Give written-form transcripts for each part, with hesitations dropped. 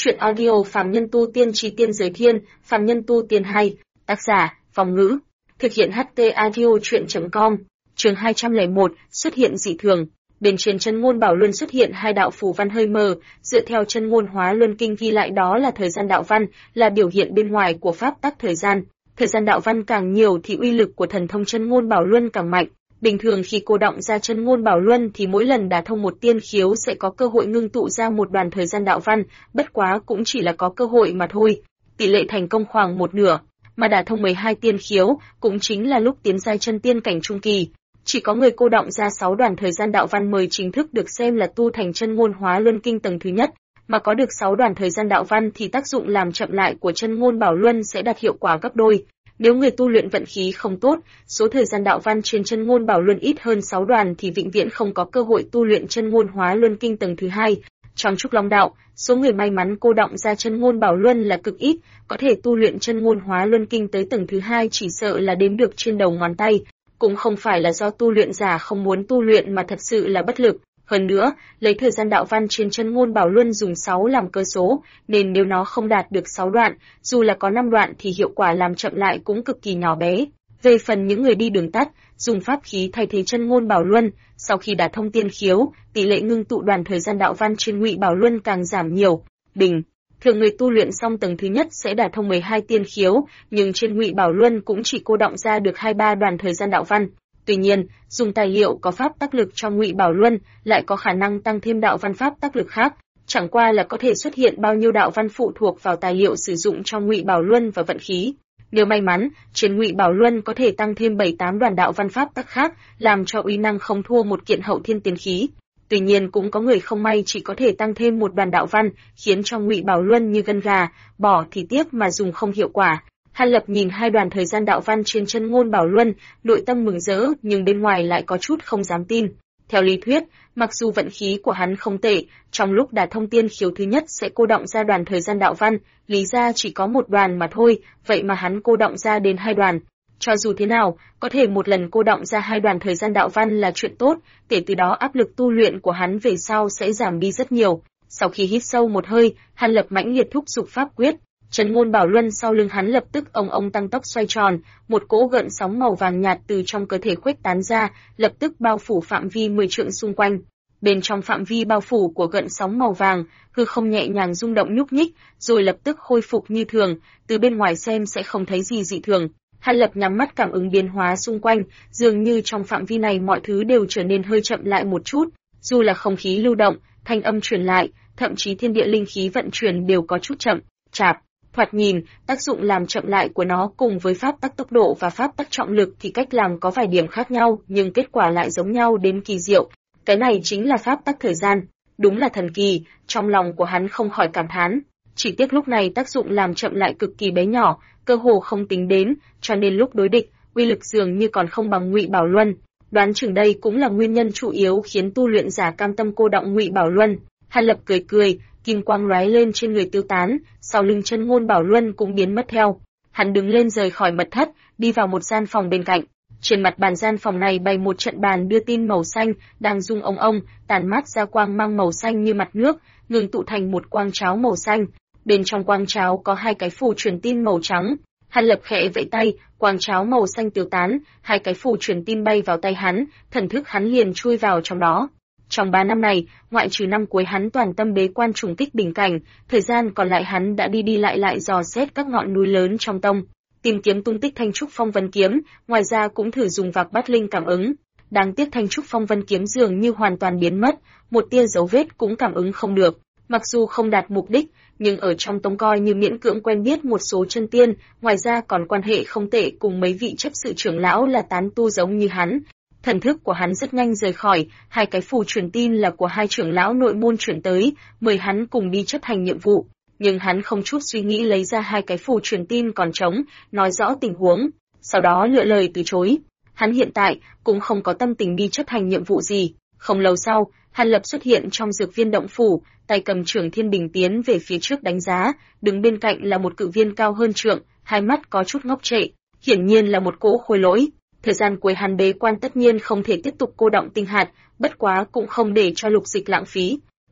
Chuyện audio Phàm Nhân Tu Tiên Chí Tiên Giới Thiên, Phàm Nhân Tu Tiên hay, tác giả, Phong Ngữ. Thực hiện HT Audio Chuyện.com. Chương 201, xuất hiện dị thường. Bên trên chân ngôn bảo luân xuất hiện hai đạo phù văn hơi mờ, dựa theo chân ngôn hóa luân kinh ghi lại đó là thời gian đạo văn, là biểu hiện bên ngoài của pháp tắc thời gian. Thời gian đạo văn càng nhiều thì uy lực của thần thông chân ngôn bảo luân càng mạnh. Bình thường khi cô động ra chân ngôn bảo luân thì mỗi lần đả thông một tiên khiếu sẽ có cơ hội ngưng tụ ra một đoàn thời gian đạo văn, bất quá cũng chỉ là có cơ hội mà thôi. Tỷ lệ thành công khoảng một nửa, mà đả thông 12 tiên khiếu cũng chính là lúc tiến giai chân tiên cảnh trung kỳ. Chỉ có người cô động ra 6 đoàn thời gian đạo văn mới chính thức được xem là tu thành chân ngôn hóa luân kinh tầng thứ nhất, mà có được 6 đoàn thời gian đạo văn thì tác dụng làm chậm lại của chân ngôn bảo luân sẽ đạt hiệu quả gấp đôi. Nếu người tu luyện vận khí không tốt, số thời gian đạo văn trên chân ngôn bảo luân ít hơn 6 đoàn thì vĩnh viễn không có cơ hội tu luyện chân ngôn hóa luân kinh tầng thứ hai. Trong Trúc Long đạo, số người may mắn cô động ra chân ngôn bảo luân là cực ít, có thể tu luyện chân ngôn hóa luân kinh tới tầng thứ hai chỉ sợ là đếm được trên đầu ngón tay. Cũng không phải là do tu luyện giả không muốn tu luyện mà thật sự là bất lực. Hơn nữa, lấy thời gian đạo văn trên chân ngôn bảo luân dùng 6 làm cơ số, nên nếu nó không đạt được 6 đoạn, dù là có 5 đoạn thì hiệu quả làm chậm lại cũng cực kỳ nhỏ bé. Về phần những người đi đường tắt, dùng pháp khí thay thế chân ngôn bảo luân, sau khi đả thông tiên khiếu, tỷ lệ ngưng tụ đoàn thời gian đạo văn trên ngụy bảo luân càng giảm nhiều. Thường người tu luyện xong tầng thứ nhất sẽ đả thông 12 tiên khiếu, nhưng trên ngụy bảo luân cũng chỉ cô động ra được 2-3 đoàn thời gian đạo văn. Tuy nhiên, dùng tài liệu có pháp tác lực trong ngụy bảo luân lại có khả năng tăng thêm đạo văn pháp tác lực khác, chẳng qua là có thể xuất hiện bao nhiêu đạo văn phụ thuộc vào tài liệu sử dụng trong ngụy bảo luân và vận khí. Nếu may mắn, trên ngụy bảo luân có thể tăng thêm 7-8 đoàn đạo văn pháp tác khác, làm cho uy năng không thua một kiện hậu thiên tiên khí. Tuy nhiên cũng có người không may chỉ có thể tăng thêm một đoàn đạo văn, khiến cho ngụy bảo luân như gân gà, bỏ thì tiếc mà dùng không hiệu quả. Hàn Lập nhìn hai đoàn thời gian đạo văn trên chân ngôn bảo luân, nội tâm mừng rỡ nhưng bên ngoài lại có chút không dám tin. Theo lý thuyết, mặc dù vận khí của hắn không tệ, trong lúc đả thông tiên khiếu thứ nhất sẽ cô động ra đoàn thời gian đạo văn, lý ra chỉ có một đoàn mà thôi, vậy mà hắn cô động ra đến 2 đoàn. Cho dù thế nào, có thể một lần cô động ra 2 đoàn thời gian đạo văn là chuyện tốt, kể từ đó áp lực tu luyện của hắn về sau sẽ giảm đi rất nhiều. Sau khi hít sâu một hơi, Hàn Lập mãnh liệt thúc giục pháp quyết. Chân ngôn bảo luân sau lưng hắn lập tức ông tăng tốc xoay tròn, một cỗ gợn sóng màu vàng nhạt từ trong cơ thể khuếch tán ra, lập tức bao phủ phạm vi 10 trượng xung quanh. Bên trong phạm vi bao phủ của gợn sóng màu vàng, hư không nhẹ nhàng rung động nhúc nhích, rồi lập tức khôi phục như thường, từ bên ngoài xem sẽ không thấy gì dị thường. Hàn Lập nhắm mắt cảm ứng biến hóa xung quanh, dường như trong phạm vi này mọi thứ đều trở nên hơi chậm lại một chút, dù là không khí lưu động, thanh âm truyền lại, thậm chí thiên địa linh khí vận chuyển đều có chút chậm, chạp. Thoạt nhìn, tác dụng làm chậm lại của nó cùng với pháp tắc tốc độ và pháp tắc trọng lực thì cách làm có vài điểm khác nhau, nhưng kết quả lại giống nhau đến kỳ diệu. Cái này chính là pháp tắc thời gian, đúng là thần kỳ, trong lòng của hắn không khỏi cảm thán. Chỉ tiếc lúc này tác dụng làm chậm lại cực kỳ bé nhỏ, cơ hồ không tính đến, cho nên lúc đối địch, uy lực dường như còn không bằng ngụy bảo luân. Đoán chừng đây cũng là nguyên nhân chủ yếu khiến tu luyện giả cam tâm cô động ngụy bảo luân. Hàn Lập cười, kim quang lóe lên trên người tiêu tán, sau lưng chân ngôn bảo luân cũng biến mất theo. Hắn đứng lên rời khỏi mật thất, đi vào một gian phòng bên cạnh. Trên mặt bàn gian phòng này bày một trận bàn đưa tin màu xanh, đang rung ông, tản mát ra quang mang màu xanh như mặt nước, ngừng tụ thành một quang cháo màu xanh. Bên trong quang cháo có 2 cái phù truyền tin màu trắng. Hàn Lập khẽ vẫy tay, quang cháo màu xanh tiêu tán, 2 cái phù truyền tin bay vào tay hắn, thần thức hắn liền chui vào trong đó. Trong 3 năm này, ngoại trừ năm cuối hắn toàn tâm bế quan trùng kích bình cảnh, thời gian còn lại hắn đã đi lại dò xét các ngọn núi lớn trong tông, tìm kiếm tung tích Thanh Trúc Phong Vân Kiếm, ngoài ra cũng thử dùng vạc bát linh cảm ứng. Đáng tiếc Thanh Trúc Phong Vân Kiếm dường như hoàn toàn biến mất, một tia dấu vết cũng cảm ứng không được. Mặc dù không đạt mục đích, nhưng ở trong tông coi như miễn cưỡng quen biết một số chân tiên, ngoài ra còn quan hệ không tệ cùng mấy vị chấp sự trưởng lão là tán tu giống như hắn. Thần thức của hắn rất nhanh rời khỏi, 2 cái phù truyền tin là của 2 trưởng lão nội môn chuyển tới, mời hắn cùng đi chấp hành nhiệm vụ. Nhưng hắn không chút suy nghĩ lấy ra 2 cái phù truyền tin còn trống, nói rõ tình huống, sau đó lựa lời từ chối. Hắn hiện tại cũng không có tâm tình đi chấp hành nhiệm vụ gì. Không lâu sau, Hàn Lập xuất hiện trong dược viên động phủ, tay cầm trưởng thiên bình tiến về phía trước đánh giá, đứng bên cạnh là một cự viên cao hơn trượng, hai mắt có chút ngốc trệ, hiển nhiên là một cỗ khôi lỗi. Thời gian cuối hắn bế quan tất nhiên không thể tiếp tục cô động tinh hạt, bất quá cũng không để cho lục dịch lãng phí.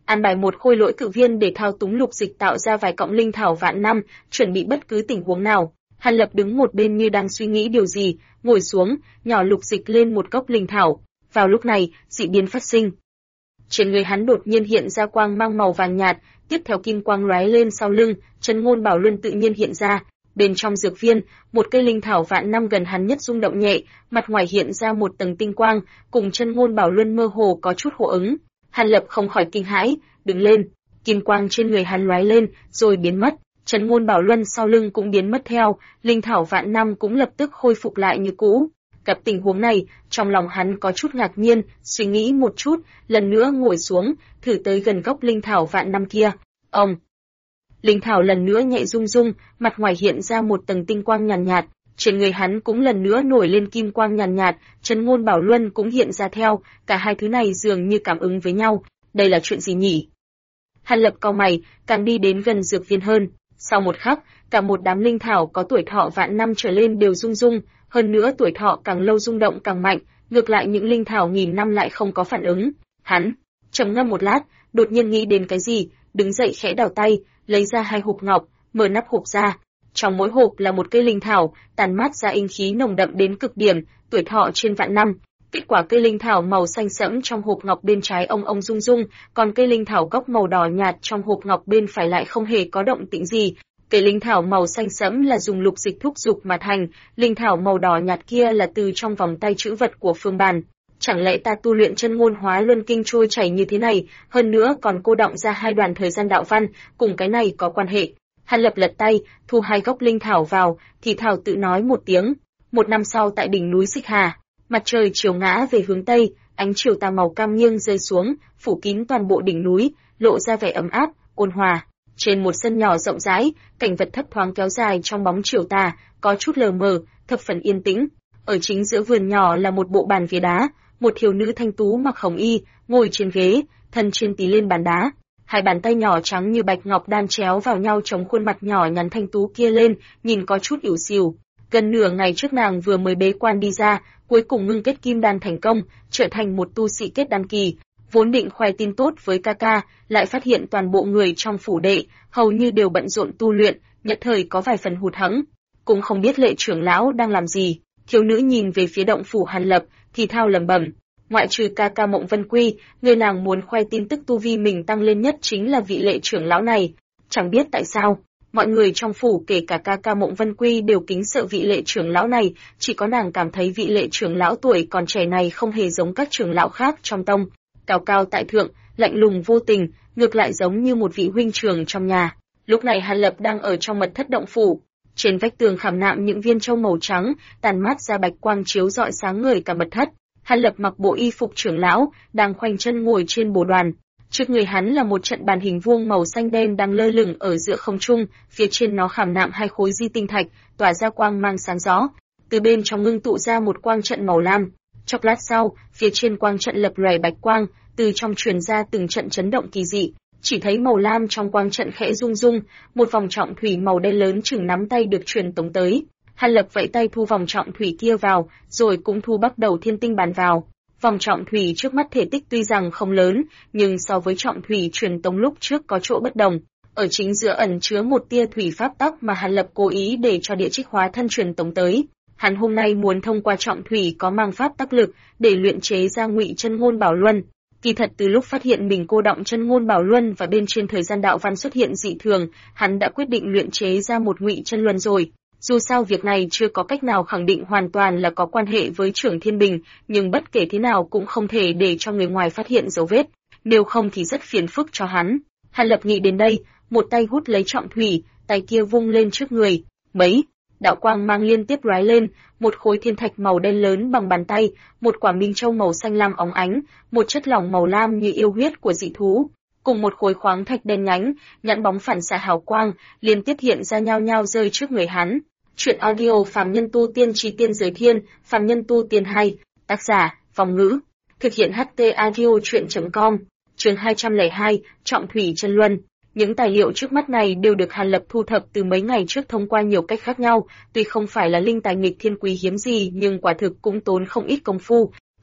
an bài một khôi lỗi cự viên để thao túng Lục Dịch tạo ra vài cọng linh thảo vạn năm, chuẩn bị bất cứ tình huống nào. Hàn Lập đứng một bên như đang suy nghĩ điều gì, ngồi xuống, nhỏ Lục Dịch lên một cốc linh thảo. Vào lúc này, dị biến phát sinh. Trên người hắn đột nhiên hiện ra quang mang màu vàng nhạt, tiếp theo kim quang lóe lên sau lưng, Chân Ngôn Bảo Luân tự nhiên hiện ra. Bên trong dược viên, một cây linh thảo vạn năm gần hắn nhất rung động nhẹ, mặt ngoài hiện ra một tầng tinh quang, cùng Chân Ngôn Bảo Luân mơ hồ có chút hô ứng. Hàn Lập không khỏi kinh hãi, đứng lên, kim quang trên người hắn lóe lên, rồi biến mất. Chân Ngôn Bảo Luân sau lưng cũng biến mất theo, linh thảo vạn năm cũng lập tức khôi phục lại như cũ. Gặp tình huống này, trong lòng hắn có chút ngạc nhiên, suy nghĩ một chút, lần nữa ngồi xuống, thử tới gần gốc linh thảo vạn năm kia. Ông! Linh thảo lần nữa nhẹ rung rung, mặt ngoài hiện ra một tầng tinh quang nhàn nhạt, trên người hắn cũng lần nữa nổi lên kim quang nhàn nhạt, Chân Ngôn Bảo Luân cũng hiện ra theo, cả hai thứ này dường như cảm ứng với nhau, đây là chuyện gì nhỉ? Hàn Lập cau mày, càng đi đến gần dược viên hơn. Sau một khắc, cả một đám linh thảo có tuổi thọ vạn năm trở lên đều rung rung, hơn nữa tuổi thọ càng lâu rung động càng mạnh, ngược lại những linh thảo nghìn năm lại không có phản ứng. Hắn trầm ngâm một lát, đột nhiên nghĩ đến cái gì, đứng dậy khẽ đảo tay, lấy ra hai hộp ngọc, mở nắp hộp ra. Trong mỗi hộp là một cây linh thảo, tàn mát ra阴khí nồng đậm đến cực điểm, tuổi thọ trên vạn năm. Kết quả cây linh thảo màu xanh sẫm trong hộp ngọc bên trái ông rung rung, còn cây linh thảo gốc màu đỏ nhạt trong hộp ngọc bên phải lại không hề có động tĩnh gì. Cây linh thảo màu xanh sẫm là dùng lục dịch thúc dục mà thành, linh thảo màu đỏ nhạt kia là từ trong vòng tay trữ vật của Phương Bàn. Chẳng lẽ ta tu luyện Chân Ngôn Hóa Luân Kinh trôi chảy như thế này, hơn nữa còn cô đọng ra hai đoàn thời gian đạo văn, cùng cái này có quan hệ. Hàn Lập lật tay, thu hai gốc linh thảo vào, thì thảo tự nói một tiếng. Một năm sau tại đỉnh núi Xích Hà, mặt trời chiều ngã về hướng tây, ánh chiều tà màu cam nghiêng rơi xuống, phủ kín toàn bộ đỉnh núi, lộ ra vẻ ấm áp, ôn hòa. Trên một sân nhỏ rộng rãi, cảnh vật thấp thoáng kéo dài trong bóng chiều tà, có chút lờ mờ, thập phần yên tĩnh. Ở chính giữa vườn nhỏ là một bộ bàn ghế đá, một thiếu nữ thanh tú mặc hồng y, ngồi trên ghế, thân trên tí lên bàn đá. Hai bàn tay nhỏ trắng như bạch ngọc đan chéo vào nhau chống khuôn mặt nhỏ nhắn thanh tú kia lên, nhìn có chút ỉu xìu. Gần nửa ngày trước nàng vừa mới bế quan đi ra, cuối cùng ngưng kết kim đan thành công, trở thành một tu sĩ kết đan kỳ. Vốn định khoe tin tốt với ca ca, lại phát hiện toàn bộ người trong phủ đệ hầu như đều bận rộn tu luyện, nhất thời có vài phần hụt hẫng. Cũng không biết Lệ trưởng lão đang làm gì. Thiếu nữ nhìn về phía động phủ Hàn Lập, thì thào lẩm bẩm, ngoại trừ ca ca Mộng Vân Quy, người nàng muốn khoe tin tức tu vi mình tăng lên nhất chính là vị Lệ trưởng lão này. Chẳng biết tại sao, mọi người trong phủ kể cả ca ca Mộng Vân Quy đều kính sợ vị Lệ trưởng lão này, chỉ có nàng cảm thấy vị Lệ trưởng lão tuổi còn trẻ này không hề giống các trưởng lão khác trong tông, cao cao tại thượng, lạnh lùng vô tình, ngược lại giống như một vị huynh trưởng trong nhà. Lúc này Hàn Lập đang ở trong mật thất động phủ, trên vách tường khảm nạm những viên châu màu trắng, tàn mát ra bạch quang chiếu rọi sáng ngời cả mật thất. Hàn Lập mặc bộ y phục trưởng lão, đang khoanh chân ngồi trên bồ đoàn. Trước người hắn là một trận bàn hình vuông màu xanh đen đang lơ lửng ở giữa không trung, phía trên nó khảm nạm hai khối di tinh thạch, tỏa ra quang mang sáng rõ. Từ bên trong ngưng tụ ra một quang trận màu lam. Chốc lát sau, phía trên quang trận lập lòe bạch quang, từ trong truyền ra từng trận chấn động kỳ dị. Chỉ thấy màu lam trong quang trận khẽ rung rung, một vòng trọng thủy màu đen lớn chừng nắm tay được truyền tống tới. Hàn Lập vẫy tay thu vòng trọng thủy kia vào, rồi cũng thu bắt đầu thiên tinh bàn vào. Vòng trọng thủy trước mắt thể tích tuy rằng không lớn, nhưng so với trọng thủy truyền tống lúc trước có chỗ bất đồng. Ở chính giữa ẩn chứa một tia thủy pháp tắc mà Hàn Lập cố ý để cho địa trích hóa thân truyền tống tới. Hắn hôm nay muốn thông qua trọng thủy có mang pháp tắc lực để luyện chế ra Ngụy Chân Ngôn Bảo Luân. Kỳ thật từ lúc phát hiện mình cô đọng Chân Ngôn Bảo Luân và bên trên thời gian đạo văn xuất hiện dị thường, hắn đã quyết định luyện chế ra một Ngụy Chân Luân rồi. Dù sao việc này chưa có cách nào khẳng định hoàn toàn là có quan hệ với Trưởng Thiên Bình, nhưng bất kể thế nào cũng không thể để cho người ngoài phát hiện dấu vết, nếu không thì rất phiền phức cho hắn. Hàn Lập nghĩ đến đây, một tay hút lấy trọng thủy, tay kia vung lên trước người, mấy đạo quang mang liên tiếp lóe lên, một khối thiên thạch màu đen lớn bằng bàn tay, một quả minh châu màu xanh lam óng ánh, một chất lỏng màu lam như yêu huyết của dị thú, cùng một khối khoáng thạch đen nhánh, nhẵn bóng phản xạ hào quang, liên tiếp hiện ra nhao nhao rơi trước người hắn. Truyện audio Phàm Nhân Tu Tiên Chí Tiên Giới Thiên, Phàm Nhân Tu Tiên 2, tác giả, Vong Ngữ, thực hiện HT audio truyện.com, chương 202, Trọng Thủy Chân Luân. Những tài liệu trước mắt này đều được Hàn Lập thu thập từ mấy ngày trước thông qua nhiều cách khác nhau, tuy không phải là linh tài nghịch thiên quý hiếm gì nhưng quả thực cũng tốn không ít công phu.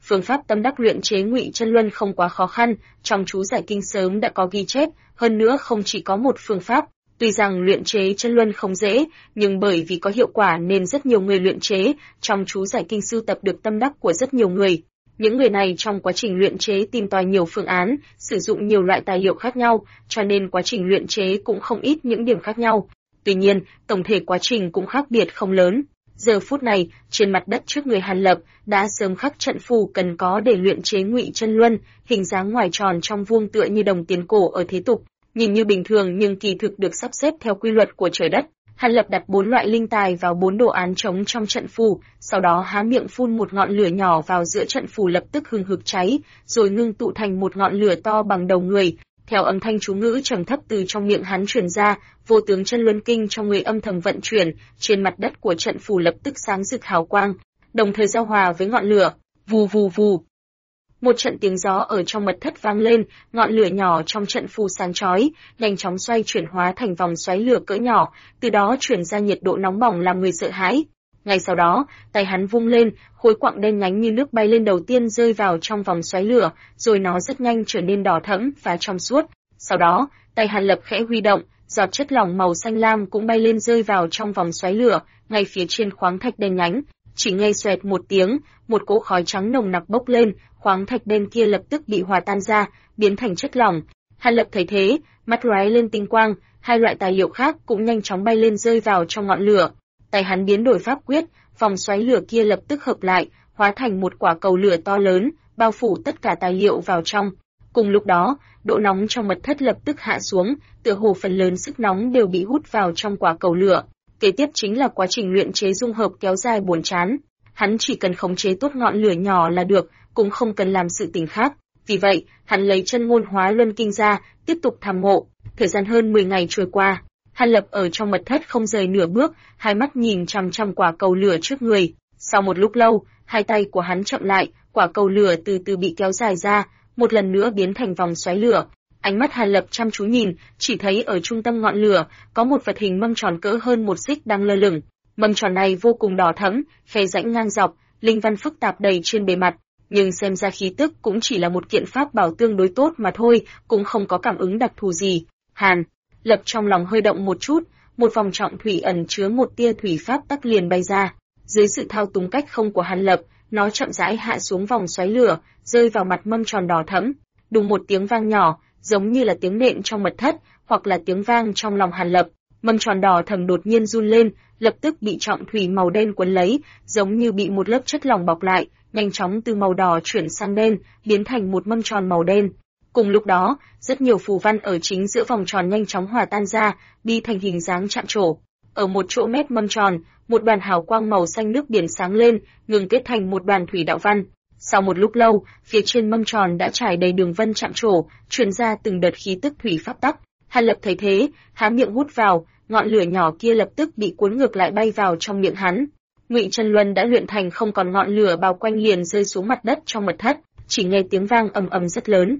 Phương pháp tâm đắc luyện chế Ngụy Chân Luân không quá khó khăn, trong chú giải kinh sớm đã có ghi chép, hơn nữa không chỉ có một phương pháp. Tuy rằng luyện chế chân luân không dễ, nhưng bởi vì có hiệu quả nên rất nhiều người luyện chế, trong chú giải kinh sưu tập được tâm đắc của rất nhiều người. Những người này trong quá trình luyện chế tìm tòi nhiều phương án, sử dụng nhiều loại tài liệu khác nhau, cho nên quá trình luyện chế cũng không ít những điểm khác nhau. Tuy nhiên, tổng thể quá trình cũng khác biệt không lớn. Giờ phút này, trên mặt đất trước người Hàn Lập đã sớm khắc trận phù cần có để luyện chế Ngụy Chân Luân, hình dáng ngoài tròn trong vuông tựa như đồng tiền cổ ở thế tục, nhìn như bình thường nhưng kỳ thực được sắp xếp theo quy luật của trời đất. Hàn Lập đặt 4 loại linh tài vào 4 đồ án trống trong trận phù, sau đó há miệng phun một ngọn lửa nhỏ vào giữa trận phù lập tức hừng hực cháy, rồi ngưng tụ thành một ngọn lửa to bằng đầu người. Theo âm thanh chú ngữ trầm thấp từ trong miệng hắn truyền ra, vô tướng chân luân kinh trong người âm thầm vận chuyển, trên mặt đất của trận phù lập tức sáng rực hào quang, đồng thời giao hòa với ngọn lửa, vù vù vù. Một trận tiếng gió ở trong mật thất vang lên, ngọn lửa nhỏ trong trận phù sáng chói, nhanh chóng xoay chuyển hóa thành vòng xoáy lửa cỡ nhỏ, từ đó truyền ra nhiệt độ nóng bỏng làm người sợ hãi. Ngay sau đó, tay hắn vung lên, khối quặng đen nhánh như nước bay lên đầu tiên rơi vào trong vòng xoáy lửa, rồi nó rất nhanh trở nên đỏ thẫm và trong suốt. Sau đó, tay Hàn Lập khẽ huy động, giọt chất lỏng màu xanh lam cũng bay lên rơi vào trong vòng xoáy lửa, ngay phía trên khoáng thạch đen nhánh. Chỉ nghe xoẹt một tiếng, một cỗ khói trắng nồng nặc bốc lên, khoáng thạch đen kia lập tức bị hòa tan ra, biến thành chất lỏng. Hàn Lập thấy thế, mắt lóe lên tinh quang, hai loại tài liệu khác cũng nhanh chóng bay lên rơi vào trong ngọn lửa. Tay hắn biến đổi pháp quyết, vòng xoáy lửa kia lập tức hợp lại, hóa thành một quả cầu lửa to lớn, bao phủ tất cả tài liệu vào trong. Cùng lúc đó, độ nóng trong mật thất lập tức hạ xuống, tựa hồ phần lớn sức nóng đều bị hút vào trong quả cầu lửa. Kế tiếp chính là quá trình luyện chế dung hợp kéo dài buồn chán. Hắn chỉ cần khống chế tốt ngọn lửa nhỏ là được, cũng không cần làm sự tình khác. Vì vậy, hắn lấy chân ngôn hóa luân kinh ra, tiếp tục tham ngộ. Thời gian hơn 10 ngày trôi qua, Hàn Lập ở trong mật thất không rời nửa bước, hai mắt nhìn chằm chằm quả cầu lửa trước người. Sau một lúc lâu, hai tay của hắn chậm lại, quả cầu lửa từ từ bị kéo dài ra, một lần nữa biến thành vòng xoáy lửa. Ánh mắt Hàn Lập chăm chú nhìn, chỉ thấy ở trung tâm ngọn lửa có một vật hình mâm tròn cỡ hơn một xích đang lơ lửng. Mâm tròn này vô cùng đỏ thẫm, khe rãnh ngang dọc, linh văn phức tạp đầy trên bề mặt, nhưng xem ra khí tức cũng chỉ là một kiện pháp bảo tương đối tốt mà thôi, cũng không có cảm ứng đặc thù gì. Hàn Lập trong lòng hơi động một chút, một vòng trọng thủy ẩn chứa một tia thủy pháp tắc liền bay ra. Dưới sự thao túng cách không của Hàn Lập, nó chậm rãi hạ xuống vòng xoáy lửa, rơi vào mặt mâm tròn đỏ thẫm. Đùng một tiếng vang nhỏ, giống như là tiếng nện trong mật thất, hoặc là tiếng vang trong lòng Hàn Lập. Mâm tròn đỏ thẫm đột nhiên run lên, lập tức bị trọng thủy màu đen quấn lấy, giống như bị một lớp chất lỏng bọc lại, nhanh chóng từ màu đỏ chuyển sang đen, biến thành một mâm tròn màu đen. Cùng lúc đó, rất nhiều phù văn ở chính giữa vòng tròn nhanh chóng hòa tan ra, đi thành hình dáng chạm trổ. Ở một chỗ mép mâm tròn, một đoàn hào quang màu xanh nước biển sáng lên, ngừng kết thành một đoàn thủy đạo văn. Sau một lúc lâu, phía trên mâm tròn đã trải đầy đường vân chạm trổ, truyền ra từng đợt khí tức thủy pháp tắc. Hàn Lập thấy thế, há miệng hút vào, ngọn lửa nhỏ kia lập tức bị cuốn ngược lại bay vào trong miệng hắn. Ngụy Chân Luân đã luyện thành không còn ngọn lửa bao quanh liền rơi xuống mặt đất trong mật thất, chỉ nghe tiếng vang ầm ầm rất lớn.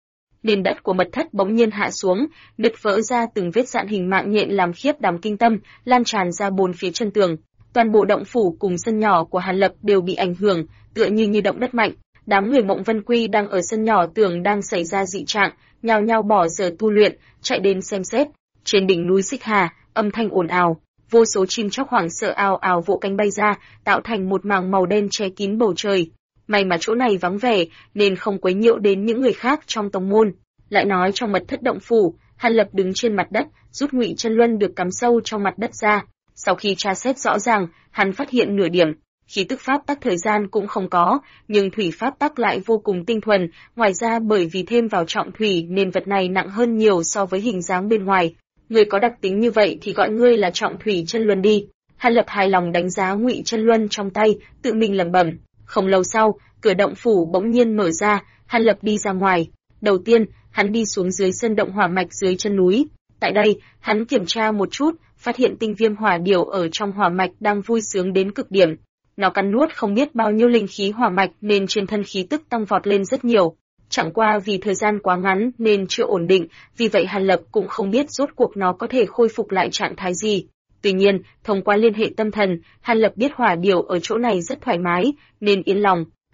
Nền đất của mật thất bỗng nhiên hạ xuống, nứt vỡ ra từng vết dạn hình mạng nhện làm khiếp đảm kinh tâm, lan tràn ra bốn phía chân tường. Toàn bộ động phủ cùng sân nhỏ của Hàn Lập đều bị ảnh hưởng, tựa như động đất mạnh. Đám người Mộng Vân Quy đang ở sân nhỏ tưởng đang xảy ra dị trạng, nhao nhao bỏ giờ tu luyện, chạy đến xem xét. Trên đỉnh núi Xích Hà, âm thanh ồn ào, vô số chim chóc hoảng sợ ào ào vỗ cánh bay ra, tạo thành một màng màu đen che kín bầu trời. May mà chỗ này vắng vẻ, nên không quấy nhiễu đến những người khác trong tông môn. Lại nói trong mật thất động phủ, Hàn Lập đứng trên mặt đất, rút Ngụy Chân Luân được cắm sâu trong mặt đất ra. Sau khi tra xét rõ ràng, hắn phát hiện nửa điểm, khí tức pháp tắc thời gian cũng không có, nhưng thủy pháp tắc lại vô cùng tinh thuần, ngoài ra bởi vì thêm vào trọng thủy nên vật này nặng hơn nhiều so với hình dáng bên ngoài. Người có đặc tính như vậy thì gọi ngươi là trọng thủy chân luân đi. Hàn Lập hài lòng đánh giá Ngụy Chân Luân trong tay, tự mình lẩm bẩm. Không lâu sau, cửa động phủ bỗng nhiên mở ra, Hàn Lập đi ra ngoài. Đầu tiên, hắn đi xuống dưới sơn động hỏa mạch dưới chân núi. Tại đây, hắn kiểm tra một chút, phát hiện tinh viêm hỏa điểu ở trong hỏa mạch đang vui sướng đến cực điểm. Nó cắn nuốt không biết bao nhiêu linh khí hỏa mạch nên trên thân khí tức tăng vọt lên rất nhiều. Chẳng qua vì thời gian quá ngắn nên chưa ổn định, vì vậy Hàn Lập cũng không biết rốt cuộc nó có thể khôi phục lại trạng thái gì. Tuy nhiên, thông qua liên hệ tâm thần, Hàn Lập biết hỏa điểu ở chỗ này rất thoải mái, nên yên lòng.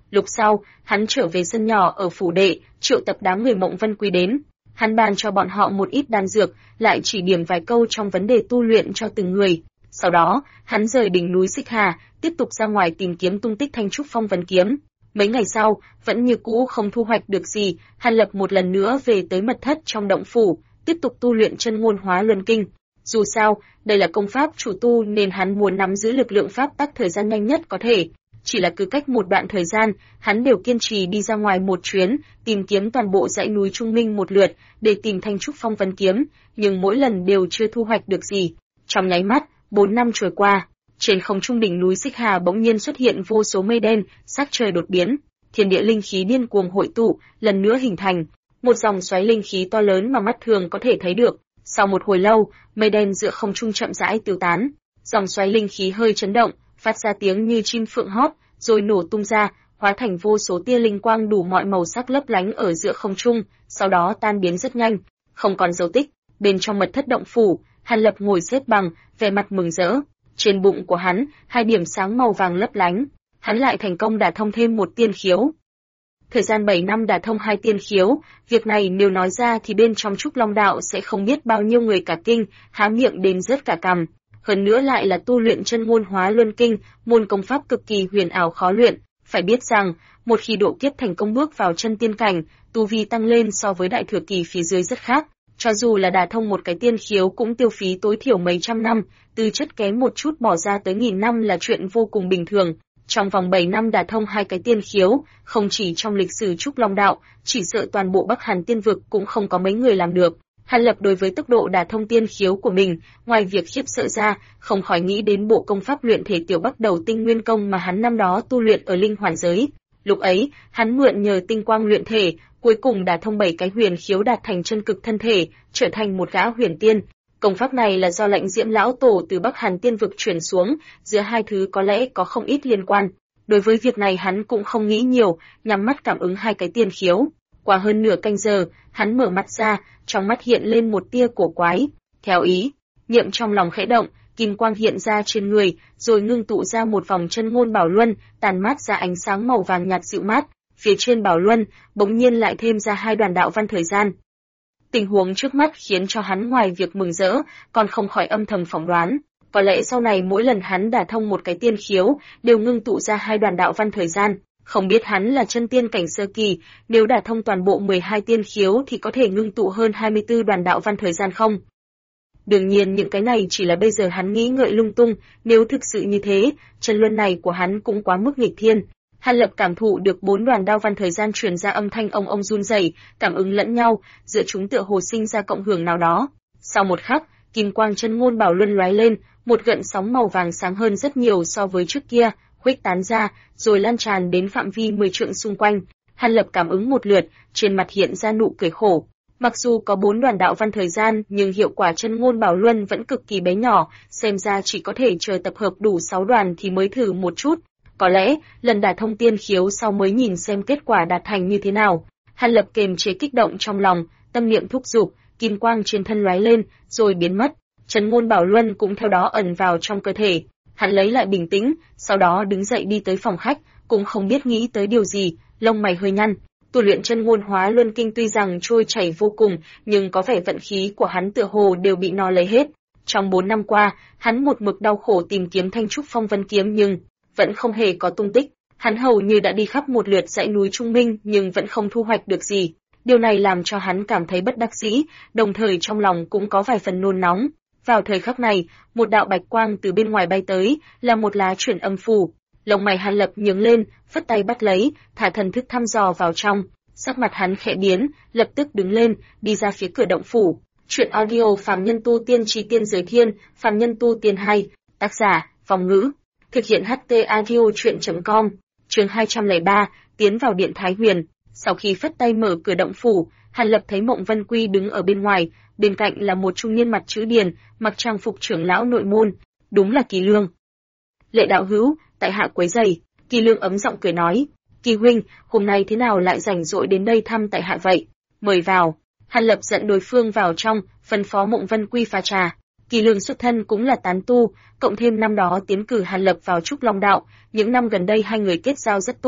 Lúc sau, hắn trở về sân nhỏ ở phủ đệ, triệu tập đám người Mộng Vân Quy đến. Hắn ban cho bọn họ một ít đan dược, lại chỉ điểm vài câu trong vấn đề tu luyện cho từng người. Sau đó, hắn rời đỉnh núi Xích Hà, tiếp tục ra ngoài tìm kiếm tung tích thanh trúc phong vân kiếm. Mấy ngày sau, vẫn như cũ không thu hoạch được gì, Hàn Lập một lần nữa về tới mật thất trong động phủ, tiếp tục tu luyện chân ngôn hóa luân kinh. Dù sao, đây là công pháp chủ tu nên hắn muốn nắm giữ lực lượng pháp tắc thời gian nhanh nhất có thể. Chỉ là cứ cách một đoạn thời gian, hắn đều kiên trì đi ra ngoài một chuyến, tìm kiếm toàn bộ dãy núi Trung Minh một lượt, để tìm thanh trúc phong vân kiếm, nhưng mỗi lần đều chưa thu hoạch được gì. Trong nháy mắt, 4 năm trôi qua, trên không trung đỉnh núi Xích Hà bỗng nhiên xuất hiện vô số mây đen, sắc trời đột biến, thiên địa linh khí điên cuồng hội tụ, lần nữa hình thành một dòng xoáy linh khí to lớn mà mắt thường có thể thấy được. Sau một hồi lâu, mây đen giữa không trung chậm rãi tiêu tán, dòng xoáy linh khí hơi chấn động, phát ra tiếng như chim phượng hót, rồi nổ tung ra, hóa thành vô số tia linh quang đủ mọi màu sắc lấp lánh ở giữa không trung, sau đó tan biến rất nhanh, không còn dấu tích. Bên trong mật thất động phủ, Hàn Lập ngồi xếp bằng, vẻ mặt mừng rỡ. Trên bụng của hắn, 2 điểm sáng màu vàng lấp lánh, hắn lại thành công đả thông thêm một tiên khiếu. Thời gian 7 năm đả thông 2 tiên khiếu, việc này nếu nói ra thì bên trong Trúc Long Đạo sẽ không biết bao nhiêu người cả kinh, há miệng đến rớt cả cằm. Hơn nữa lại là tu luyện chân ngôn hóa luân kinh, môn công pháp cực kỳ huyền ảo khó luyện. Phải biết rằng, một khi độ kiếp thành công bước vào chân tiên cảnh, tu vi tăng lên so với đại thừa kỳ phía dưới rất khác. Cho dù là đả thông một cái tiên khiếu cũng tiêu phí tối thiểu mấy trăm năm, tư chất kém một chút bỏ ra tới 1000 năm là chuyện vô cùng bình thường. Trong vòng 7 năm đả thông 2 cái tiên khiếu, không chỉ trong lịch sử Trúc Long Đạo, chỉ sợ toàn bộ Bắc Hàn tiên vực cũng không có mấy người làm được. Hàn Lập đối với tốc độ đả thông tiên khiếu của mình, ngoài việc khiếp sợ ra, không khỏi nghĩ đến bộ công pháp luyện thể tiểu Bắc Đầu Tinh Nguyên Công mà hắn năm đó tu luyện ở Linh Hoàn giới. Lúc ấy, hắn mượn nhờ tinh quang luyện thể, cuối cùng đả thông 7 cái huyền khiếu đạt thành chân cực thân thể, trở thành một gã huyền tiên. Công pháp này là do Lệnh Diễm lão tổ từ Bắc Hàn tiên vực truyền xuống, giữa hai thứ có lẽ có không ít liên quan. Đối với việc này hắn cũng không nghĩ nhiều, nhắm mắt cảm ứng 2 cái tiên khiếu. Qua hơn nửa canh giờ, hắn mở mắt ra, trong mắt hiện lên một tia cổ quái. Theo ý niệm trong lòng khẽ động, kim quang hiện ra trên người, rồi ngưng tụ ra một vòng chân ngôn bảo luân, tàn mát ra ánh sáng màu vàng nhạt dịu mát. Phía trên bảo luân, bỗng nhiên lại thêm ra 2 đoàn đạo văn thời gian. Tình huống trước mắt khiến cho hắn ngoài việc mừng rỡ, còn không khỏi âm thầm phỏng đoán. Có lẽ sau này mỗi lần hắn đả thông một cái tiên khiếu, đều ngưng tụ ra 2 đoàn đạo văn thời gian. Không biết hắn là chân tiên cảnh sơ kỳ, nếu đả thông toàn bộ 12 tiên khiếu thì có thể ngưng tụ hơn 24 đoàn đạo văn thời gian không? Đương nhiên những cái này chỉ là bây giờ hắn nghĩ ngợi lung tung, nếu thực sự như thế, chân luân này của hắn cũng quá mức nghịch thiên. Hàn Lập cảm thụ được 4 đoàn đao văn thời gian truyền ra âm thanh ông run rẩy, cảm ứng lẫn nhau, giữa chúng tựa hồ sinh ra cộng hưởng nào đó. Sau một khắc, kim quang chân ngôn bảo luân lóe lên, một gợn sóng màu vàng sáng hơn rất nhiều so với trước kia, khuếch tán ra, rồi lan tràn đến phạm vi 10 trượng xung quanh. Hàn Lập cảm ứng một lượt, trên mặt hiện ra nụ cười khổ. Mặc dù có 4 đoàn đạo văn thời gian, nhưng hiệu quả chân ngôn bảo luân vẫn cực kỳ bé nhỏ, xem ra chỉ có thể chờ tập hợp đủ 6 đoàn thì mới thử một chút. Có lẽ, lần đả thông tiên khiếu sau mới nhìn xem kết quả đạt thành như thế nào. Hàn Lập kềm chế kích động trong lòng, tâm niệm thúc giục, kim quang trên thân lóe lên, rồi biến mất. Chân ngôn bảo luân cũng theo đó ẩn vào trong cơ thể. Hắn lấy lại bình tĩnh, sau đó đứng dậy đi tới phòng khách, cũng không biết nghĩ tới điều gì, lông mày hơi nhăn. Tu luyện chân ngôn hóa luân kinh tuy rằng trôi chảy vô cùng, nhưng có vẻ vận khí của hắn tựa hồ đều bị nó lấy hết. Trong 4 năm qua, hắn một mực đau khổ tìm kiếm thanh trúc phong vân kiếm nhưng vẫn không hề có tung tích. Hắn hầu như đã đi khắp một lượt dãy núi Trung Minh nhưng vẫn không thu hoạch được gì. Điều này làm cho hắn cảm thấy bất đắc dĩ, đồng thời trong lòng cũng có vài phần nôn nóng. Vào thời khắc này, một đạo bạch quang từ bên ngoài bay tới, là một lá chuyển âm phù. Lông mày Hàn Lập nhướng lên, phất tay bắt lấy, thả thần thức thăm dò vào trong. Sắc mặt hắn khẽ biến, lập tức đứng lên, đi ra phía cửa động phủ. Truyện audio Phàm Nhân Tu Tiên Chí Tiên Giới Thiên, Phàm Nhân Tu Tiên 2, tác giả, Phong Ngữ. Thực hiện HT audio truyện.com. Chương 203, tiến vào điện Thái Huyền. Sau khi phất tay mở cửa động phủ, Hàn Lập thấy Mộng Vân Quy đứng ở bên ngoài, bên cạnh là một trung niên mặt chữ điền, mặc trang phục trưởng lão nội môn, đúng là Kỳ Lương. Lệ đạo hữu, tại hạ quấy rầy. Kỳ Lương ấm giọng cười nói, Kỳ huynh, hôm nay thế nào lại rảnh rỗi đến đây thăm tại hạ vậy? Mời vào. Hàn Lập dẫn đối phương vào trong, phân phó Mộng Vân Quy pha trà. Kỳ Lương xuất thân cũng là tán tu, cộng thêm năm đó tiến cử Hàn Lập vào Trúc Long Đạo, những năm gần đây hai người kết giao rất tốt,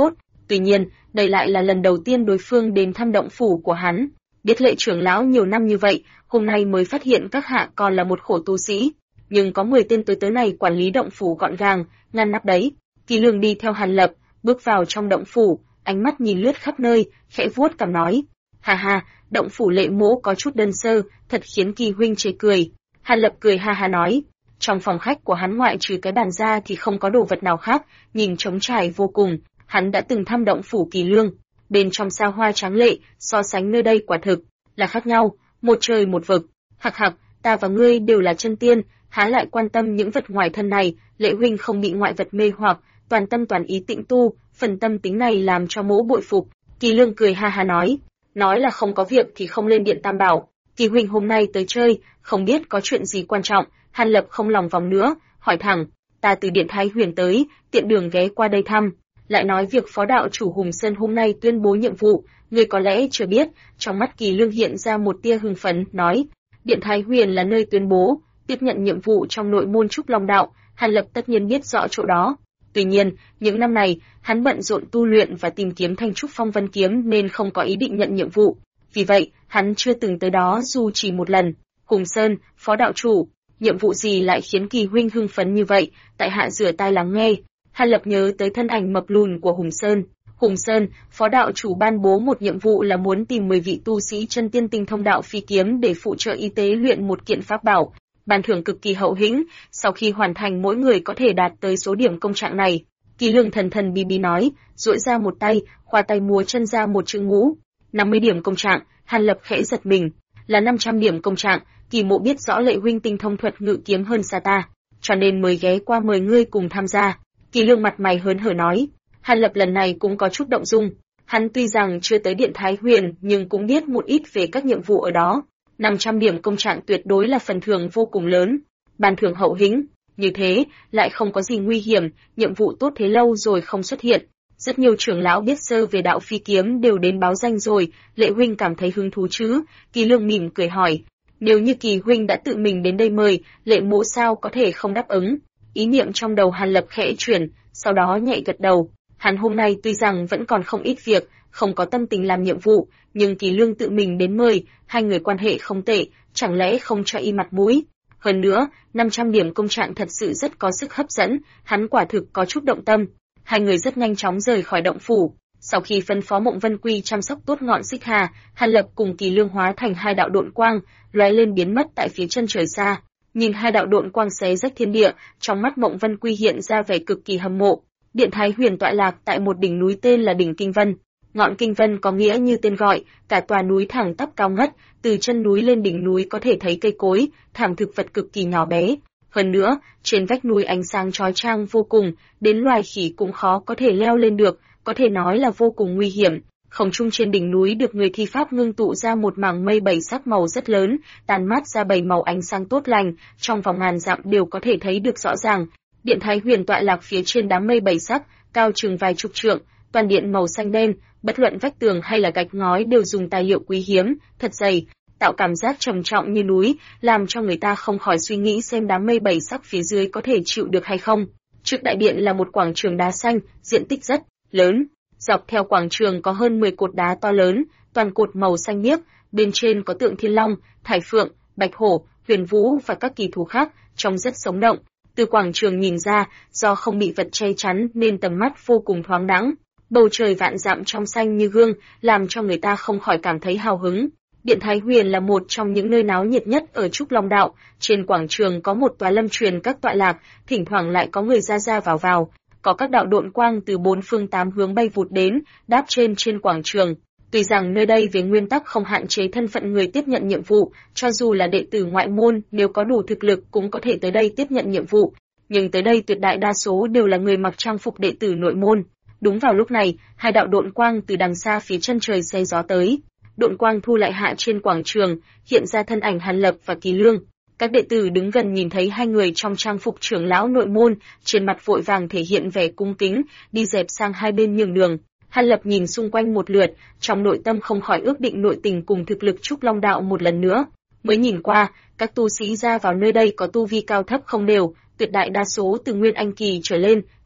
Tuy nhiên, đây lại là lần đầu tiên đối phương đến thăm động phủ của hắn. Biết Lệ trưởng lão nhiều năm như vậy, hôm nay mới phát hiện các hạ còn là một khổ tu sĩ, nhưng có 10 tên tới này quản lý động phủ gọn gàng, ngăn nắp đấy. Kỳ Lương đi theo Hàn Lập, bước vào trong động phủ, ánh mắt nhìn lướt khắp nơi, khẽ vuốt cằm nói: "Ha ha, động phủ Lệ mỗ có chút đơn sơ, thật khiến Kỳ huynh chê cười." Hàn Lập cười ha ha nói: "Trong phòng khách của hắn ngoại trừ cái bàn ra thì không có đồ vật nào khác, nhìn trống trải vô cùng." Hắn đã từng thăm động phủ Kỳ Lương, bên trong xa hoa tráng lệ, so sánh nơi đây quả thực là khác nhau, một trời một vực. Hặc hặc, ta và ngươi đều là chân tiên, há lại quan tâm những vật ngoài thân này. Lệ huynh không bị ngoại vật mê hoặc, toàn tâm toàn ý tịnh tu, phần tâm tính này làm cho mỗ bội phục." Kỳ Lương cười ha ha nói là không có việc thì không lên điện Tam Bảo. Kỳ huynh hôm nay tới chơi, không biết có chuyện gì quan trọng. Hàn Lập không lòng vòng nữa, hỏi thẳng: "Ta từ điện Thái Huyền tới, tiện đường ghé qua đây thăm." Lại nói việc phó đạo chủ Hùng Sơn hôm nay tuyên bố nhiệm vụ, ngươi có lẽ chưa biết. Trong mắt Kỳ Lương hiện ra một tia hưng phấn, nói: "Điện Thái Huyền là nơi tuyên bố tiếp nhận nhiệm vụ trong nội môn Trúc Long đạo." Hàn Lập tất nhiên biết rõ chỗ đó. Tuy nhiên, những năm này, hắn bận rộn tu luyện và tìm kiếm Thanh Trúc Phong Vân kiếm nên không có ý định nhận nhiệm vụ. Vì vậy, hắn chưa từng tới đó dù chỉ một lần. Hùng Sơn, phó đạo chủ, nhiệm vụ gì lại khiến Kỳ huynh hưng phấn như vậy? Tại hạ rửa tai lắng nghe. Hàn Lập nhớ tới thân ảnh mập lùn của Hùng Sơn. Hùng Sơn, phó đạo chủ ban bố một nhiệm vụ là muốn tìm 10 vị tu sĩ chân tiên tinh thông đạo phi kiếm để phụ trợ y tế luyện một kiện pháp bảo. Ban thưởng cực kỳ hậu hĩnh, sau khi hoàn thành mỗi người có thể đạt tới số điểm công trạng này. Kỳ Lương thần thần bí bí nói, duỗi ra một tay, khoa tay múa chân ra một chữ ngũ. 50 điểm công trạng. Hàn Lập khẽ giật mình, là 500 điểm công trạng. Kỳ mộ biết rõ Lệ huynh tinh thông thuật ngự kiếm hơn xa ta, cho nên mới ghé qua mời ngươi cùng tham gia. Kỳ Lương mặt mày hớn hở nói. Hàn Lập lần này cũng có chút động dung. Hắn tuy rằng chưa tới điện Thái Huyền nhưng cũng biết một ít về các nhiệm vụ ở đó. 500 điểm công trạng tuyệt đối là phần thưởng vô cùng lớn. Ban thưởng hậu hĩnh, như thế lại không có gì nguy hiểm, nhiệm vụ tốt thế lâu rồi không xuất hiện. Rất nhiều trưởng lão biết sơ về đạo phi kiếm đều đến báo danh rồi. Lệ huynh cảm thấy hứng thú chứ? Kỳ Lương mỉm cười hỏi. Nếu như Kỳ huynh đã tự mình đến đây mời, Lệ mỗ sao có thể không đáp ứng? Ý niệm trong đầu Hàn Lập khẽ chuyển, sau đó nhẹ gật đầu. Hắn hôm nay tuy rằng vẫn còn không ít việc, không có tâm tình làm nhiệm vụ, nhưng Kỳ Lương tự mình đến mời, hai người quan hệ không tệ, chẳng lẽ không cho y mặt mũi? Hơn nữa, 500 điểm công trạng thật sự rất có sức hấp dẫn, hắn quả thực có chút động tâm. Hai người rất nhanh chóng rời khỏi động phủ. Sau khi phân phó Mộng Vân Quy chăm sóc tốt ngọn xích hà, Hàn Lập cùng Kỳ Lương hóa thành hai đạo độn quang, lóe lên biến mất tại phía chân trời xa. Nhìn hai đạo độn quang xé rách thiên địa, trong mắt Mộng Vân Quy hiện ra vẻ cực kỳ hâm mộ. Điện Thái Huyền tọa lạc tại một đỉnh núi tên là đỉnh Kinh Vân. Ngọn Kinh Vân có nghĩa như tên gọi, cả tòa núi thẳng tắp cao ngất, từ chân núi lên đỉnh núi có thể thấy cây cối, thảm thực vật cực kỳ nhỏ bé. Hơn nữa, trên vách núi ánh sáng chói chang vô cùng, đến loài khỉ cũng khó có thể leo lên được, có thể nói là vô cùng nguy hiểm. Không trung trên đỉnh núi được người thi pháp ngưng tụ ra một mảng mây bảy sắc màu rất lớn, tàn mát ra bảy màu ánh sáng tốt lành, trong vòng ngàn dặm đều có thể thấy được rõ ràng. Điện Thái Huyền tọa lạc phía trên đám mây bảy sắc, cao chừng vài chục trượng, toàn điện màu xanh đen, bất luận vách tường hay là gạch ngói đều dùng tài liệu quý hiếm, thật dày, tạo cảm giác trầm trọng như núi, làm cho người ta không khỏi suy nghĩ xem đám mây bảy sắc phía dưới có thể chịu được hay không. Trước đại điện là một quảng trường đá xanh, diện tích rất lớn. Dọc theo quảng trường có hơn 10 cột đá to lớn, toàn cột màu xanh biếc, bên trên có tượng Thiên Long, Thải Phượng, Bạch Hổ, Huyền Vũ và các kỳ thú khác, trông rất sống động. Từ quảng trường nhìn ra, do không bị vật che chắn nên tầm mắt vô cùng thoáng đãng. Bầu trời vạn dặm trong xanh như gương, làm cho người ta không khỏi cảm thấy hào hứng. Điện Thái Huyền là một trong những nơi náo nhiệt nhất ở Trúc Long đạo, trên quảng trường có một tòa lâm truyền các tọa lạc, thỉnh thoảng lại có người ra ra vào vào. Có các đạo độn quang từ bốn phương tám hướng bay vụt đến, đáp trên quảng trường. Tuy rằng nơi đây về nguyên tắc không hạn chế thân phận người tiếp nhận nhiệm vụ, cho dù là đệ tử ngoại môn nếu có đủ thực lực cũng có thể tới đây tiếp nhận nhiệm vụ, nhưng tới đây tuyệt đại đa số đều là người mặc trang phục đệ tử nội môn. Đúng vào lúc này, hai đạo độn quang từ đằng xa phía chân trời xé gió tới. Độn quang thu lại hạ trên quảng trường, hiện ra thân ảnh Hàn Lập và Kỳ Lương. Các đệ tử đứng gần nhìn thấy hai người trong trang phục trưởng lão nội môn, trên mặt vội vàng thể hiện vẻ cung kính, đi dẹp sang hai bên nhường đường. Hàn Lập nhìn xung quanh một lượt, trong nội tâm không khỏi ước định nội tình cùng thực lực Trúc Long đạo một lần nữa. Mới nhìn qua, các tu sĩ ra vào nơi đây có tu vi cao thấp không đều, tuyệt đại đa số từ Nguyên Anh kỳ trở lên,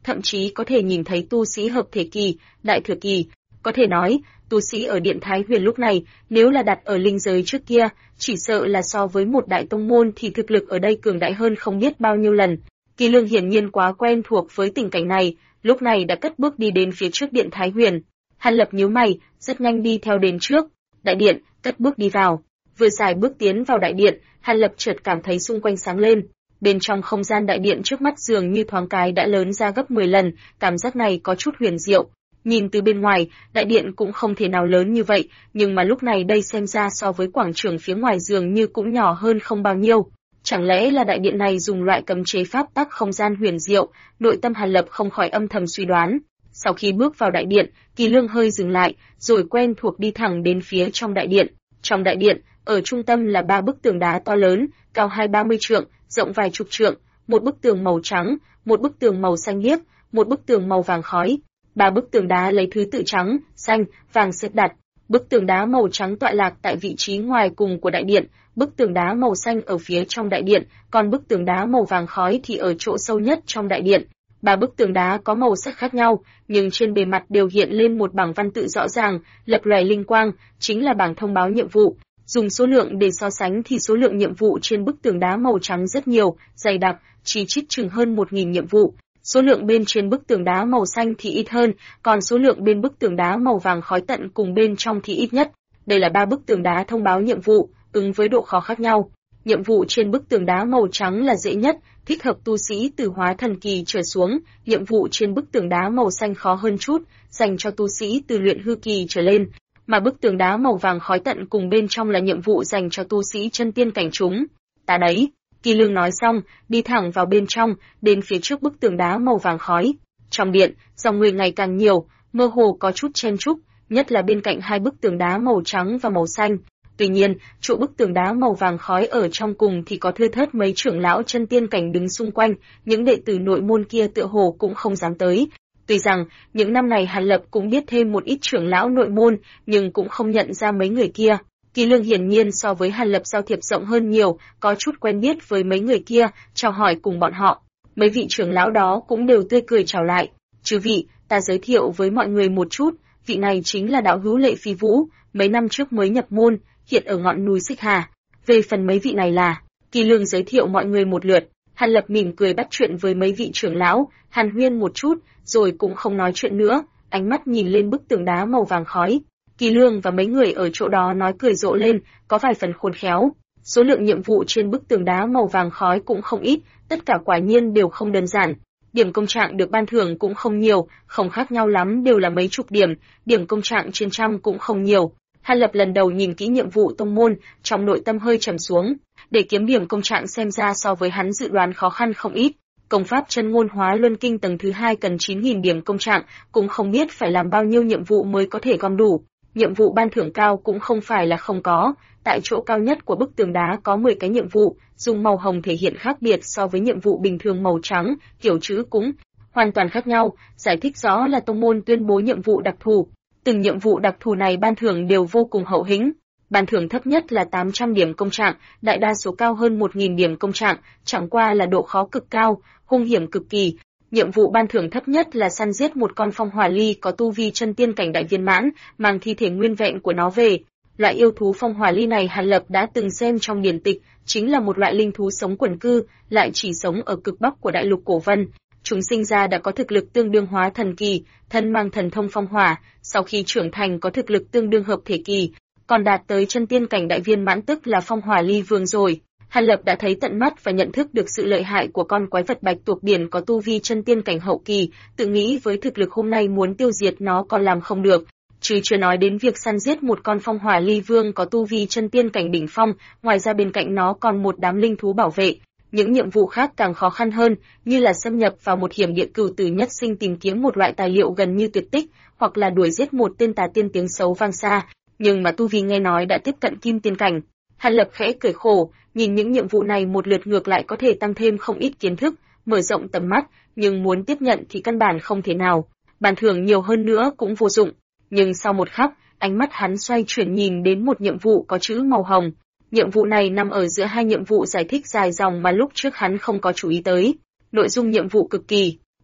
thậm chí có thể nhìn thấy tu sĩ hợp thể kỳ, đại thừa kỳ. Có thể nói, tu sĩ ở Điện Thái Huyền lúc này, nếu là đặt ở linh giới trước kia, chỉ sợ là so với một đại tông môn thì thực lực ở đây cường đại hơn không biết bao nhiêu lần. Kỳ Lương hiển nhiên quá quen thuộc với tình cảnh này, lúc này đã cất bước đi đến phía trước Điện Thái Huyền. Hàn Lập nhíu mày, rất nhanh đi theo đến trước đại điện, cất bước đi vào. Vừa xài bước tiến vào đại điện, Hàn Lập chợt cảm thấy xung quanh sáng lên. Bên trong không gian đại điện trước mắt dường như thoáng cái đã lớn ra gấp 10 lần, cảm giác này có chút huyền diệu. Nhìn từ bên ngoài, đại điện cũng không thể nào lớn như vậy, nhưng mà lúc này đây xem ra so với quảng trường phía ngoài dường như cũng nhỏ hơn không bao nhiêu. Chẳng lẽ là đại điện này dùng loại cấm chế pháp tắc không gian huyền diệu? Nội tâm Hàn Lập không khỏi âm thầm suy đoán. Sau khi bước vào đại điện, Kỳ Lương hơi dừng lại, rồi quen thuộc đi thẳng đến phía trong đại điện. Trong đại điện, ở trung tâm là 3 bức tường đá to lớn, cao 20-30 trượng, rộng vài chục trượng, một bức tường màu trắng, một bức tường màu xanh biếc, một bức tường màu vàng khói. 3 bức tường đá lấy thứ tự trắng, xanh, vàng xếp đặt. Bức tường đá màu trắng tọa lạc tại vị trí ngoài cùng của đại điện, bức tường đá màu xanh ở phía trong đại điện, còn bức tường đá màu vàng khói thì ở chỗ sâu nhất trong đại điện. 3 bức tường đá có màu sắc khác nhau, nhưng trên bề mặt đều hiện lên một bảng văn tự rõ ràng, lập lòe linh quang, chính là bảng thông báo nhiệm vụ. Dùng số lượng để so sánh thì số lượng nhiệm vụ trên bức tường đá màu trắng rất nhiều, dày đặc, chỉ chít chừng hơn 1000 nhiệm vụ. Số lượng bên trên bức tường đá màu xanh thì ít hơn, còn số lượng bên bức tường đá màu vàng khói tận cùng bên trong thì ít nhất. Đây là 3 bức tường đá thông báo nhiệm vụ, ứng với độ khó khác nhau. Nhiệm vụ trên bức tường đá màu trắng là dễ nhất, thích hợp tu sĩ từ hóa thần kỳ trở xuống. Nhiệm vụ trên bức tường đá màu xanh khó hơn chút, dành cho tu sĩ từ luyện hư kỳ trở lên. Mà bức tường đá màu vàng khói tận cùng bên trong là nhiệm vụ dành cho tu sĩ chân tiên cảnh chúng. Ta đấy. Kỳ Lương nói xong, đi thẳng vào bên trong, đến phía trước bức tường đá màu vàng khói. Trong điện, dòng người ngày càng nhiều, mơ hồ có chút chen chúc, nhất là bên cạnh 2 bức tường đá màu trắng và màu xanh. Tuy nhiên, chỗ bức tường đá màu vàng khói ở trong cùng thì có thưa thớt mấy trưởng lão chân tiên cảnh đứng xung quanh, những đệ tử nội môn kia tựa hồ cũng không dám tới. Tuy rằng, những năm này Hàn Lập cũng biết thêm một ít trưởng lão nội môn, nhưng cũng không nhận ra mấy người kia. Kỳ Lương hiển nhiên so với Hàn Lập giao thiệp rộng hơn nhiều, có chút quen biết với mấy người kia, chào hỏi cùng bọn họ. Mấy vị trưởng lão đó cũng đều tươi cười chào lại. Chư vị, ta giới thiệu với mọi người một chút, vị này chính là đạo hữu Lệ Phi Vũ, mấy năm trước mới nhập môn, hiện ở ngọn núi Xích Hà. Về phần mấy vị này là, Kỳ Lương giới thiệu mọi người một lượt. Hàn Lập mỉm cười bắt chuyện với mấy vị trưởng lão, hàn huyên một chút, rồi cũng không nói chuyện nữa, ánh mắt nhìn lên bức tường đá màu vàng khói. Kỳ Lương và mấy người ở chỗ đó nói cười rộ lên, có vài phần khôn khéo. Số lượng nhiệm vụ trên bức tường đá màu vàng khói cũng không ít, tất cả quả nhiên đều không đơn giản. Điểm công trạng được ban thưởng cũng không nhiều, không khác nhau lắm đều là mấy chục điểm, điểm công trạng trên trăm cũng không nhiều. Hàn Lập lần đầu nhìn kỹ nhiệm vụ tông môn, trong nội tâm hơi trầm xuống. Để kiếm điểm công trạng xem ra so với hắn dự đoán khó khăn không ít. Công pháp chân ngôn hóa luân kinh tầng thứ 2 cần 9000 điểm công trạng, cũng không biết phải làm bao nhiêu nhiệm vụ mới có thể gom đủ. Nhiệm vụ ban thưởng cao cũng không phải là không có, tại chỗ cao nhất của bức tường đá có 10 cái nhiệm vụ, dùng màu hồng thể hiện khác biệt so với nhiệm vụ bình thường màu trắng, kiểu chữ cũng hoàn toàn khác nhau, giải thích rõ là tông môn tuyên bố nhiệm vụ đặc thù. Từng nhiệm vụ đặc thù này ban thưởng đều vô cùng hậu hĩnh. Ban thưởng thấp nhất là 800 điểm công trạng, đại đa số cao hơn 1000 điểm công trạng, chẳng qua là độ khó cực cao, hung hiểm cực kỳ. Nhiệm vụ ban thưởng thấp nhất là săn giết một con phong hỏa ly có tu vi chân tiên cảnh đại viên mãn, mang thi thể nguyên vẹn của nó về. Loại yêu thú phong hỏa ly này Hàn Lập đã từng xem trong điển tịch, chính là một loại linh thú sống quần cư, lại chỉ sống ở cực bắc của đại lục cổ vân. Chúng sinh ra đã có thực lực tương đương hóa thần kỳ, thân mang thần thông phong hỏa, sau khi trưởng thành có thực lực tương đương hợp thể kỳ, còn đạt tới chân tiên cảnh đại viên mãn tức là phong hỏa ly vương rồi. Hàn Lập đã thấy tận mắt và nhận thức được sự lợi hại của con quái vật bạch tuộc biển có tu vi chân tiên cảnh hậu kỳ, tự nghĩ với thực lực hôm nay muốn tiêu diệt nó còn làm không được, chứ chưa nói đến việc săn giết một con phong hỏa ly vương có tu vi chân tiên cảnh đỉnh phong, ngoài ra bên cạnh nó còn một đám linh thú bảo vệ. Những nhiệm vụ khác càng khó khăn hơn, như là xâm nhập vào một hiểm địa cửu tử nhất sinh tìm kiếm một loại tài liệu gần như tuyệt tích, hoặc là đuổi giết một tên tà tiên tiếng xấu vang xa, nhưng mà tu vi nghe nói đã tiếp cận kim tiên cảnh. Hàn Lập khẽ cười khổ, nhìn những nhiệm vụ này một lượt ngược lại có thể tăng thêm không ít kiến thức, mở rộng tầm mắt, nhưng muốn tiếp nhận thì căn bản không thể nào. Bàn thưởng nhiều hơn nữa cũng vô dụng. Nhưng sau một khắc, ánh mắt hắn xoay chuyển nhìn đến một nhiệm vụ có chữ màu hồng. Nhiệm vụ này nằm ở giữa hai nhiệm vụ giải thích dài dòng mà lúc trước hắn không có chú ý tới. Nội dung nhiệm vụ cực kỳ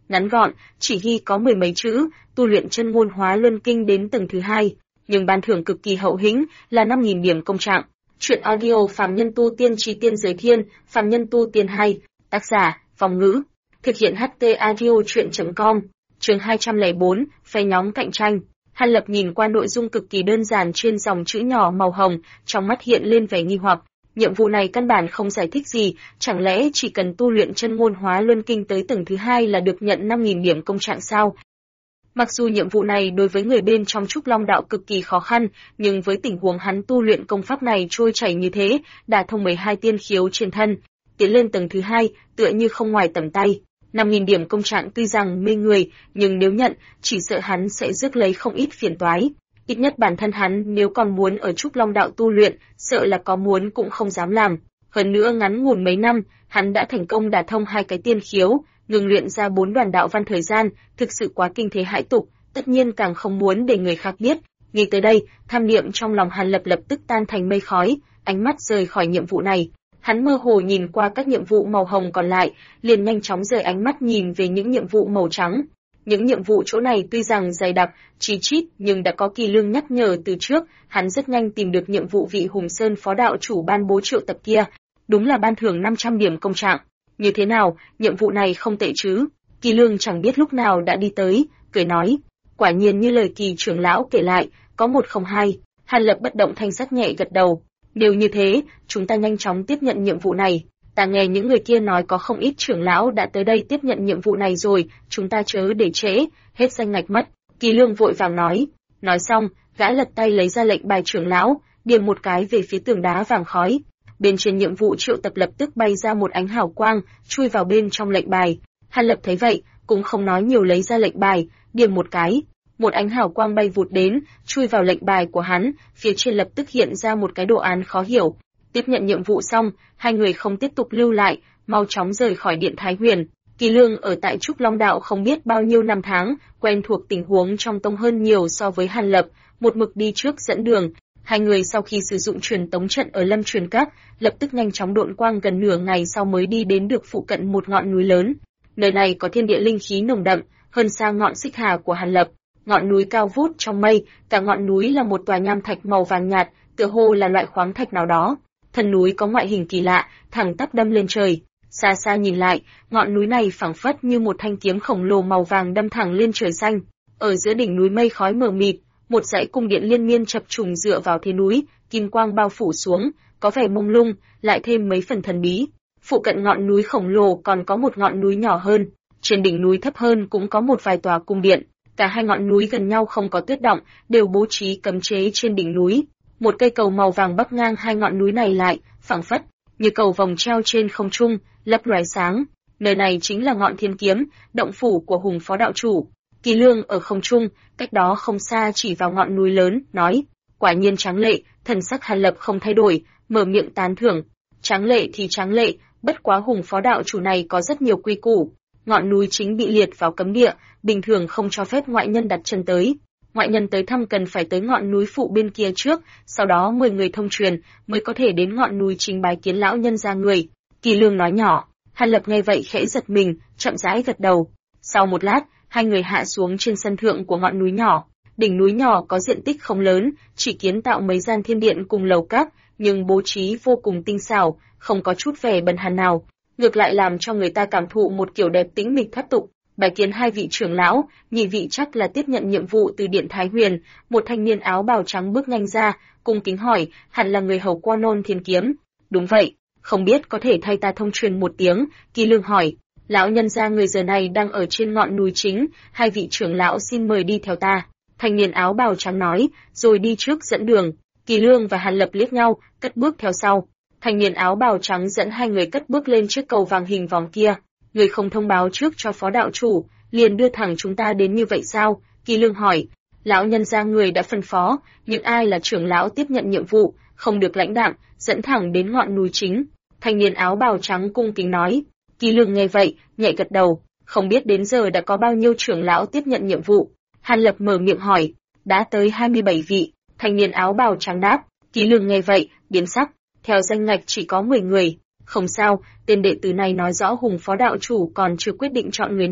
ngắn gọn, chỉ ghi có mười mấy chữ, tu luyện chân ngôn hóa luân kinh đến tầng thứ 2, nhưng ban thưởng cực kỳ hậu hĩnh là 5.000 điểm công trạng. Truyện audio Phàm Nhân Tu Tiên Chi Tiên Giới Thiên, Phàm Nhân Tu Tiên 2, tác giả, Phong Ngữ, thực hiện HT Audio Truyện.com, chương 204, phe nhóm cạnh tranh. Hàn Lập nhìn qua nội dung cực kỳ đơn giản trên dòng chữ nhỏ màu hồng, trong mắt hiện lên vẻ nghi hoặc. Nhiệm vụ này căn bản không giải thích gì, chẳng lẽ chỉ cần tu luyện chân ngôn hóa luân kinh tới tầng thứ 2 là được nhận 5.000 điểm công trạng sao? Mặc dù nhiệm vụ này đối với người bên trong Trúc Long đạo cực kỳ khó khăn, nhưng với tình huống hắn tu luyện công pháp này trôi chảy như thế, đả thông 12 tiên khiếu trên thân, tiến lên tầng thứ 2, tựa như không ngoài tầm tay. 5.000 điểm công trạng tuy rằng mê người, nhưng nếu nhận, chỉ sợ hắn sẽ rước lấy không ít phiền toái. Ít nhất bản thân hắn nếu còn muốn ở Trúc Long đạo tu luyện, sợ là có muốn cũng không dám làm. Hơn nữa ngắn ngủn mấy năm, hắn đã thành công đả thông 2 cái tiên khiếu, ngừng luyện ra 4 đoàn đạo văn thời gian, thực sự quá kinh thế hãi tục, tất nhiên càng không muốn để người khác biết. Nghĩ tới đây, tham niệm trong lòng Hàn Lập lập tức tan thành mây khói, ánh mắt rời khỏi nhiệm vụ này. Hắn mơ hồ nhìn qua các nhiệm vụ màu hồng còn lại, liền nhanh chóng rời ánh mắt nhìn về những nhiệm vụ màu trắng. Những nhiệm vụ chỗ này tuy rằng dày đặc, chí chít, nhưng đã có Kỳ Lương nhắc nhở từ trước, hắn rất nhanh tìm được nhiệm vụ vị Hùng Sơn phó đạo chủ ban bố triệu tập kia. Đúng là ban thưởng 500 điểm công trạng. Như thế nào, nhiệm vụ này không tệ chứ? Kỳ Lương chẳng biết lúc nào đã đi tới, cười nói. Quả nhiên như lời Kỳ trưởng lão kể lại, có 102. Hàn Lập bất động thanh sắc nhẹ gật đầu. Nếu như thế, chúng ta nhanh chóng tiếp nhận nhiệm vụ này. Ta nghe những người kia nói có không ít trưởng lão đã tới đây tiếp nhận nhiệm vụ này rồi, chúng ta chớ để trễ, hết danh ngạch mất. Kỳ Lương vội vàng nói. Nói xong, gã lật tay lấy ra lệnh bài trưởng lão, điểm một cái về phía tường đá vàng khói. Bên trên nhiệm vụ triệu tập lập tức bay ra một ánh hào quang, chui vào bên trong lệnh bài. Hàn Lập thấy vậy, cũng không nói nhiều lấy ra lệnh bài, điểm một cái. Một ánh hào quang bay vụt đến, chui vào lệnh bài của hắn, phía trên lập tức hiện ra một cái đồ án khó hiểu. Tiếp nhận nhiệm vụ xong, hai người không tiếp tục lưu lại, mau chóng rời khỏi Điện Thái Huyền. Kỳ Lương ở tại Trúc Long đạo không biết bao nhiêu năm tháng, quen thuộc tình huống trong tông hơn nhiều so với Hàn Lập, một mực đi trước dẫn đường. Hai người sau khi sử dụng truyền tống trận ở Lâm Truyền Các, lập tức nhanh chóng độn quang gần nửa ngày sau mới đi đến được phụ cận một ngọn núi lớn. Nơi này có thiên địa linh khí nồng đậm, hơn xa ngọn Xích Hà của Hàn Lập. Ngọn núi cao vút trong mây, cả ngọn núi là một tòa nham thạch màu vàng nhạt, tựa hồ là loại khoáng thạch nào đó. Thân núi có ngoại hình kỳ lạ, thẳng tắp đâm lên trời. Xa xa nhìn lại, ngọn núi này phảng phất như một thanh kiếm khổng lồ màu vàng đâm thẳng lên trời xanh. Ở giữa đỉnh núi mây khói mờ mịt, một dãy cung điện liên miên chập trùng dựa vào thế núi, kim quang bao phủ xuống, có vẻ mông lung, lại thêm mấy phần thần bí. Phụ cận ngọn núi khổng lồ còn có một ngọn núi nhỏ hơn, trên đỉnh núi thấp hơn cũng có một vài tòa cung điện. Cả hai ngọn núi gần nhau không có tuyết động, đều bố trí cấm chế trên đỉnh núi. Một cây cầu màu vàng bắc ngang hai ngọn núi này lại, phảng phất như cầu vòng treo trên không trung, lấp lóe sáng. Nơi này chính là ngọn Thiên Kiếm, động phủ của Hùng phó đạo chủ. Kỳ Lương ở không trung, cách đó không xa chỉ vào ngọn núi lớn, nói: quả nhiên tráng lệ. Thần sắc Hàn Lập không thay đổi, mở miệng tán thưởng. Tráng lệ thì tráng lệ, bất quá Hùng phó đạo chủ này có rất nhiều quy củ. Ngọn núi chính bị liệt vào cấm địa, bình thường không cho phép ngoại nhân đặt chân tới. Ngoại nhân tới thăm cần phải tới ngọn núi phụ bên kia trước, sau đó 10 người thông truyền mới có thể đến ngọn núi chính bái kiến lão nhân gia người. Kỳ Lương nói nhỏ. Hàn Lập nghe vậy khẽ giật mình, chậm rãi gật đầu. Sau một lát, hai người hạ xuống trên sân thượng của ngọn núi nhỏ. Đỉnh núi nhỏ có diện tích không lớn, chỉ kiến tạo mấy gian thiên điện cùng lầu các, nhưng bố trí vô cùng tinh xảo, không có chút vẻ bần hàn nào, ngược lại làm cho người ta cảm thụ một kiểu đẹp tĩnh mịch thoát tục. Bái kiến hai vị trưởng lão, nhị vị chắc là tiếp nhận nhiệm vụ từ Điện Thái Huyền. Một thanh niên áo bào trắng bước nhanh ra, cung kính hỏi, hẳn là người hầu Quan Nôn Thiên Kiếm. Đúng vậy, không biết có thể thay ta thông truyền một tiếng. Kỳ Lương hỏi. Lão nhân gia người giờ này đang ở trên ngọn núi chính, hai vị trưởng lão xin mời đi theo ta. Thanh niên áo bào trắng nói, rồi đi trước dẫn đường. Kỳ Lương và Hàn Lập liếc nhau, cất bước theo sau. Thanh niên áo bào trắng dẫn hai người cất bước lên chiếc cầu vàng hình vòng kia. Người không thông báo trước cho phó đạo chủ, liền đưa thẳng chúng ta đến như vậy sao? Kỳ Lương hỏi. Lão nhân gia người đã phân phó, những ai là trưởng lão tiếp nhận nhiệm vụ, không được lãnh đạm, dẫn thẳng đến ngọn núi chính. Thanh niên áo bào trắng cung kính nói. Kỳ Lương nghe vậy, nhẹ gật đầu. Không biết đến giờ đã có bao nhiêu trưởng lão tiếp nhận nhiệm vụ? Hàn Lập mở miệng hỏi. Đã tới 27 vị. Thanh niên áo bào trắng đáp. Kỳ Lương nghe vậy, biến sắc. Theo danh ngạch chỉ có 10 người. Không sao, tên đệ tử này nói rõ Hùng phó đạo chủ còn chưa quyết định chọn người nào.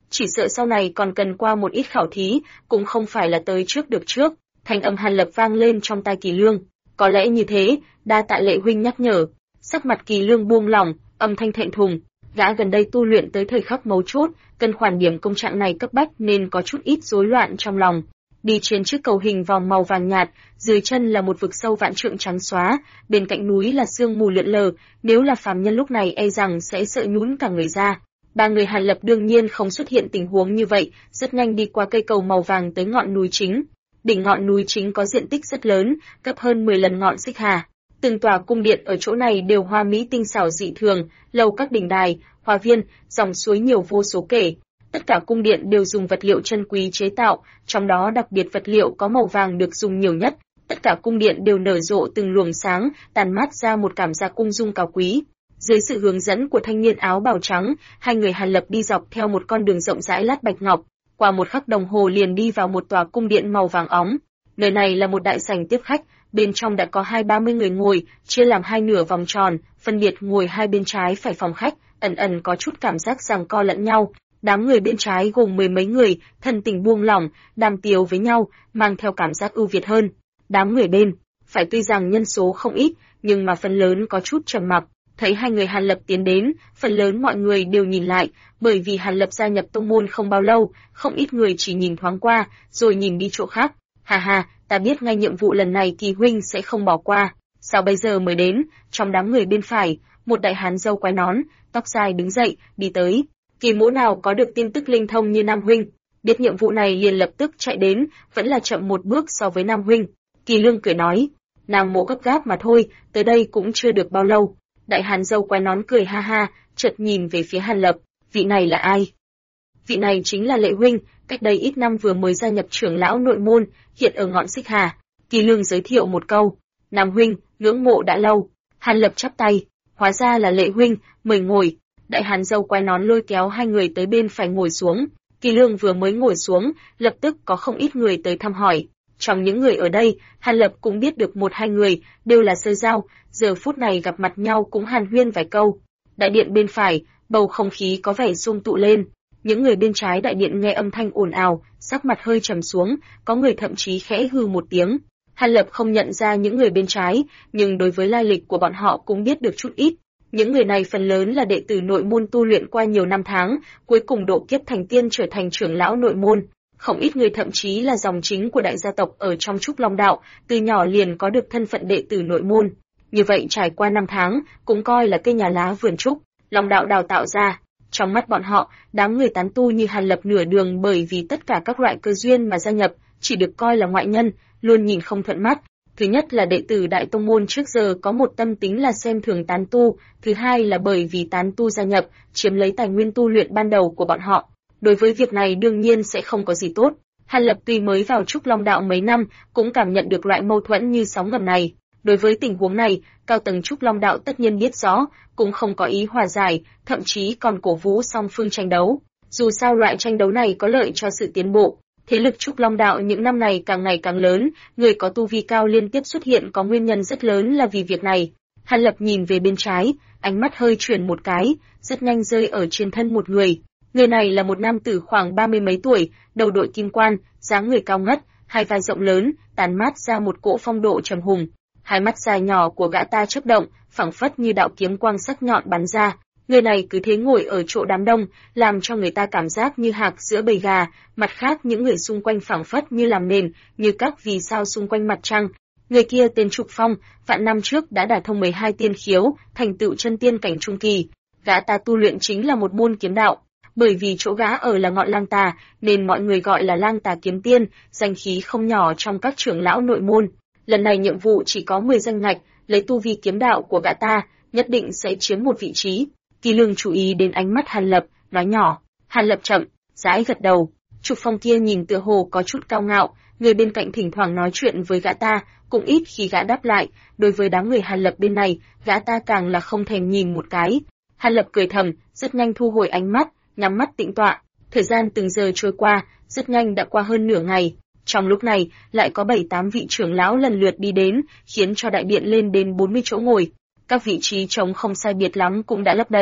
chỉ sợ sau này còn cần qua một ít khảo thí, cũng không phải là tới trước được trước. Thanh âm Hàn Lập vang lên trong tai Kỳ Lương. Có lẽ như thế, đa tạ Lệ huynh nhắc nhở. Sắc mặt Kỳ Lương buông lỏng, âm thanh thẹn thùng. Gã gần đây tu luyện tới thời khắc mấu chốt, cần khoản điểm công trạng này cấp bách nên có chút ít rối loạn trong lòng. Đi trên chiếc cầu hình vòm màu vàng nhạt, dưới chân là một vực sâu vạn trượng trắng xóa, bên cạnh núi là sương mù lượn lờ, nếu là phàm nhân lúc này e rằng sẽ sợ nhũn cả người ra. Ba người Hàn Lập đương nhiên không xuất hiện tình huống như vậy, rất nhanh đi qua cây cầu màu vàng tới ngọn núi chính. Đỉnh ngọn núi chính có diện tích rất lớn, gấp hơn 10 lần ngọn Xích Hà. Từng tòa cung điện ở chỗ này đều hoa mỹ tinh xảo dị thường, lầu các đình đài, hoa viên, dòng suối nhiều vô số kể. Tất cả cung điện đều dùng vật liệu chân quý chế tạo, trong đó đặc biệt vật liệu có màu vàng được dùng nhiều nhất. Tất cả cung điện đều nở rộ từng luồng sáng, tàn mát ra một cảm giác cung dung cao quý. Dưới sự hướng dẫn của thanh niên áo bào trắng, hai người Hàn Lập đi dọc theo một con đường rộng rãi lát bạch ngọc, qua một khắc đồng hồ liền đi vào một tòa cung điện màu vàng óng. Nơi này là một đại sảnh tiếp khách, bên trong đã có 20-30 người ngồi, chia làm hai nửa vòng tròn, phân biệt ngồi hai bên trái phải phòng khách, ẩn ẩn có chút cảm giác giằng co lẫn nhau. Đám người bên trái gồm 10 mấy người, thân tình buông lỏng, đàm tiếu với nhau, mang theo cảm giác ưu việt hơn. Đám người bên phải tuy rằng nhân số không ít, nhưng mà phần lớn có chút trầm mặc. Thấy hai người Hàn Lập tiến đến, phần lớn mọi người đều nhìn lại, bởi vì Hàn Lập gia nhập tông môn không bao lâu, không ít người chỉ nhìn thoáng qua, rồi nhìn đi chỗ khác. Hà hà, ta biết ngay nhiệm vụ lần này Kỳ huynh sẽ không bỏ qua. Sao bây giờ mới đến? Trong đám người bên phải, một đại hán râu quai nón, tóc dài đứng dậy, đi tới. Kỳ mỗ nào có được tin tức linh thông như Nam huynh, biết nhiệm vụ này liền lập tức chạy đến, vẫn là chậm một bước so với Nam huynh. Kỳ Lương cười nói, nàng mỗ gấp gáp mà thôi, tới đây cũng chưa được bao lâu. Đại hán râu quai nón cười ha ha, chợt nhìn về phía Hàn Lập, vị này là ai? Vị này chính là Lệ huynh, cách đây ít năm vừa mới gia nhập trưởng lão nội môn, hiện ở ngọn Xích Hà. Kỳ Lương giới thiệu một câu, Nam huynh, ngưỡng mộ đã lâu. Hàn Lập chắp tay, hóa ra là Lệ huynh, mời ngồi. Đại hán râu quai nón lôi kéo hai người tới bên phải ngồi xuống. Kỳ Lương vừa mới ngồi xuống, lập tức có không ít người tới thăm hỏi. Trong những người ở đây, Hàn Lập cũng biết được một hai người, đều là sơ giao, giờ phút này gặp mặt nhau cũng hàn huyên vài câu. Đại điện bên phải, bầu không khí có vẻ sum tụ lên. Những người bên trái đại điện nghe âm thanh ồn ào, sắc mặt hơi trầm xuống, có người thậm chí khẽ hừ một tiếng. Hàn Lập không nhận ra những người bên trái, nhưng đối với lai lịch của bọn họ cũng biết được chút ít. Những người này phần lớn là đệ tử nội môn tu luyện qua nhiều năm tháng, cuối cùng độ kiếp thành tiên trở thành trưởng lão nội môn. Không ít người thậm chí là dòng chính của đại gia tộc ở trong Trúc Long Đạo, từ nhỏ liền có được thân phận đệ tử nội môn. Như vậy trải qua năm tháng, cũng coi là cây nhà lá vườn trúc, Long Đạo đào tạo ra. Trong mắt bọn họ, đám người tán tu như Hàn Lập nửa đường bởi vì tất cả các loại cơ duyên mà gia nhập, chỉ được coi là ngoại nhân, luôn nhìn không thuận mắt. Thứ nhất là đệ tử đại tông môn trước giờ có một tâm tính là xem thường tán tu, thứ hai là bởi vì tán tu gia nhập, chiếm lấy tài nguyên tu luyện ban đầu của bọn họ. Đối với việc này đương nhiên sẽ không có gì tốt. Hàn Lập tuy mới vào Trúc Long Đạo mấy năm, cũng cảm nhận được loại mâu thuẫn như sóng ngầm này. Đối với tình huống này, cao tầng Trúc Long Đạo tất nhiên biết rõ, cũng không có ý hòa giải, thậm chí còn cổ vũ song phương tranh đấu. Dù sao loại tranh đấu này có lợi cho sự tiến bộ. Thế lực Trúc Long Đạo những năm này càng ngày càng lớn, người có tu vi cao liên tiếp xuất hiện có nguyên nhân rất lớn là vì việc này. Hàn Lập nhìn về bên trái, ánh mắt hơi chuyển một cái, rất nhanh rơi ở trên thân một người. Người này là một nam tử khoảng 30 mấy tuổi, đầu đội kim quan, dáng người cao ngất, hai vai rộng lớn, tàn mát ra một cỗ phong độ trầm hùng. Hai mắt dài nhỏ của gã ta chớp động, phảng phất như đạo kiếm quang sắc nhọn bắn ra. Người này cứ thế ngồi ở chỗ đám đông, làm cho người ta cảm giác như hạc giữa bầy gà, mặt khác những người xung quanh phảng phất như làm nền, như các vì sao xung quanh mặt trăng. Người kia tên Trục Phong, vạn năm trước đã đả thông 12 tiên khiếu, thành tựu chân tiên cảnh trung kỳ. Gã ta tu luyện chính là một môn kiếm đạo. Bởi vì chỗ gã ở là ngọn Lang Tà, nên mọi người gọi là Lang Tà kiếm tiên, danh khí không nhỏ trong các trưởng lão nội môn. Lần này nhiệm vụ chỉ có 10 danh ngạch, lấy tu vi kiếm đạo của gã ta, nhất định sẽ chiếm một vị trí. Kỳ Lương chú ý đến ánh mắt Hàn Lập, nói nhỏ. Hàn Lập chậm, rãi gật đầu. Trục Phong kia nhìn tựa hồ có chút cao ngạo, người bên cạnh thỉnh thoảng nói chuyện với gã ta, cũng ít khi gã đáp lại. Đối với đám người Hàn Lập bên này, gã ta càng là không thèm nhìn một cái. Hàn Lập cười thầm, rất nhanh thu hồi ánh mắt, nhắm mắt tĩnh tọa. Thời gian từng giờ trôi qua, rất nhanh đã qua hơn nửa ngày. Trong lúc này, lại có 7-8 vị trưởng lão lần lượt đi đến, khiến cho đại điện lên đến 40 chỗ ngồi. Các vị trí trống không sai biệt lắm cũng đã lấp đầy.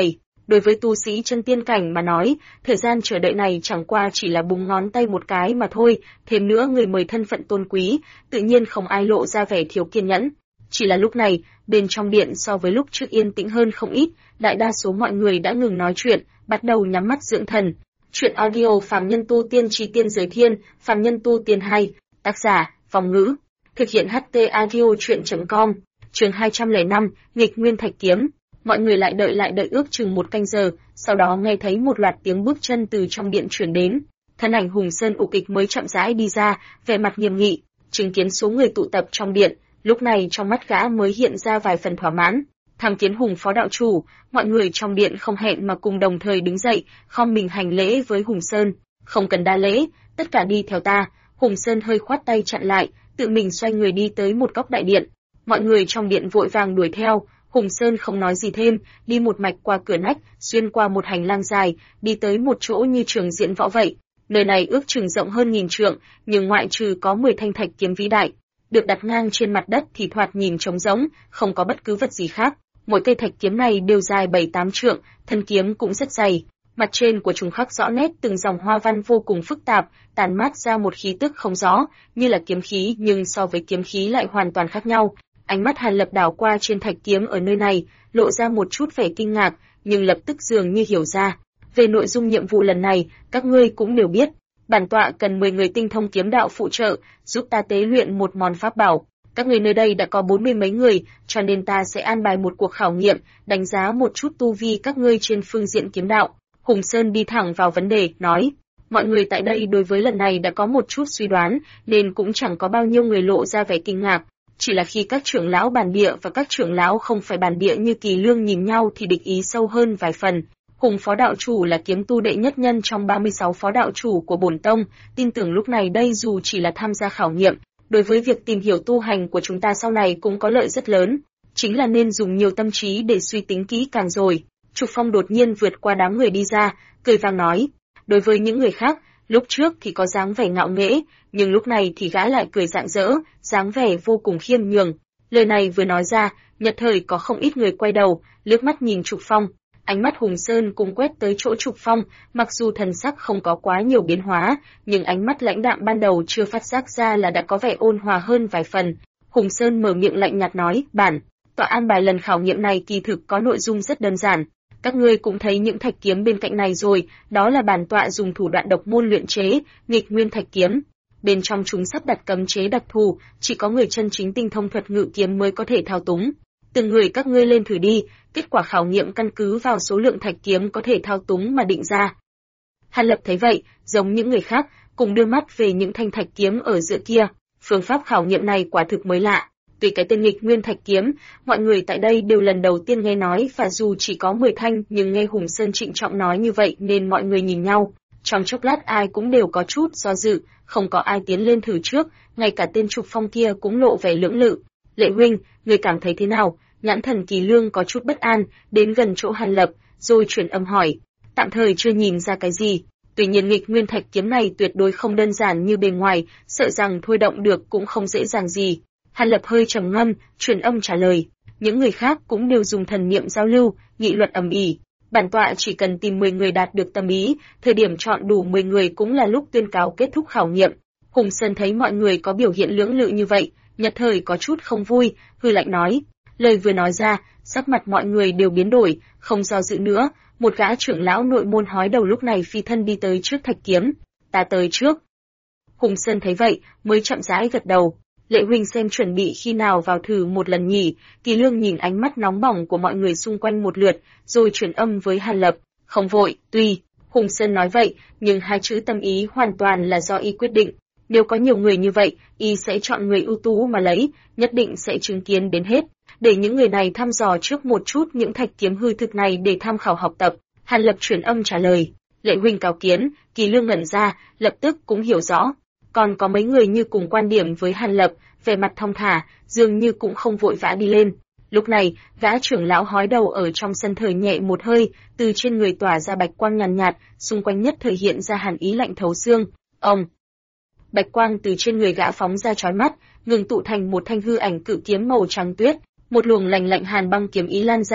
Đối với tu sĩ chân tiên cảnh mà nói, thời gian chờ đợi này chẳng qua chỉ là búng ngón tay một cái mà thôi, thêm nữa người mời thân phận tôn quý, tự nhiên không ai lộ ra vẻ thiếu kiên nhẫn. Chỉ là lúc này, bên trong điện so với lúc trước yên tĩnh hơn không ít, đại đa số mọi người đã ngừng nói chuyện, bắt đầu nhắm mắt dưỡng thần. Chuyện audio Phàm Nhân Tu Tiên Chi Tiên Giới Thiên, Phàm Nhân Tu Tiên 2, tác giả, Phong Ngữ, thực hiện HT audio chuyện.com, chương 205, nghịch nguyên thạch kiếm. Mọi người lại đợi ước chừng một canh giờ, sau đó nghe thấy một loạt tiếng bước chân từ trong điện truyền đến. Thân ảnh Hùng Sơn ục ịch mới chậm rãi đi ra, vẻ mặt nghiêm nghị, chứng kiến số người tụ tập trong điện, lúc này trong mắt gã mới hiện ra vài phần thỏa mãn. Tham kiến Hùng phó đạo chủ, mọi người trong điện không hẹn mà cùng đồng thời đứng dậy, khom mình hành lễ với Hùng Sơn. Không cần đa lễ, tất cả đi theo ta. Hùng Sơn hơi khoát tay chặn lại, tự mình xoay người đi tới một góc đại điện. Mọi người trong điện vội vàng đuổi theo. Hùng Sơn không nói gì thêm, đi một mạch qua cửa nách, xuyên qua một hành lang dài, đi tới một chỗ như trường diễn võ vậy. Nơi này ước chừng rộng hơn 1000 trượng, nhưng ngoại trừ có 10 thanh thạch kiếm vĩ đại, được đặt ngang trên mặt đất thì thoạt nhìn trống rỗng, không có bất cứ vật gì khác. Mỗi cây thạch kiếm này đều dài 7-8 trượng, thân kiếm cũng rất dày. Mặt trên của chúng khắc rõ nét từng dòng hoa văn vô cùng phức tạp, tản mát ra một khí tức không rõ, như là kiếm khí nhưng so với kiếm khí lại hoàn toàn khác nhau. Ánh mắt Hàn Lập đảo qua trên thạch kiếm ở nơi này, lộ ra một chút vẻ kinh ngạc, nhưng lập tức dường như hiểu ra. Về nội dung nhiệm vụ lần này, các ngươi cũng đều biết. Bản tọa cần 10 người tinh thông kiếm đạo phụ trợ, giúp ta tế luyện một món pháp bảo. Các người nơi đây đã có 40 mấy người, cho nên ta sẽ an bài một cuộc khảo nghiệm, đánh giá một chút tu vi các ngươi trên phương diện kiếm đạo. Hùng Sơn đi thẳng vào vấn đề, nói. Mọi người tại đây đối với lần này đã có một chút suy đoán, nên cũng chẳng có bao nhiêu người lộ ra vẻ kinh ngạc. Chỉ là khi các trưởng lão bản địa và các trưởng lão không phải bản địa như Kỳ Lương nhìn nhau thì địch ý sâu hơn vài phần. Hùng phó đạo chủ là kiếm tu đệ nhất nhân trong 36 phó đạo chủ của bổn tông, tin tưởng lúc này đây dù chỉ là tham gia khảo nghiệm, đối với việc tìm hiểu tu hành của chúng ta sau này cũng có lợi rất lớn, chính là nên dùng nhiều tâm trí để suy tính kỹ càng rồi. Trục Phong đột nhiên vượt qua đám người đi ra, cười vang nói, đối với những người khác, lúc trước thì có dáng vẻ ngạo nghễ, nhưng lúc này thì gã lại cười rạng rỡ, dáng vẻ vô cùng khiêm nhường. Lời này vừa nói ra, nhất thời có không ít người quay đầu, liếc mắt nhìn Trục Phong. Ánh mắt Hùng Sơn cùng quét tới chỗ Trục Phong, mặc dù thần sắc không có quá nhiều biến hóa, nhưng ánh mắt lãnh đạm ban đầu chưa phát giác ra là đã có vẻ ôn hòa hơn vài phần. Hùng Sơn mở miệng lạnh nhạt nói, bản tọa an bài lần khảo nghiệm này kỳ thực có nội dung rất đơn giản. Các ngươi cũng thấy những thạch kiếm bên cạnh này rồi, đó là bản tọa dùng thủ đoạn độc môn luyện chế, nghịch nguyên thạch kiếm. Bên trong chúng sắp đặt cấm chế đặc thù, chỉ có người chân chính tinh thông thuật ngự kiếm mới có thể thao túng. Từng người các ngươi lên thử đi, kết quả khảo nghiệm căn cứ vào số lượng thạch kiếm có thể thao túng mà định ra. Hàn Lập thấy vậy, giống những người khác, cùng đưa mắt về những thanh thạch kiếm ở giữa kia. Phương pháp khảo nghiệm này quả thực mới lạ. Tuy cái tên nghịch nguyên thạch kiếm, mọi người tại đây đều lần đầu tiên nghe nói và dù chỉ có 10 thanh nhưng nghe Hùng Sơn trịnh trọng nói như vậy nên mọi người nhìn nhau. Trong chốc lát ai cũng đều có chút do dự, không có ai tiến lên thử trước, ngay cả tên Trục Phong kia cũng lộ vẻ lưỡng lự. Lệ huynh, người cảm thấy thế nào? Nhãn thần Kỳ Lương có chút bất an, đến gần chỗ Hàn Lập, rồi chuyển âm hỏi. Tạm thời chưa nhìn ra cái gì. Tuy nhiên nghịch nguyên thạch kiếm này tuyệt đối không đơn giản như bề ngoài, sợ rằng thôi động được cũng không dễ dàng gì. Hàn Lập hơi trầm ngâm, truyền âm trả lời. Những người khác cũng đều dùng thần niệm giao lưu, nghị luận ầm ĩ. Bản tọa chỉ cần tìm 10 người đạt được tâm ý, thời điểm chọn đủ 10 người cũng là lúc tuyên cáo kết thúc khảo nghiệm. Hùng Sơn thấy mọi người có biểu hiện lưỡng lự như vậy, nhất thời có chút không vui, hư lạnh nói. Lời vừa nói ra, sắc mặt mọi người đều biến đổi, không do dự nữa, một gã trưởng lão nội môn hói đầu lúc này phi thân đi tới trước thạch kiếm. Ta tới trước. Hùng Sơn thấy vậy, mới chậm rãi gật đầu. Lệ huynh xem chuẩn bị khi nào vào thử một lần nhỉ? Kỳ Lương nhìn ánh mắt nóng bỏng của mọi người xung quanh một lượt, rồi truyền âm với Hàn Lập. Không vội, tuy. Hùng Sơn nói vậy, nhưng hai chữ tâm ý hoàn toàn là do y quyết định. Nếu có nhiều người như vậy, y sẽ chọn người ưu tú mà lấy, nhất định sẽ chứng kiến đến hết. Để những người này thăm dò trước một chút những thạch kiếm hư thực này để tham khảo học tập. Hàn Lập truyền âm trả lời. Lệ huynh cáo kiến. Kỳ Lương ngẩn ra, lập tức cũng hiểu rõ. Còn có mấy người như cùng quan điểm với Hàn Lập, về mặt thong thả, dường như cũng không vội vã đi lên. Lúc này, gã trưởng lão hói đầu ở trong sân thở nhẹ một hơi, từ trên người tỏa ra bạch quang nhàn nhạt, xung quanh nhất thời hiện ra hàn ý lạnh thấu xương. Ông! Bạch quang từ trên người gã phóng ra chói mắt, ngừng tụ thành một thanh hư ảnh cự kiếm màu trắng tuyết. Một luồng lạnh lạnh hàn băng kiếm ý lan ra,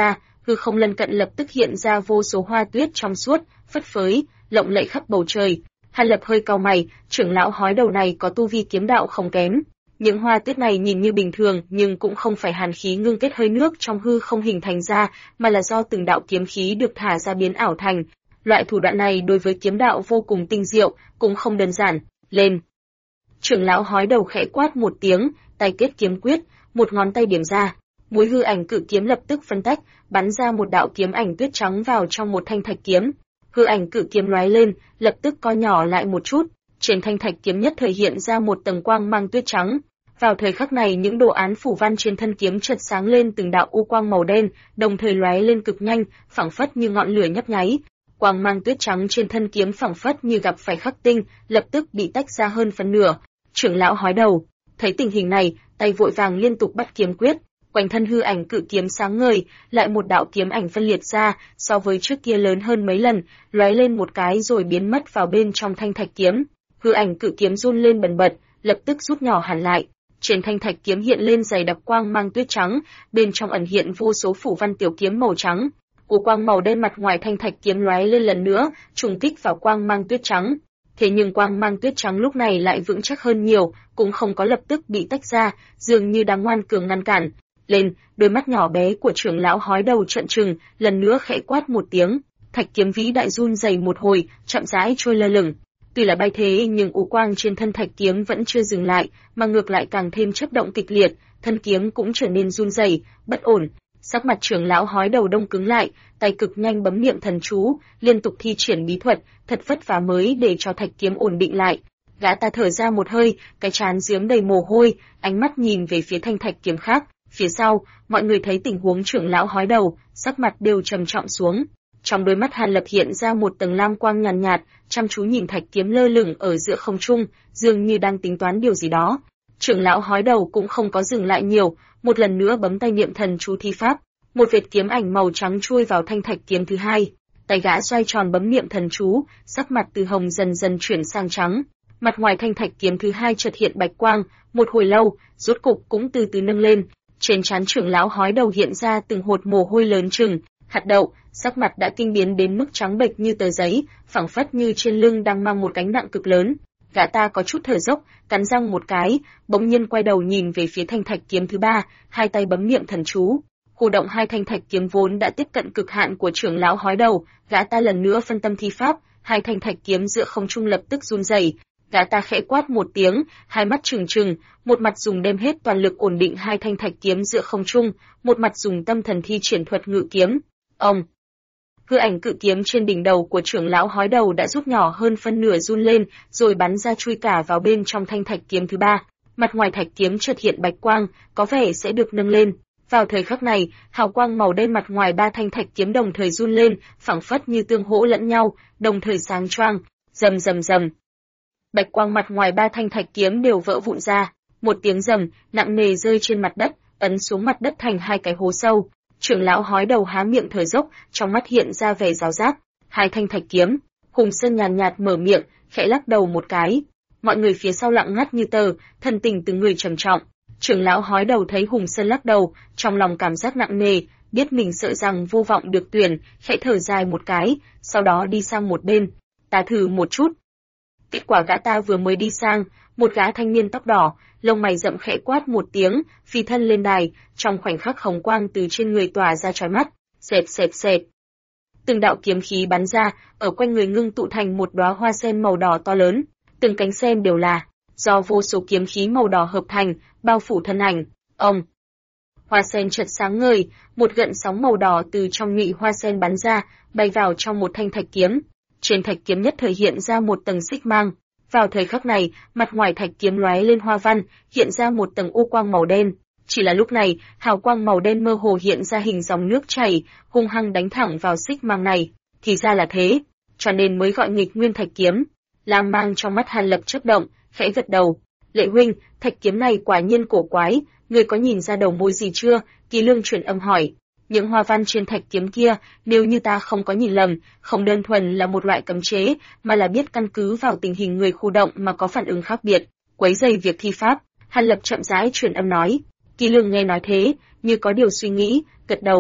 hư không lân cận lập tức hiện ra vô số hoa tuyết trong suốt, phất phới, lộng lẫy khắp bầu trời. Hàn Lập hơi cau mày, trưởng lão hói đầu này có tu vi kiếm đạo không kém. Những hoa tuyết này nhìn như bình thường nhưng cũng không phải hàn khí ngưng kết hơi nước trong hư không hình thành ra, mà là do từng đạo kiếm khí được thả ra biến ảo thành. Loại thủ đoạn này đối với kiếm đạo vô cùng tinh diệu, cũng không đơn giản. Lên! Trưởng lão hói đầu khẽ quát một tiếng, tay kết kiếm quyết, một ngón tay điểm ra. Mũi hư ảnh cự kiếm lập tức phân tách, bắn ra một đạo kiếm ảnh tuyết trắng vào trong một thanh thạch kiếm. Hư ảnh cự kiếm lóe lên, lập tức co nhỏ lại một chút. Trên thanh thạch kiếm nhất thời hiện ra một tầng quang mang tuyết trắng. Vào thời khắc này những đồ án phủ văn trên thân kiếm chợt sáng lên từng đạo u quang màu đen, đồng thời lóe lên cực nhanh, phảng phất như ngọn lửa nhấp nháy. Quang mang tuyết trắng trên thân kiếm phảng phất như gặp phải khắc tinh, lập tức bị tách ra hơn phân nửa. Trưởng lão hói đầu, thấy tình hình này, tay vội vàng liên tục bắt kiếm quyết, quanh thân hư ảnh cự kiếm sáng ngời, lại một đạo kiếm ảnh phân liệt ra, so với trước kia lớn hơn mấy lần, lóe lên một cái rồi biến mất vào bên trong thanh thạch kiếm. Hư ảnh cự kiếm run lên bần bật, lập tức rút nhỏ hẳn lại. Trên thanh thạch kiếm hiện lên dày đặc quang mang tuyết trắng, bên trong ẩn hiện vô số phủ văn tiểu kiếm màu trắng. U quang màu đen mặt ngoài thanh thạch kiếm lóe lên lần nữa, trùng kích vào quang mang tuyết trắng. Thế nhưng quang mang tuyết trắng lúc này lại vững chắc hơn nhiều, cũng không có lập tức bị tách ra, dường như đang ngoan cường ngăn cản. Lên, đôi mắt nhỏ bé của trưởng lão hói đầu trợn trừng, lần nữa khẽ quát một tiếng, thạch kiếm vĩ đại run rẩy một hồi, chậm rãi trôi lơ lửng. Tuy là bay thế nhưng u quang trên thân thạch kiếm vẫn chưa dừng lại, mà ngược lại càng thêm chớp động kịch liệt, thân kiếm cũng trở nên run rẩy, bất ổn. Sắc mặt trưởng lão hói đầu đông cứng lại, tay cực nhanh bấm niệm thần chú, liên tục thi triển bí thuật, thật vất vả mới để cho thạch kiếm ổn định lại. Gã ta thở ra một hơi, cái trán giếng đầy mồ hôi, ánh mắt nhìn về phía thanh thạch kiếm khác. Phía sau, mọi người thấy tình huống trưởng lão hói đầu, sắc mặt đều trầm trọng xuống. Trong đôi mắt Hàn Lập hiện ra một tầng lam quang nhàn nhạt, chăm chú nhìn thạch kiếm lơ lửng ở giữa không trung, dường như đang tính toán điều gì đó. Trưởng lão hói đầu cũng không có dừng lại nhiều, một lần nữa bấm tay niệm thần chú thi pháp, một vệt kiếm ảnh màu trắng chui vào thanh thạch kiếm thứ hai. Tay gã xoay tròn bấm niệm thần chú, sắc mặt từ hồng dần dần chuyển sang trắng. Mặt ngoài thanh thạch kiếm thứ hai chợt hiện bạch quang, một hồi lâu, rốt cục cũng từ từ nâng lên. Trên trán trưởng lão hói đầu hiện ra từng hột mồ hôi lớn chừng hạt đậu, sắc mặt đã kinh biến đến mức trắng bệch như tờ giấy, phảng phất như trên lưng đang mang một gánh nặng cực lớn. Gã ta có chút thở dốc, cắn răng một cái, bỗng nhiên quay đầu nhìn về phía thanh thạch kiếm thứ ba, hai tay bấm niệm thần chú. Khu động hai thanh thạch kiếm vốn đã tiếp cận cực hạn của trưởng lão hói đầu, gã ta lần nữa phân tâm thi pháp, hai thanh thạch kiếm giữa không trung lập tức run rẩy. Gã ta khẽ quát một tiếng, hai mắt trừng trừng, một mặt dùng đem hết toàn lực ổn định hai thanh thạch kiếm giữa không trung, một mặt dùng tâm thần thi triển thuật ngự kiếm. Ông! Hư ảnh cự kiếm trên đỉnh đầu của trưởng lão hói đầu đã rút nhỏ hơn phân nửa run lên, rồi bắn ra chui cả vào bên trong thanh thạch kiếm thứ ba. Mặt ngoài thạch kiếm chợt hiện bạch quang, có vẻ sẽ được nâng lên. Vào thời khắc này, hào quang màu đen mặt ngoài ba thanh thạch kiếm đồng thời run lên, phảng phất như tương hỗ lẫn nhau, đồng thời sáng choang, rầm rầm rầm. Bạch quang mặt ngoài ba thanh thạch kiếm đều vỡ vụn ra, một tiếng rầm nặng nề rơi trên mặt đất, ấn xuống mặt đất thành hai cái hố sâu. Trưởng lão hói đầu há miệng thở dốc, trong mắt hiện ra vẻ rào rác. Hai thanh thạch kiếm. Hùng Sơn nhàn nhạt mở miệng, khẽ lắc đầu một cái. Mọi người phía sau lặng ngắt như tờ, thân tình từng người trầm trọng. Trưởng lão hói đầu thấy Hùng Sơn lắc đầu, trong lòng cảm giác nặng nề, biết mình sợ rằng vô vọng được tuyển, khẽ thở dài một cái, sau đó đi sang một bên. Ta thử một chút. Kết quả gã ta vừa mới đi sang, một gã thanh niên tóc đỏ, lông mày rậm khẽ quát một tiếng, phi thân lên đài, trong khoảnh khắc hồng quang từ trên người tỏa ra chói mắt, xẹt xẹt xẹt. Từng đạo kiếm khí bắn ra, ở quanh người ngưng tụ thành một đóa hoa sen màu đỏ to lớn, từng cánh sen đều là do vô số kiếm khí màu đỏ hợp thành, bao phủ thân ảnh. Ông! Hoa sen chợt sáng ngời, một gợn sóng màu đỏ từ trong nhụy hoa sen bắn ra, bay vào trong một thanh thạch kiếm. Trên thạch kiếm nhất thời hiện ra một tầng xích mang. Vào thời khắc này, mặt ngoài thạch kiếm lóe lên hoa văn, hiện ra một tầng u quang màu đen. Chỉ là lúc này, hào quang màu đen mơ hồ hiện ra hình dòng nước chảy, hung hăng đánh thẳng vào xích mang này. Thì ra là thế, cho nên mới gọi nghịch nguyên thạch kiếm. Lam mang trong mắt Hàn Lập chớp động, khẽ gật đầu. Lệ huynh, thạch kiếm này quả nhiên cổ quái, người có nhìn ra đầu mối gì chưa? Kỳ Lương truyền âm hỏi. Những hoa văn trên thạch kiếm kia, nếu như ta không có nhìn lầm, không đơn thuần là một loại cấm chế, mà là biết căn cứ vào tình hình người khu động mà có phản ứng khác biệt, quấy rầy việc thi pháp. Hàn Lập chậm rãi truyền âm nói. Kỳ Lương nghe nói thế, như có điều suy nghĩ, gật đầu.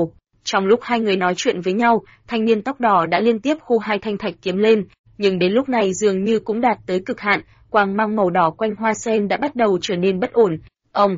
Trong lúc hai người nói chuyện với nhau, thanh niên tóc đỏ đã liên tiếp khu hai thanh thạch kiếm lên, nhưng đến lúc này dường như cũng đạt tới cực hạn, quang mang màu đỏ quanh hoa sen đã bắt đầu trở nên bất ổn. Ông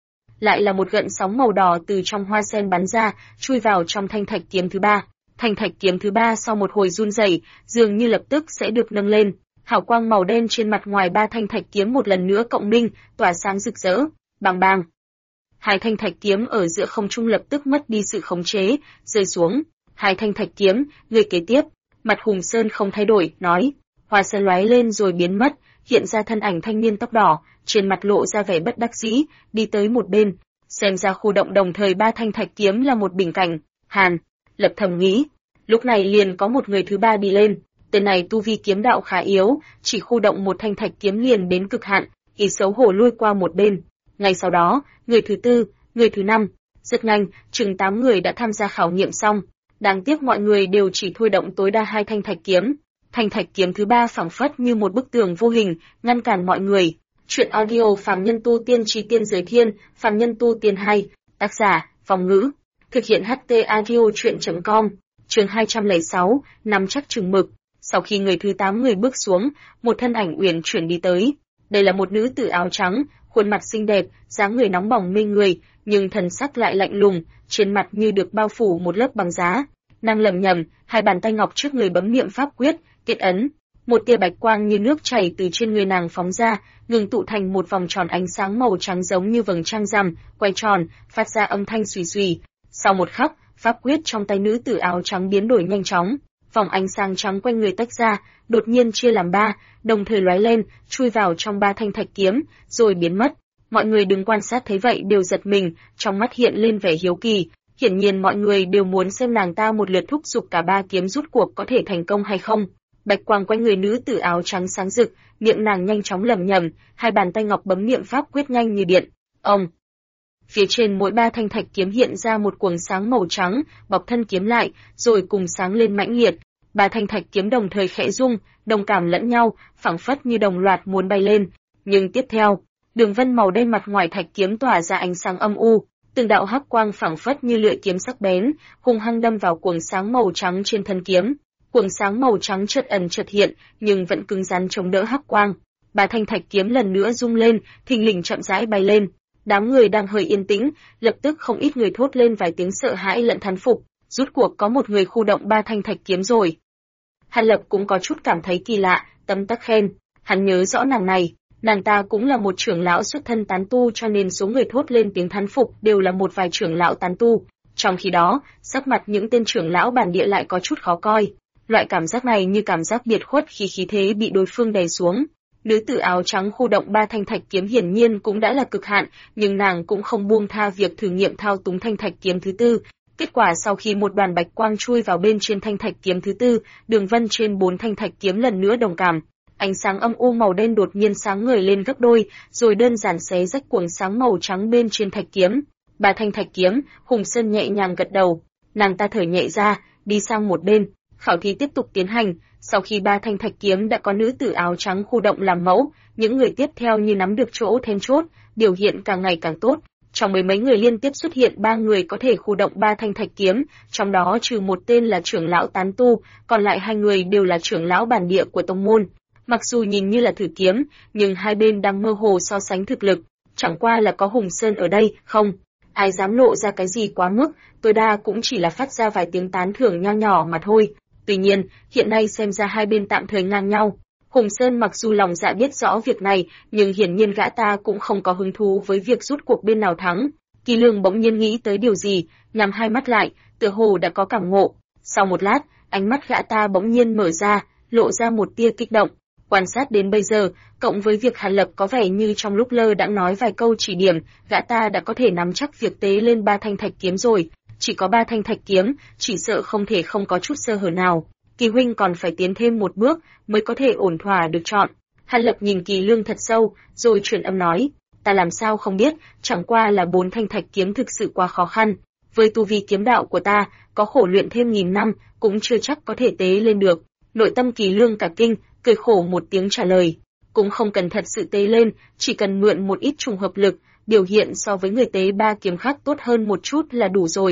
lại là một gợn sóng màu đỏ từ trong hoa sen bắn ra, chui vào trong thanh thạch kiếm thứ ba. Thanh thạch kiếm thứ ba sau một hồi run rẩy, dường như lập tức sẽ được nâng lên. Hào quang màu đen trên mặt ngoài ba thanh thạch kiếm một lần nữa cộng minh, tỏa sáng rực rỡ. Bang bang. Hai thanh thạch kiếm ở giữa không trung lập tức mất đi sự khống chế, rơi xuống. Hai thanh thạch kiếm, người kế tiếp. Mặt Hùng Sơn không thay đổi, nói. Hoa sen lóe lên rồi biến mất, hiện ra thân ảnh thanh niên tóc đỏ, trên mặt lộ ra vẻ bất đắc dĩ, đi tới một bên. Xem ra khu động đồng thời ba thanh thạch kiếm là một bình cảnh. Hàn Lập thầm nghĩ. Lúc này liền có một người thứ ba đi lên. Tên này tu vi kiếm đạo khá yếu, chỉ khu động một thanh thạch kiếm liền đến cực hạn, ý xấu hổ lui qua một bên. Ngay sau đó, người thứ tư, người thứ năm, rất nhanh, chừng 8 người đã tham gia khảo nghiệm xong. Đáng tiếc mọi người đều chỉ thôi động tối đa 2 thanh thạch kiếm. Thanh thạch kiếm thứ ba phảng phất như một bức tường vô hình, ngăn cản mọi người. Chuyện audio Phàm Nhân Tu Tiên Chí Tiên Giới Thiên, Phàm Nhân Tu Tiên 2, tác giả, Phong Ngữ. Thực hiện HT audio chuyện.com, chương 206, nắm chắc chừng mực. Sau khi người thứ 8 người bước xuống, một thân ảnh uyển chuyển đi tới. Đây là một nữ tử áo trắng, khuôn mặt xinh đẹp, dáng người nóng bỏng mê người, nhưng thần sắc lại lạnh lùng, trên mặt như được bao phủ một lớp băng giá. Nàng lẩm nhẩm, hai bàn tay ngọc trước người bấm niệm pháp quyết, kết ấn. Một tia bạch quang như nước chảy từ trên người nàng phóng ra, ngừng tụ thành một vòng tròn ánh sáng màu trắng giống như vầng trăng rằm, quay tròn, phát ra âm thanh xùy xùy. Sau một khắc, pháp quyết trong tay nữ tử áo trắng biến đổi nhanh chóng. Vòng ánh sáng trắng quanh người tách ra, đột nhiên chia làm 3, đồng thời lóe lên, chui vào trong 3 thanh thạch kiếm, rồi biến mất. Mọi người đứng quan sát thấy vậy đều giật mình, trong mắt hiện lên vẻ hiếu kỳ. Hiển nhiên mọi người đều muốn xem nàng ta một lượt thúc giục cả 3 kiếm rút cuộc có thể thành công hay không. Bạch quang quanh người nữ tử áo trắng sáng rực, miệng nàng nhanh chóng lẩm nhẩm, hai bàn tay ngọc bấm niệm pháp quyết nhanh như điện. Ông. Phía trên mỗi 3 thanh thạch kiếm hiện ra một cuồng sáng màu trắng, bọc thân kiếm lại, rồi cùng sáng lên mãnh liệt. 3 thanh thạch kiếm đồng thời khẽ rung, đồng cảm lẫn nhau, phảng phất như đồng loạt muốn bay lên. Nhưng tiếp theo, đường vân màu đen mặt ngoài thạch kiếm tỏa ra ánh sáng âm u, từng đạo hắc quang phảng phất như lưỡi kiếm sắc bén, hung hăng đâm vào cuồng sáng màu trắng trên thân kiếm. Cuồng sáng màu trắng chợt ẩn chợt hiện, nhưng vẫn cứng rắn chống đỡ hắc quang. 3 thanh thạch kiếm lần nữa rung lên, thình lình chậm rãi bay lên. Đám người đang hơi yên tĩnh, lập tức không ít người thốt lên vài tiếng sợ hãi lẫn thán phục, rút cuộc có một người khu động 3 thanh thạch kiếm rồi. Hàn Lập cũng có chút cảm thấy kỳ lạ, tấm tắc khen, hắn nhớ rõ nàng này, nàng ta cũng là một trưởng lão xuất thân tán tu cho nên số người thốt lên tiếng thán phục đều là một vài trưởng lão tán tu. Trong khi đó, sắc mặt những tên trưởng lão bản địa lại có chút khó coi. Loại cảm giác này như cảm giác biệt khuất khi khí thế bị đối phương đè xuống. Nữ tử áo trắng khu động 3 thanh thạch kiếm hiển nhiên cũng đã là cực hạn, nhưng nàng cũng không buông tha việc thử nghiệm thao túng thanh thạch kiếm thứ tư. Kết quả sau khi một đoàn bạch quang chui vào bên trên thanh thạch kiếm thứ tư, đường vân trên 4 thanh thạch kiếm lần nữa đồng cảm. Ánh sáng âm u màu đen đột nhiên sáng ngời lên gấp đôi, rồi đơn giản xé rách cuồng sáng màu trắng bên trên thạch kiếm. 3 thanh thạch kiếm, Hùng Sơn nhẹ nhàng gật đầu. Nàng ta thở nhẹ ra, đi sang một bên. Khảo thí tiếp tục tiến hành. Sau khi 3 thanh thạch kiếm đã có nữ tử áo trắng khu động làm mẫu, những người tiếp theo như nắm được chỗ then chốt, biểu hiện càng ngày càng tốt. Trong mấy người liên tiếp xuất hiện 3 người có thể khu động 3 thanh thạch kiếm, trong đó trừ một tên là trưởng lão tán tu, còn lại 2 người đều là trưởng lão bản địa của tông môn. Mặc dù nhìn như là thử kiếm, nhưng hai bên đang mơ hồ so sánh thực lực, chẳng qua là có Hùng Sơn ở đây, không ai dám lộ ra cái gì quá mức, tối đa cũng chỉ là phát ra vài tiếng tán thưởng nho nhỏ mà thôi. Tuy nhiên, hiện nay xem ra hai bên tạm thời ngang nhau. Hùng Sơn mặc dù lòng dạ biết rõ việc này, nhưng hiển nhiên gã ta cũng không có hứng thú với việc rút cuộc bên nào thắng. Kỳ Lương bỗng nhiên nghĩ tới điều gì, nhắm hai mắt lại, tựa hồ đã có cảm ngộ. Sau một lát, ánh mắt gã ta bỗng nhiên mở ra, lộ ra một tia kích động. Quan sát đến bây giờ, cộng với việc Hàn Lập có vẻ như trong lúc lơ đãng nói vài câu chỉ điểm, gã ta đã có thể nắm chắc việc tế lên 3 thanh thạch kiếm rồi. Chỉ có 3 thanh thạch kiếm, chỉ sợ không thể không có chút sơ hở nào. Kỳ huynh còn phải tiến thêm một bước mới có thể ổn thỏa được chọn. Hàn Lập nhìn Kỳ Lương thật sâu, rồi truyền âm nói, ta làm sao không biết, chẳng qua là 4 thanh thạch kiếm thực sự quá khó khăn. Với tu vi kiếm đạo của ta, có khổ luyện thêm 1000 năm, cũng chưa chắc có thể tế lên được. Nội tâm Kỳ Lương cả kinh, cười khổ một tiếng trả lời, cũng không cần thật sự tế lên, chỉ cần mượn một ít trùng hợp lực, biểu hiện so với người tế 3 kiếm khác tốt hơn một chút là đủ rồi.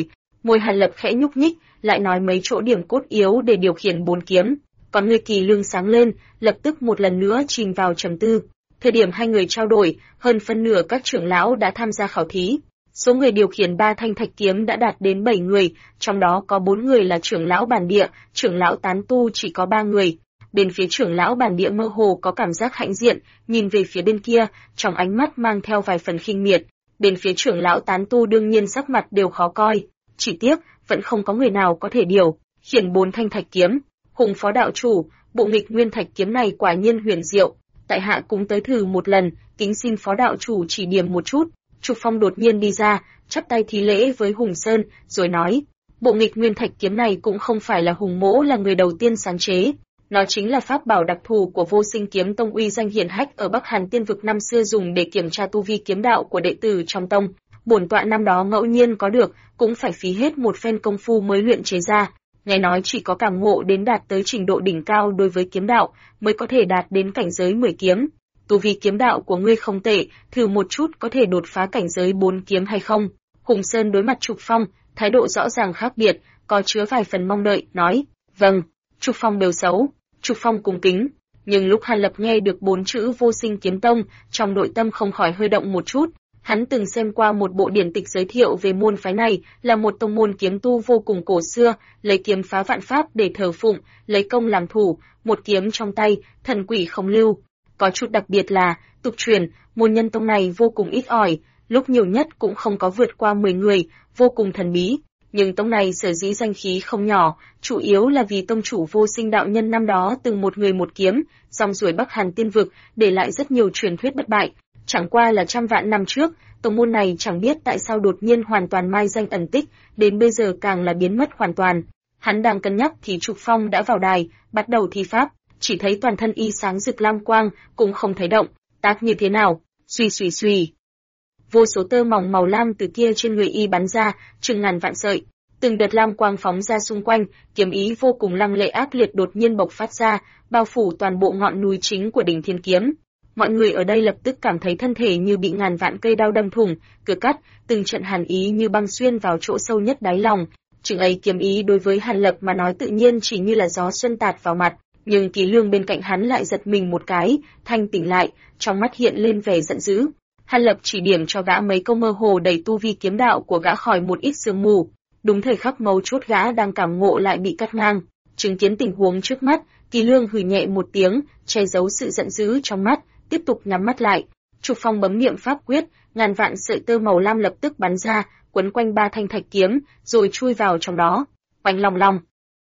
Môi Hàn Lập khẽ nhúc nhích, lại nói mấy chỗ điểm cốt yếu để điều khiển 4 kiếm. Còn người Kỳ Lương sáng lên, lập tức một lần nữa chìm vào trầm tư. Thời điểm hai người trao đổi, hơn phân nửa các trưởng lão đã tham gia khảo thí. Số người điều khiển 3 thanh thạch kiếm đã đạt đến 7 người, trong đó có 4 người là trưởng lão bản địa, trưởng lão tán tu chỉ có 3 người. Bên phía trưởng lão bản địa mơ hồ có cảm giác hãnh diện, nhìn về phía bên kia, trong ánh mắt mang theo vài phần khinh miệt. Bên phía trưởng lão tán tu đương nhiên sắc mặt đều khó coi, chỉ tiếc vẫn không có người nào có thể điều khiển 4 thanh thạch kiếm. Hùng phó đạo chủ, bộ nghịch nguyên thạch kiếm này quả nhiên huyền diệu, tại hạ cũng tới thử một lần, kính xin phó đạo chủ chỉ điểm một chút. Trục Phong đột nhiên đi ra, chắp tay thí lễ với Hùng Sơn, rồi nói, bộ nghịch nguyên thạch kiếm này cũng không phải là Hùng Mỗ là người đầu tiên sáng chế, nó chính là pháp bảo đặc thù của Vô Sinh Kiếm Tông uy danh hiển hách ở Bắc Hàn Tiên vực năm xưa dùng để kiểm tra tu vi kiếm đạo của đệ tử trong tông. Bổn tọa năm đó ngẫu nhiên có được, cũng phải phí hết một phen công phu mới luyện chế ra. Nghe nói chỉ có cảm ngộ đến đạt tới trình độ đỉnh cao đối với kiếm đạo, mới có thể đạt đến cảnh giới 10 kiếm. Tu vi kiếm đạo của ngươi không tệ, thử một chút có thể đột phá cảnh giới 4 kiếm hay không? Hùng Sơn đối mặt Trục Phong, thái độ rõ ràng khác biệt, có chứa vài phần mong đợi, nói, vâng. Trục Phong đều xấu. Trục Phong cung kính, nhưng lúc Hàn Lập nghe được 4 chữ Vô Sinh Kiếm Tông, trong nội tâm không khỏi hơi động một chút. Hắn từng xem qua một bộ điển tịch giới thiệu về môn phái này, là một tông môn kiếm tu vô cùng cổ xưa, lấy kiếm phá vạn pháp để thờ phụng, lấy công làm thủ, một kiếm trong tay, thần quỷ không lưu. Có chút đặc biệt là, tục truyền, môn nhân tông này vô cùng ít ỏi, lúc nhiều nhất cũng không có vượt qua 10 người, vô cùng thần bí. Nhưng tông này sở dĩ danh khí không nhỏ, chủ yếu là vì tông chủ Vô Sinh đạo nhân năm đó từng một người một kiếm, dòng ruổi Bắc Hàn Tiên vực, để lại rất nhiều truyền thuyết bất bại. Chẳng qua là trăm vạn năm trước, tông môn này chẳng biết tại sao đột nhiên hoàn toàn mai danh ẩn tích, đến bây giờ càng là biến mất hoàn toàn. Hắn đang cân nhắc thì Trục Phong đã vào đài, bắt đầu thi pháp, chỉ thấy toàn thân y sáng rực lam quang, cũng không thấy động, tác như thế nào, suy suy suy. Vô số tơ mỏng màu lam từ kia trên người y bắn ra, chừng ngàn vạn sợi. Từng đợt lam quang phóng ra xung quanh, kiếm ý vô cùng lăng lệ ác liệt đột nhiên bộc phát ra, bao phủ toàn bộ ngọn núi chính của đỉnh Thiên Kiếm. Mọi người ở đây lập tức cảm thấy thân thể như bị ngàn vạn cây đao đâm thủng, cưa cắt, từng trận hàn ý như băng xuyên vào chỗ sâu nhất đáy lòng. Chừng ấy kiếm ý đối với Hàn Lập mà nói tự nhiên chỉ như là gió xuân tạt vào mặt, nhưng Kỳ Lương bên cạnh hắn lại giật mình một cái, thanh tỉnh lại, trong mắt hiện lên vẻ giận dữ. Hàn Lập chỉ điểm cho gã mấy câu mơ hồ đầy tu vi kiếm đạo của gã khỏi một ít sương mù. Đúng thời khắc mấu chốt gã đang cảm ngộ lại bị cắt ngang. Chứng kiến tình huống trước mắt, Kỳ Lương hừ nhẹ một tiếng, che giấu sự giận dữ trong mắt, tiếp tục nhắm mắt lại. Trục Phong bấm niệm pháp quyết, ngàn vạn sợi tơ màu lam lập tức bắn ra, quấn quanh 3 thanh thạch kiếm, rồi chui vào trong đó. Oanh long long.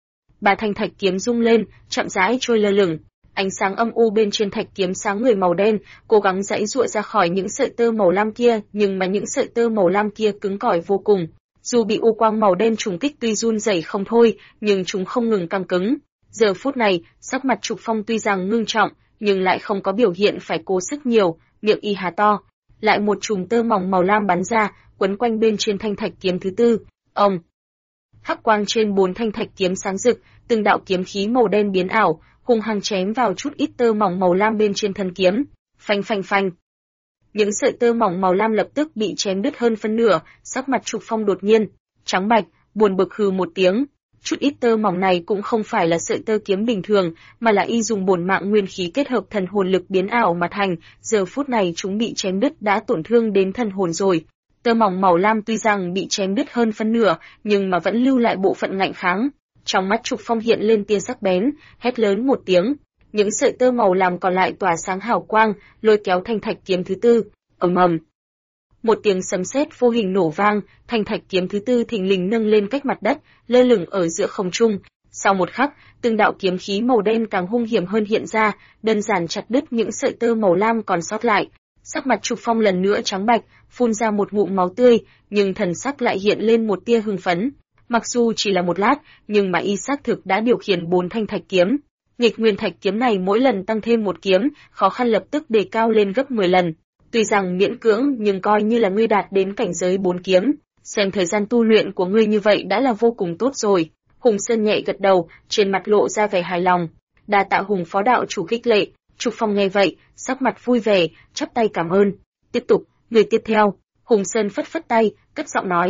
3 thanh thạch kiếm rung lên, chậm rãi trôi lơ lửng. Ánh sáng âm u bên trên thạch kiếm sáng người màu đen, cố gắng giãy giụa ra khỏi những sợi tơ màu lam kia, nhưng mà những sợi tơ màu lam kia cứng cỏi vô cùng. Dù bị u quang màu đen trùng kích tuy run rẩy không thôi, nhưng chúng không ngừng căng cứng. Giờ phút này, sắc mặt Trục Phong tuy rằng ngưng trọng, nhưng lại không có biểu hiện phải cố sức nhiều, miệng y há to. Lại một chùm tơ mỏng màu lam bắn ra, quấn quanh bên trên thanh thạch kiếm thứ tư. Ông! Hắc quang trên 4 thanh thạch kiếm sáng rực, từng đạo kiếm khí màu đen biến ảo, hung hăng chém vào chút ít tơ mỏng màu lam bên trên thân kiếm. Phanh phanh phanh. Những sợi tơ mỏng màu lam lập tức bị chém đứt hơn phân nửa, sắc mặt Trục Phong đột nhiên trắng bạch, buồn bực hừ một tiếng. Chút ít tơ mỏng này cũng không phải là sợi tơ kiếm bình thường, mà là y dùng bổn mạng nguyên khí kết hợp thần hồn lực biến ảo mà thành, giờ phút này chúng bị chém đứt đã tổn thương đến thần hồn rồi. Tơ mỏng màu lam tuy rằng bị chém đứt hơn phân nửa, nhưng mà vẫn lưu lại bộ phận ngạnh kháng. Trong mắt Trục Phong hiện lên tia sắc bén, hét lớn một tiếng. Những sợi tơ màu lam còn lại tỏa sáng hào quang, lôi kéo thanh thạch kiếm thứ tư. Ầm ầm. Một tiếng sấm sét vô hình nổ vang, thanh thạch kiếm thứ tư thình lình nâng lên cách mặt đất, lơ lửng ở giữa không trung. Sau một khắc, từng đạo kiếm khí màu đen càng hung hiểm hơn hiện ra, đơn giản chặt đứt những sợi tơ màu lam còn sót lại. Sắc mặt Trục Phong lần nữa trắng bạch, phun ra một ngụm máu tươi, nhưng thần sắc lại hiện lên một tia hưng phấn. Mặc dù chỉ là một lát, nhưng mà y xác thực đã điều khiển 4 thanh thạch kiếm. Nghịch nguyên thạch kiếm này mỗi lần tăng thêm một kiếm, khó khăn lập tức đề cao lên gấp 10 lần. Tuy rằng miễn cưỡng nhưng coi như là ngươi đạt đến cảnh giới 4 kiếm, xem thời gian tu luyện của ngươi như vậy đã là vô cùng tốt rồi. Hùng Sơn nhẹ gật đầu, trên mặt lộ ra vẻ hài lòng. Đa tạ Hùng phó đạo chủ khích lệ. Trục Phong nghe vậy, sắc mặt vui vẻ, chắp tay cảm ơn. Tiếp tục, người tiếp theo. Hùng Sơn phất phất tay, cất giọng nói.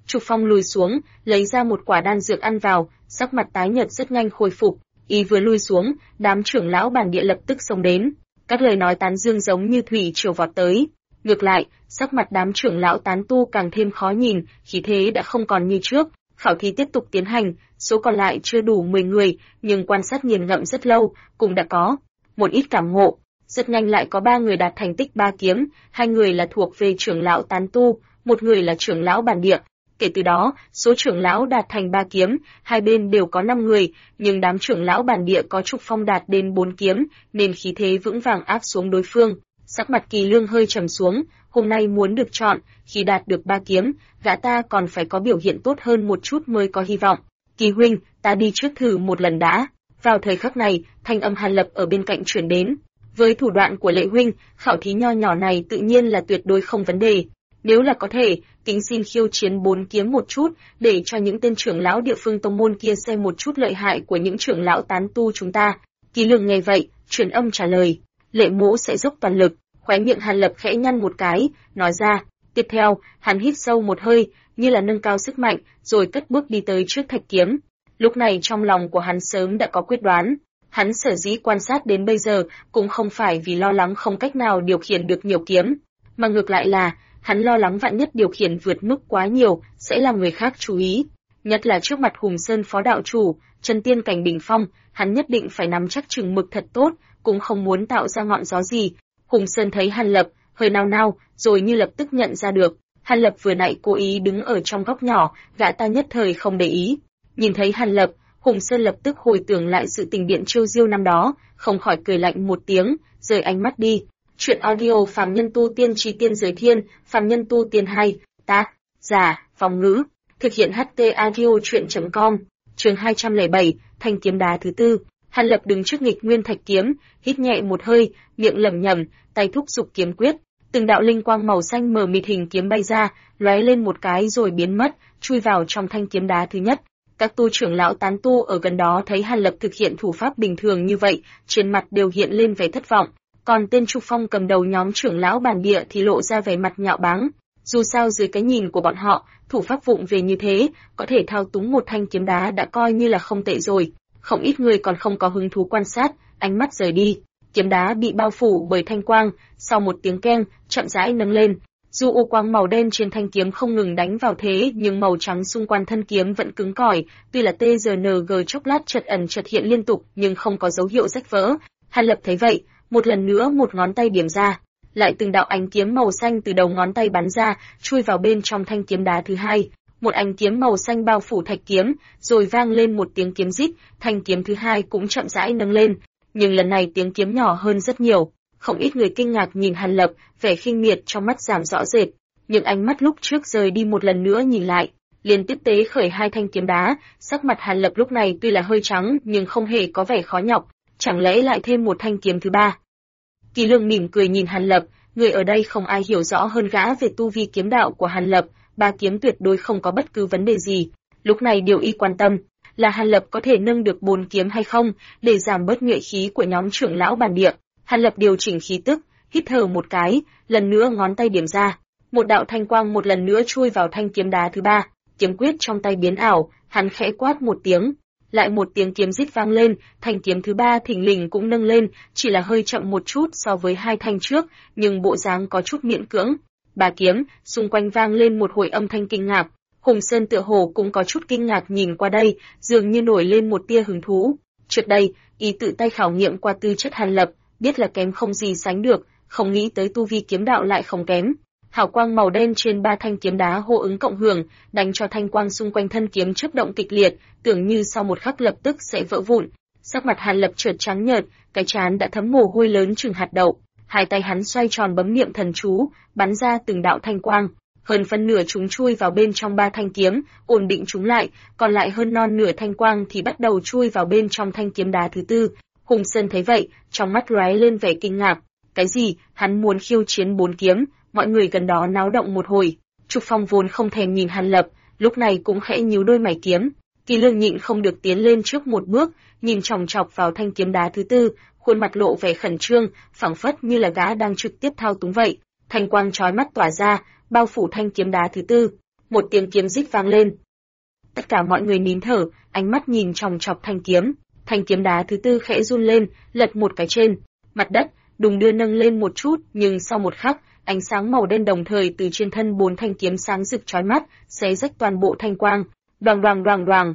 Trục Phong lùi xuống, lấy ra một quả đan dược ăn vào, sắc mặt tái nhợt rất nhanh khôi phục. Y vừa lui xuống, đám trưởng lão bản địa lập tức xông đến, các lời nói tán dương giống như thủy triều vọt tới. Ngược lại, sắc mặt đám trưởng lão tán tu càng thêm khó nhìn, khí thế đã không còn như trước. Khảo thí tiếp tục tiến hành, số còn lại chưa đủ 10 người, nhưng quan sát nghiền ngẫm rất lâu, cũng đã có một ít cảm ngộ. Rất nhanh lại có 3 người đạt thành tích 3 kiếm, 2 người là thuộc về trưởng lão tán tu, 1 người là trưởng lão bản địa. Kể từ đó, số trưởng lão đạt thành 3 kiếm, hai bên đều có 5 người, nhưng đám trưởng lão bản địa có Trục Phong đạt đến 4 kiếm, nên khí thế vững vàng áp xuống đối phương. Sắc mặt Kỳ Lương hơi trầm xuống, hôm nay muốn được chọn, khi đạt được 3 kiếm, gã ta còn phải có biểu hiện tốt hơn một chút mới có hy vọng. Kỳ huynh, ta đi trước thử một lần đã. Vào thời khắc này, thanh âm Hàn Lập ở bên cạnh truyền đến. Với thủ đoạn của Lệ huynh, khảo thí nho nhỏ này tự nhiên là tuyệt đối không vấn đề. Nếu là có thể, kính xin khiêu chiến 4 kiếm một chút, để cho những tên trưởng lão địa phương tông môn kia xem một chút lợi hại của những trưởng lão tán tu chúng ta. Kỳ Lương nghe vậy, truyền âm trả lời. Lệ mỗ sẽ dốc toàn lực. Khóe miệng Hàn Lập khẽ nhăn một cái, nói ra. Tiếp theo, hắn hít sâu một hơi, như là nâng cao sức mạnh, rồi cất bước đi tới trước thạch kiếm. Lúc này trong lòng của hắn sớm đã có quyết đoán. Hắn sở dĩ quan sát đến bây giờ cũng không phải vì lo lắng không cách nào điều khiển được nhiều kiếm, mà ngược lại là hắn lo lắng vạn nhất điều khiển vượt mức quá nhiều sẽ làm người khác chú ý. Nhất là trước mặt Hùng Sơn phó đạo chủ, chân tiên cảnh đỉnh phong, hắn nhất định phải nắm chắc chừng mực thật tốt, cũng không muốn tạo ra ngọn gió gì. Hùng Sơn thấy Hàn Lập, hơi nao nao, rồi như lập tức nhận ra được. Hàn Lập vừa nãy cố ý đứng ở trong góc nhỏ, gã ta nhất thời không để ý. Nhìn thấy Hàn Lập, Hùng Sơn lập tức hồi tưởng lại sự tình điện chiêu diêu năm đó, không khỏi cười lạnh một tiếng, rời ánh mắt đi. Chuyện audio Phàm Nhân Tu Tiên Chí Tiên Giới Thiên, Phàm Nhân Tu Tiên 2, tác giả, Phong Ngữ, thực hiện HT audio truyện.com, chương 207, thanh kiếm đá thứ tư. Hàn Lập đứng trước nghịch nguyên thạch kiếm, hít nhẹ một hơi, miệng lẩm nhẩm, tay thúc giục kiếm quyết, từng đạo linh quang màu xanh mờ mịt hình kiếm bay ra, lóe lên một cái rồi biến mất, chui vào trong thanh kiếm đá thứ nhất. Các tu trưởng lão tán tu ở gần đó thấy Hàn Lập thực hiện thủ pháp bình thường như vậy, trên mặt đều hiện lên vẻ thất vọng. Còn tên Trục Phong cầm đầu nhóm trưởng lão bản địa thì lộ ra vẻ mặt nhạo báng. Dù sao dưới cái nhìn của bọn họ, thủ pháp vụng về như thế, có thể thao túng một thanh kiếm đá đã coi như là không tệ rồi. Không ít người còn không có hứng thú quan sát, ánh mắt rời đi. Kiếm đá bị bao phủ bởi thanh quang, sau một tiếng keng, chậm rãi nâng lên. Dù u quang màu đen trên thanh kiếm không ngừng đánh vào thế, nhưng màu trắng xung quanh thân kiếm vẫn cứng cỏi, tuy là TRNG chốc lát chợt ẩn chợt hiện liên tục, nhưng không có dấu hiệu rách vỡ. Hàn Lập thấy vậy, một lần nữa một ngón tay điểm ra, lại từng đạo ánh kiếm màu xanh từ đầu ngón tay bắn ra, chui vào bên trong thanh kiếm đá thứ hai. Một ánh kiếm màu xanh bao phủ thạch kiếm, rồi vang lên một tiếng kiếm rít, thanh kiếm thứ hai cũng chậm rãi nâng lên, nhưng lần này tiếng kiếm nhỏ hơn rất nhiều. Không ít người kinh ngạc nhìn Hàn Lập, vẻ khinh miệt trong mắt giảm rõ rệt, nhưng ánh mắt lúc trước rời đi một lần nữa nhìn lại, liền tiếp tế khởi hai thanh kiếm đá. Sắc mặt Hàn Lập lúc này tuy là hơi trắng nhưng không hề có vẻ khó nhọc, chẳng lẽ lại thêm một thanh kiếm thứ ba? Kỳ Lương mỉm cười nhìn Hàn Lập, người ở đây không ai hiểu rõ hơn gã về tu vi kiếm đạo của Hàn Lập, ba kiếm tuyệt đối không có bất cứ vấn đề gì. Lúc này điều y quan tâm là Hàn Lập có thể nâng được 4 kiếm hay không, để giảm bớt nhuệ khí của nhóm trưởng lão bản địa. Hàn Lập điều chỉnh khí tức, hít thở một cái, lần nữa ngón tay điểm ra, một đạo thanh quang một lần nữa chui vào thanh kiếm đá thứ ba. Kiếm quyết trong tay biến ảo, hắn khẽ quát một tiếng, lại một tiếng kiếm rít vang lên, thanh kiếm thứ ba thình lình cũng nâng lên, chỉ là hơi chậm một chút so với hai thanh trước, nhưng bộ dáng có chút miễn cưỡng. Ba kiếm, xung quanh vang lên một hồi âm thanh kinh ngạc. Hùng Sơn tựa hồ cũng có chút kinh ngạc nhìn qua đây, dường như nổi lên một tia hứng thú. Trước đây, y tự tay khảo nghiệm qua tư chất Hàn Lập, biết là kém không gì sánh được, không nghĩ tới tu vi kiếm đạo lại không kém. Hào quang màu đen trên ba thanh kiếm đá hô ứng cộng hưởng, đánh cho thanh quang xung quanh thân kiếm chớp động kịch liệt, tưởng như sau một khắc lập tức sẽ vỡ vụn. Sắc mặt Hàn Lập chợt trắng nhợt, cái trán đã thấm mồ hôi lớn chừng hạt đậu. Hai tay hắn xoay tròn bấm niệm thần chú, bắn ra từng đạo thanh quang. Hơn phân nửa chúng chui vào bên trong ba thanh kiếm, ổn định chúng lại, còn lại hơn non nửa thanh quang thì bắt đầu chui vào bên trong thanh kiếm đá thứ tư. Hùng Sơn thấy vậy, trong mắt lóe lên vẻ kinh ngạc. Cái gì? Hắn muốn khiêu chiến 4 kiếm? Mọi người gần đó náo động một hồi. Trục Phong vốn không thèm nhìn Hàn Lập, lúc này cũng khẽ nhíu đôi mày kiếm. Kỳ Lương nhịn không được tiến lên trước một bước, nhìn chòng chọc vào thanh kiếm đá thứ tư, khuôn mặt lộ vẻ khẩn trương, phảng phất như là gã đang trực tiếp thao túng vậy. Thanh quang chói mắt tỏa ra, bao phủ thanh kiếm đá thứ tư. một tiếng kiếm rít vang lên. Tất cả mọi người nín thở, ánh mắt nhìn chòng chọc thanh kiếm đá thứ tư khẽ run lên, lật một cái trên mặt đất, đùng đưa nâng lên một chút, nhưng sau một khắc, ánh sáng màu đen đồng thời từ trên thân 4 thanh kiếm sáng rực chói mắt, xé rách toàn bộ thanh quang. Đoàng đoàng đoàng đoàng.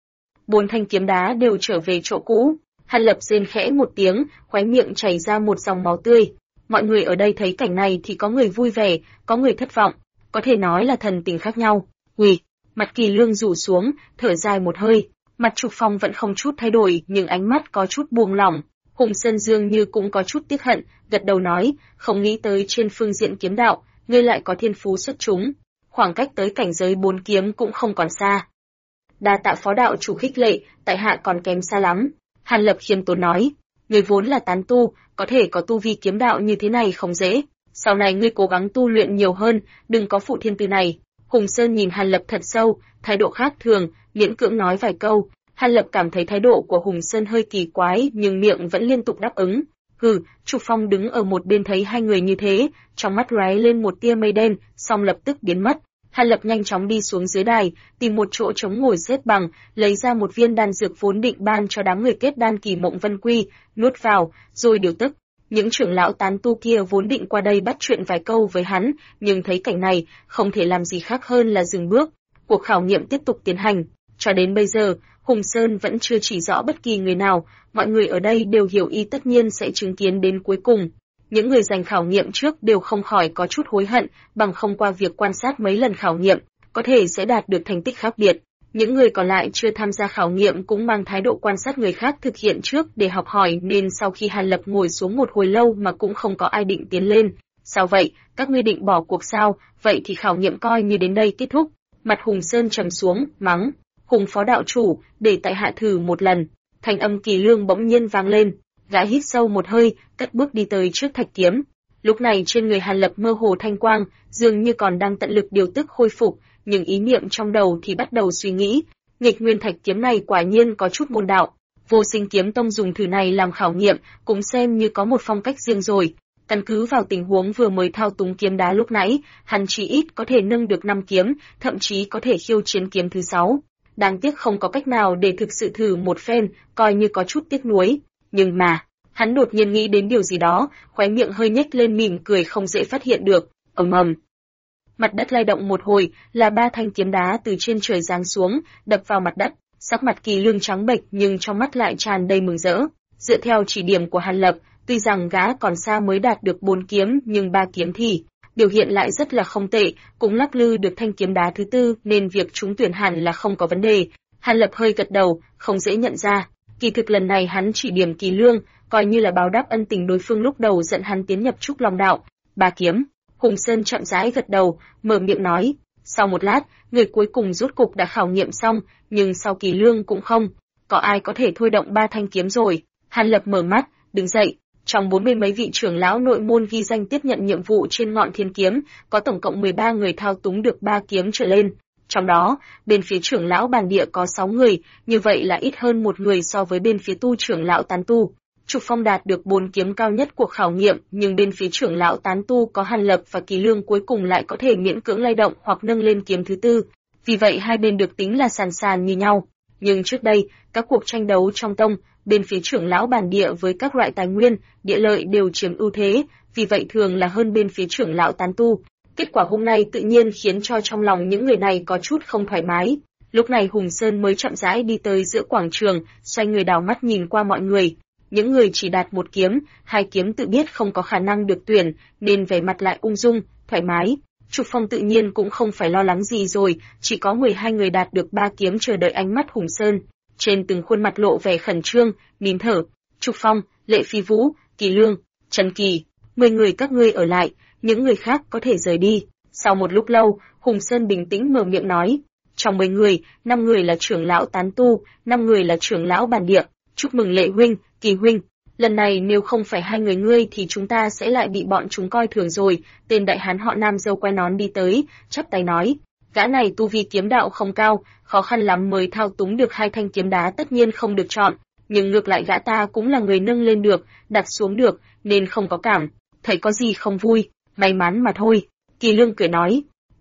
4 thanh kiếm đá đều trở về chỗ cũ. Hàn Lập rên khẽ một tiếng, khóe miệng chảy ra một dòng máu tươi. Mọi người ở đây thấy cảnh này thì có người vui vẻ, có người thất vọng, có thể nói là thần tình khác nhau. Quỳ, mặt Kỳ Lương rủ xuống, thở dài một hơi. Mặt Trục Phong vẫn không chút thay đổi, nhưng ánh mắt có chút buông lỏng. Hùng Sơn dường như cũng có chút tiếc hận, gật đầu nói, không nghĩ tới trên phương diện kiếm đạo, ngươi lại có thiên phú xuất chúng. Khoảng cách tới cảnh giới 4 kiếm cũng không còn xa. Đa tạ phó đạo chủ khích lệ, tại hạ còn kém xa lắm. Hàn Lập khiêm tốn nói, ngươi vốn là tán tu, có thể có tu vi kiếm đạo như thế này không dễ. Sau này ngươi cố gắng tu luyện nhiều hơn, đừng có phụ thiên tư này. Hùng Sơn nhìn Hàn Lập thật sâu, thái độ khác thường, miễn cưỡng nói vài câu. Hàn Lập cảm thấy thái độ của Hùng Sơn hơi kỳ quái, nhưng miệng vẫn liên tục đáp ứng. Hừ, Trục Phong đứng ở một bên thấy hai người như thế, trong mắt lóe lên một tia mây đen, xong lập tức biến mất. Hàn Lập nhanh chóng đi xuống dưới đài, tìm một chỗ trống ngồi xếp bằng, lấy ra một viên đan dược vốn định ban cho đám người kết đan kỳ Mộng Vân Quy, nuốt vào, rồi điều tức. Những trưởng lão tán tu kia vốn định qua đây bắt chuyện vài câu với hắn, nhưng thấy cảnh này, không thể làm gì khác hơn là dừng bước. Cuộc khảo nghiệm tiếp tục tiến hành. Cho đến bây giờ, Hùng Sơn vẫn chưa chỉ rõ bất kỳ người nào, mọi người ở đây đều hiểu y tất nhiên sẽ chứng kiến đến cuối cùng. Những người giành khảo nghiệm trước đều không khỏi có chút hối hận, bằng không qua việc quan sát mấy lần khảo nghiệm, có thể sẽ đạt được thành tích khác biệt. Những người còn lại chưa tham gia khảo nghiệm cũng mang thái độ quan sát người khác thực hiện trước để học hỏi, nên sau khi Hàn Lập ngồi xuống một hồi lâu mà cũng không có ai định tiến lên. Sao vậy, các ngươi định bỏ cuộc sao? Vậy thì khảo nghiệm coi như đến đây kết thúc. Mặt Hùng Sơn trầm xuống, mắng, Hùng phó đạo chủ, để tại hạ thử một lần. Thanh âm Kỳ Lương bỗng nhiên vang lên, gã hít sâu một hơi, cất bước đi tới trước thạch kiếm. Lúc này trên người Hàn Lập mơ hồ thanh quang, dường như còn đang tận lực điều tức khôi phục, nhưng ý niệm trong đầu thì bắt đầu suy nghĩ, nghịch nguyên thạch kiếm này quả nhiên có chút môn đạo. Vô Sinh Kiếm Tông dùng thử này làm khảo nghiệm, cũng xem như có một phong cách riêng rồi. Căn cứ vào tình huống vừa mới thao túng kiếm đá lúc nãy, hắn chỉ ít có thể nâng được 5 kiếm, thậm chí có thể khiêu chiến kiếm thứ 6. Đáng tiếc không có cách nào để thực sự thử một phen, coi như có chút tiếc nuối. Nhưng mà, hắn đột nhiên nghĩ đến điều gì đó, khóe miệng hơi nhếch lên mỉm cười không dễ phát hiện được. Ầm ầm. Mặt đất lay động một hồi, là 3 thanh kiếm đá từ trên trời giáng xuống, đập vào mặt đất. Sắc mặt Kỳ Lương trắng bệch nhưng trong mắt lại tràn đầy mừng rỡ. Dựa theo chỉ điểm của Hàn Lập, tuy rằng gã còn xa mới đạt được 4 kiếm, nhưng 3 kiếm thì biểu hiện lại rất là không tệ, cũng lắc lư được thanh kiếm đá thứ tư, nên việc trúng tuyển hẳn là không có vấn đề. Hàn Lập hơi gật đầu, không dễ nhận ra. Kỳ thực lần này hắn chỉ điểm Kỳ Lương, coi như là báo đáp ân tình đối phương lúc đầu dẫn hắn tiến nhập Trúc Long đạo. 3 kiếm. Hùng Sơn chậm rãi gật đầu, mở miệng nói. Sau một lát, người cuối cùng rốt cục đã khảo nghiệm xong, nhưng sau Kỳ Lương cũng không. Có ai có thể thôi động 3 thanh kiếm rồi? Hàn Lập mở mắt, đứng dậy. Trong 40 mấy vị trưởng lão nội môn ghi danh tiếp nhận nhiệm vụ trên ngọn thiên kiếm, có tổng cộng 13 người thao túng được 3 kiếm trở lên. Trong đó, bên phía trưởng lão bản địa có 6 người, như vậy là ít hơn 1 người so với bên phía tu trưởng lão tán tu. Trục Phong đạt được 4 kiếm cao nhất cuộc khảo nghiệm, nhưng bên phía trưởng lão tán tu có Hàn Lập và Kỳ Lương cuối cùng lại có thể miễn cưỡng lay động hoặc nâng lên kiếm thứ tư. Vì vậy hai bên được tính là sàn sàn như nhau. Nhưng trước đây, các cuộc tranh đấu trong tông, bên phía trưởng lão bản địa với các loại tài nguyên, địa lợi đều chiếm ưu thế, vì vậy thường là hơn bên phía trưởng lão tán tu. Kết quả hôm nay tự nhiên khiến cho trong lòng những người này có chút không thoải mái. Lúc này Hùng Sơn mới chậm rãi đi tới giữa quảng trường, xoay người đảo mắt nhìn qua mọi người. Những người chỉ đạt 1 kiếm, 2 kiếm tự biết không có khả năng được tuyển, nên vẻ mặt lại ung dung, thoải mái. Trục Phong tự nhiên cũng không phải lo lắng gì rồi, chỉ có 12 người đạt được 3 kiếm chờ đợi ánh mắt Hùng Sơn. Trên từng khuôn mặt lộ vẻ khẩn trương, nín thở. Trục Phong, Lệ Phi Vũ, Kỳ Lương, Trần Kỳ, 10 người các ngươi ở lại, những người khác có thể rời đi. Sau một lúc lâu, Hùng Sơn bình tĩnh mở miệng nói. Trong 10 người, 5 người là trưởng lão tán tu, 5 người là trưởng lão bản địa. Chúc mừng Lệ huynh, Kỳ huynh. Lần này nếu không phải 2 người ngươi thì chúng ta sẽ lại bị bọn chúng coi thường rồi. Tên đại hán họ Nam râu quai nón đi tới, chắp tay nói. Gã này tu vi kiếm đạo không cao, khó khăn lắm mới thao túng được 2 thanh kiếm đá tất nhiên không được chọn. Nhưng ngược lại gã ta cũng là người nâng lên được, đặt xuống được, nên không có cảm. Thấy có gì không vui, may mắn mà thôi. Kỳ Lương cười nói.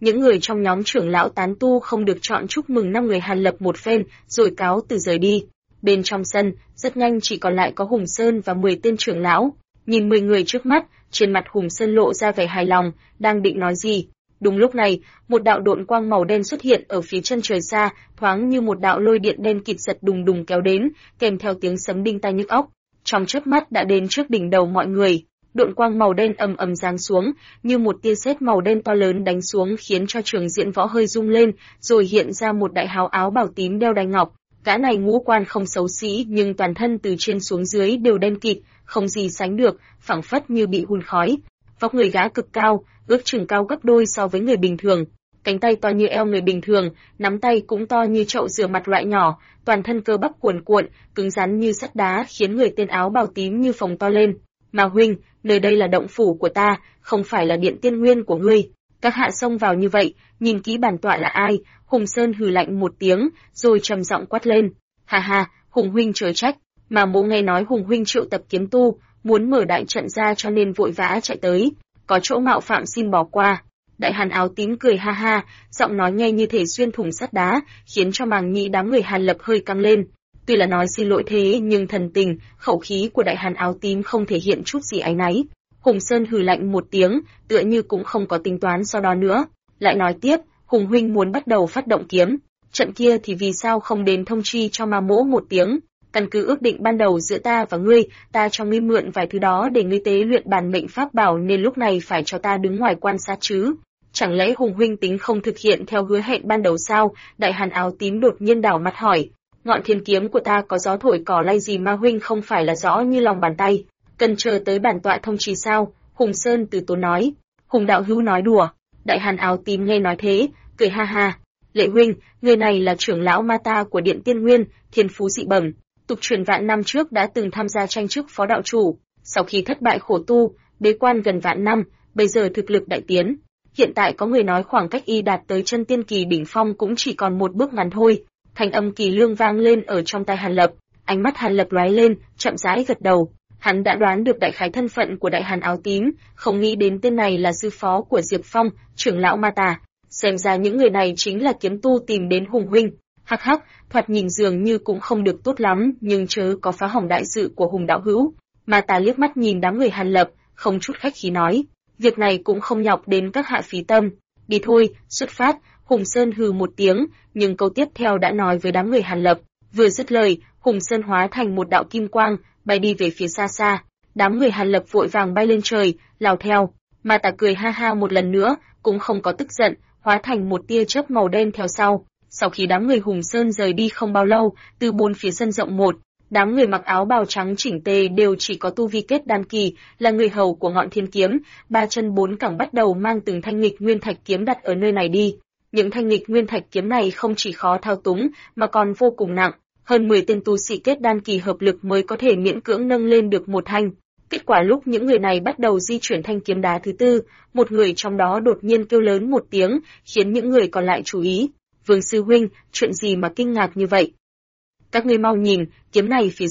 Những người trong nhóm trưởng lão tán tu không được chọn chúc mừng 5 người Hàn Lập một phen, rồi cáo từ rời đi. Bên trong sân, rất nhanh chỉ còn lại có Hùng Sơn và 10 tên trưởng lão. Nhìn 10 người trước mắt, trên mặt Hùng Sơn lộ ra vẻ hài lòng, đang định nói gì. Đúng lúc này, một đạo độn quang màu đen xuất hiện ở phía chân trời xa, thoáng như một đạo lôi điện đen kịt giật đùng đùng kéo đến, kèm theo tiếng sấm đinh tai nhức óc. Trong chớp mắt đã đến trước đỉnh đầu mọi người. Độn quang màu đen ầm ầm giáng xuống, như một tia sét màu đen to lớn đánh xuống khiến cho trường diễn võ hơi rung lên, rồi hiện ra một đại háo áo bào tím đeo đai ngọc. Gã này ngũ quan không xấu xí nhưng toàn thân từ trên xuống dưới đều đen kịt, không gì sánh được, phảng phất như bị hun khói. Vóc người gã cực cao, ước chừng cao gấp đôi so với người bình thường. Cánh tay to như eo người bình thường, nắm tay cũng to như chậu rửa mặt loại nhỏ, toàn thân cơ bắp cuồn cuộn, cứng rắn như sắt đá khiến người tên áo bào tím như phồng to lên. Mà huynh, nơi đây là động phủ của ta, không phải là điện tiên nguyên của ngươi. Các hạ xông vào như vậy, nhìn kỹ bản tọa là ai? Hùng Sơn hừ lạnh một tiếng, rồi trầm giọng quát lên. Ha ha, Hùng huynh chớ trách, mà mỗ nghe nói Hùng huynh triệu tập kiếm tu, muốn mở đại trận ra cho nên vội vã chạy tới. Có chỗ mạo phạm xin bỏ qua. Đại Hàn áo tím cười ha ha, giọng nói nghe như thể xuyên thủng sắt đá, khiến cho màng nhĩ đám người Hàn Lập hơi căng lên. Tuy là nói xin lỗi thế nhưng thần tình, khẩu khí của Đại Hàn áo tím không thể hiện chút gì áy náy. Hùng Sơn hừ lạnh một tiếng, tựa như cũng không có tính toán sau đó nữa. Lại nói tiếp, Hùng huynh muốn bắt đầu phát động kiếm. Trận kia thì vì sao không đến thông chi cho ma mỗ một tiếng? Căn cứ ước định ban đầu giữa ta và ngươi, ta cho ngươi mượn vài thứ đó để ngươi tế luyện bản mệnh pháp bảo nên lúc này phải cho ta đứng ngoài quan sát chứ. Chẳng lẽ Hùng huynh tính không thực hiện theo hứa hẹn ban đầu sao? Đại Hàn áo tím đột nhiên đảo mặt hỏi. Ngọn thiên kiếm của ta có gió thổi cỏ lay gì mà huynh không phải là rõ như lòng bàn tay. Cần chờ tới bản tọa thông trì sao? Hùng Sơn từ tốn nói. Hùng đạo hữu nói đùa. Đại Hàn áo tím nghe nói thế, cười ha ha. Lệ huynh, người này là trưởng lão ma ta của Điện Tiên Nguyên, thiên phú dị bẩm. Tục truyền vạn năm trước đã từng tham gia tranh chức phó đạo chủ. Sau khi thất bại khổ tu, bế quan gần vạn năm, bây giờ thực lực đại tiến. Hiện tại có người nói khoảng cách y đạt tới chân tiên kỳ đỉnh phong cũng chỉ còn một bước ngắn thôi. Thanh âm kỳ lương vang lên ở trong tai Hàn Lập, ánh mắt Hàn Lập lóe lên, chậm rãi gật đầu. Hắn đã đoán được đại khái thân phận của Đại Hàn áo tím, không nghĩ đến tên này là sư phó của Diệp Phong, trưởng lão ma tà. Xem ra những người này chính là kiếm tu tìm đến Hùng huynh. Hắc hắc, thoạt nhìn dường như cũng không được tốt lắm, nhưng chớ có phá hỏng đại sự của Hùng đạo hữu. Ma tà liếc mắt nhìn đám người Hàn Lập, không chút khách khí nói, việc này cũng không nhọc đến các hạ phí tâm. Đi thôi, xuất phát. Hùng Sơn hừ một tiếng, nhưng câu tiếp theo đã nói với đám người Hàn Lập. Vừa dứt lời, Hùng Sơn hóa thành một đạo kim quang, bay đi về phía xa xa. Đám người Hàn Lập vội vàng bay lên trời, lao theo. Ma tà cười ha ha một lần nữa, cũng không có tức giận, hóa thành một tia chớp màu đen theo sau. Sau khi đám người Hùng Sơn rời đi không bao lâu, từ bốn phía sân rộng một, đám người mặc áo bào trắng chỉnh tề đều chỉ có tu vi kết đan kỳ, là người hầu của ngọn thiên kiếm, ba chân bốn cẳng bắt đầu mang từng thanh nghịch nguyên thạch kiếm đặt ở nơi này đi. Những thanh nghịch nguyên thạch kiếm này không chỉ khó thao túng, mà còn vô cùng nặng, hơn 10 tên tu sĩ kết đan kỳ hợp lực mới có thể miễn cưỡng nâng lên được một thanh. Kết quả lúc những người này bắt đầu di chuyển thanh kiếm đá thứ tư, một người trong đó đột nhiên kêu lớn một tiếng, khiến những người còn lại chú ý. Vương sư huynh, chuyện gì mà kinh ngạc như vậy? Các ngươi mau nhìn, kiếm này phía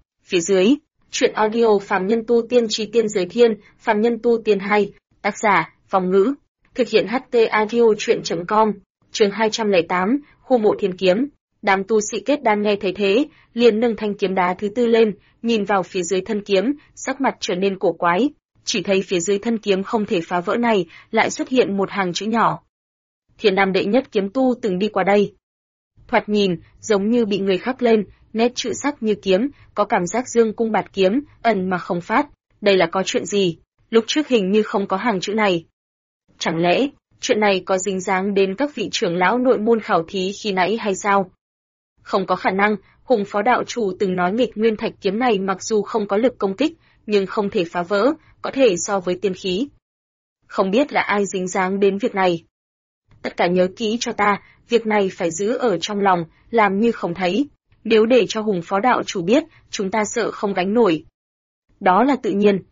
dưới. Chuyện audio Phàm Nhân Tu Tiên Chí Tiên Giới Thiên, Phàm Nhân Tu Tiên 2, tác giả, Phong Ngữ. Thực hiện HT Audio Chuyện.com, chương 208, khu mộ thiên kiếm. Đám tu sĩ kết đan nghe thấy thế, liền nâng thanh kiếm đá thứ tư lên, nhìn vào phía dưới thân kiếm, sắc mặt trở nên cổ quái. Chỉ thấy phía dưới thân kiếm không thể phá vỡ này, lại xuất hiện một hàng chữ nhỏ. Thiên Nam đệ nhất kiếm tu từng đi qua đây. Thoạt nhìn, giống như bị người khắc lên, nét chữ sắc như kiếm, có cảm giác dương cung bạt kiếm, ẩn mà không phát. Đây là có chuyện gì? Lúc trước hình như không có hàng chữ này. Chẳng lẽ, chuyện này có dính dáng đến các vị trưởng lão nội môn khảo thí khi nãy hay sao? Không có khả năng, Hùng phó đạo chủ từng nói nghịch nguyên thạch kiếm này mặc dù không có lực công kích, nhưng không thể phá vỡ, có thể so với tiên khí. Không biết là ai dính dáng đến việc này. Tất cả nhớ kỹ cho ta, việc này phải giữ ở trong lòng, làm như không thấy. Nếu để cho Hùng phó đạo chủ biết, chúng ta sợ không gánh nổi. Đó là tự nhiên.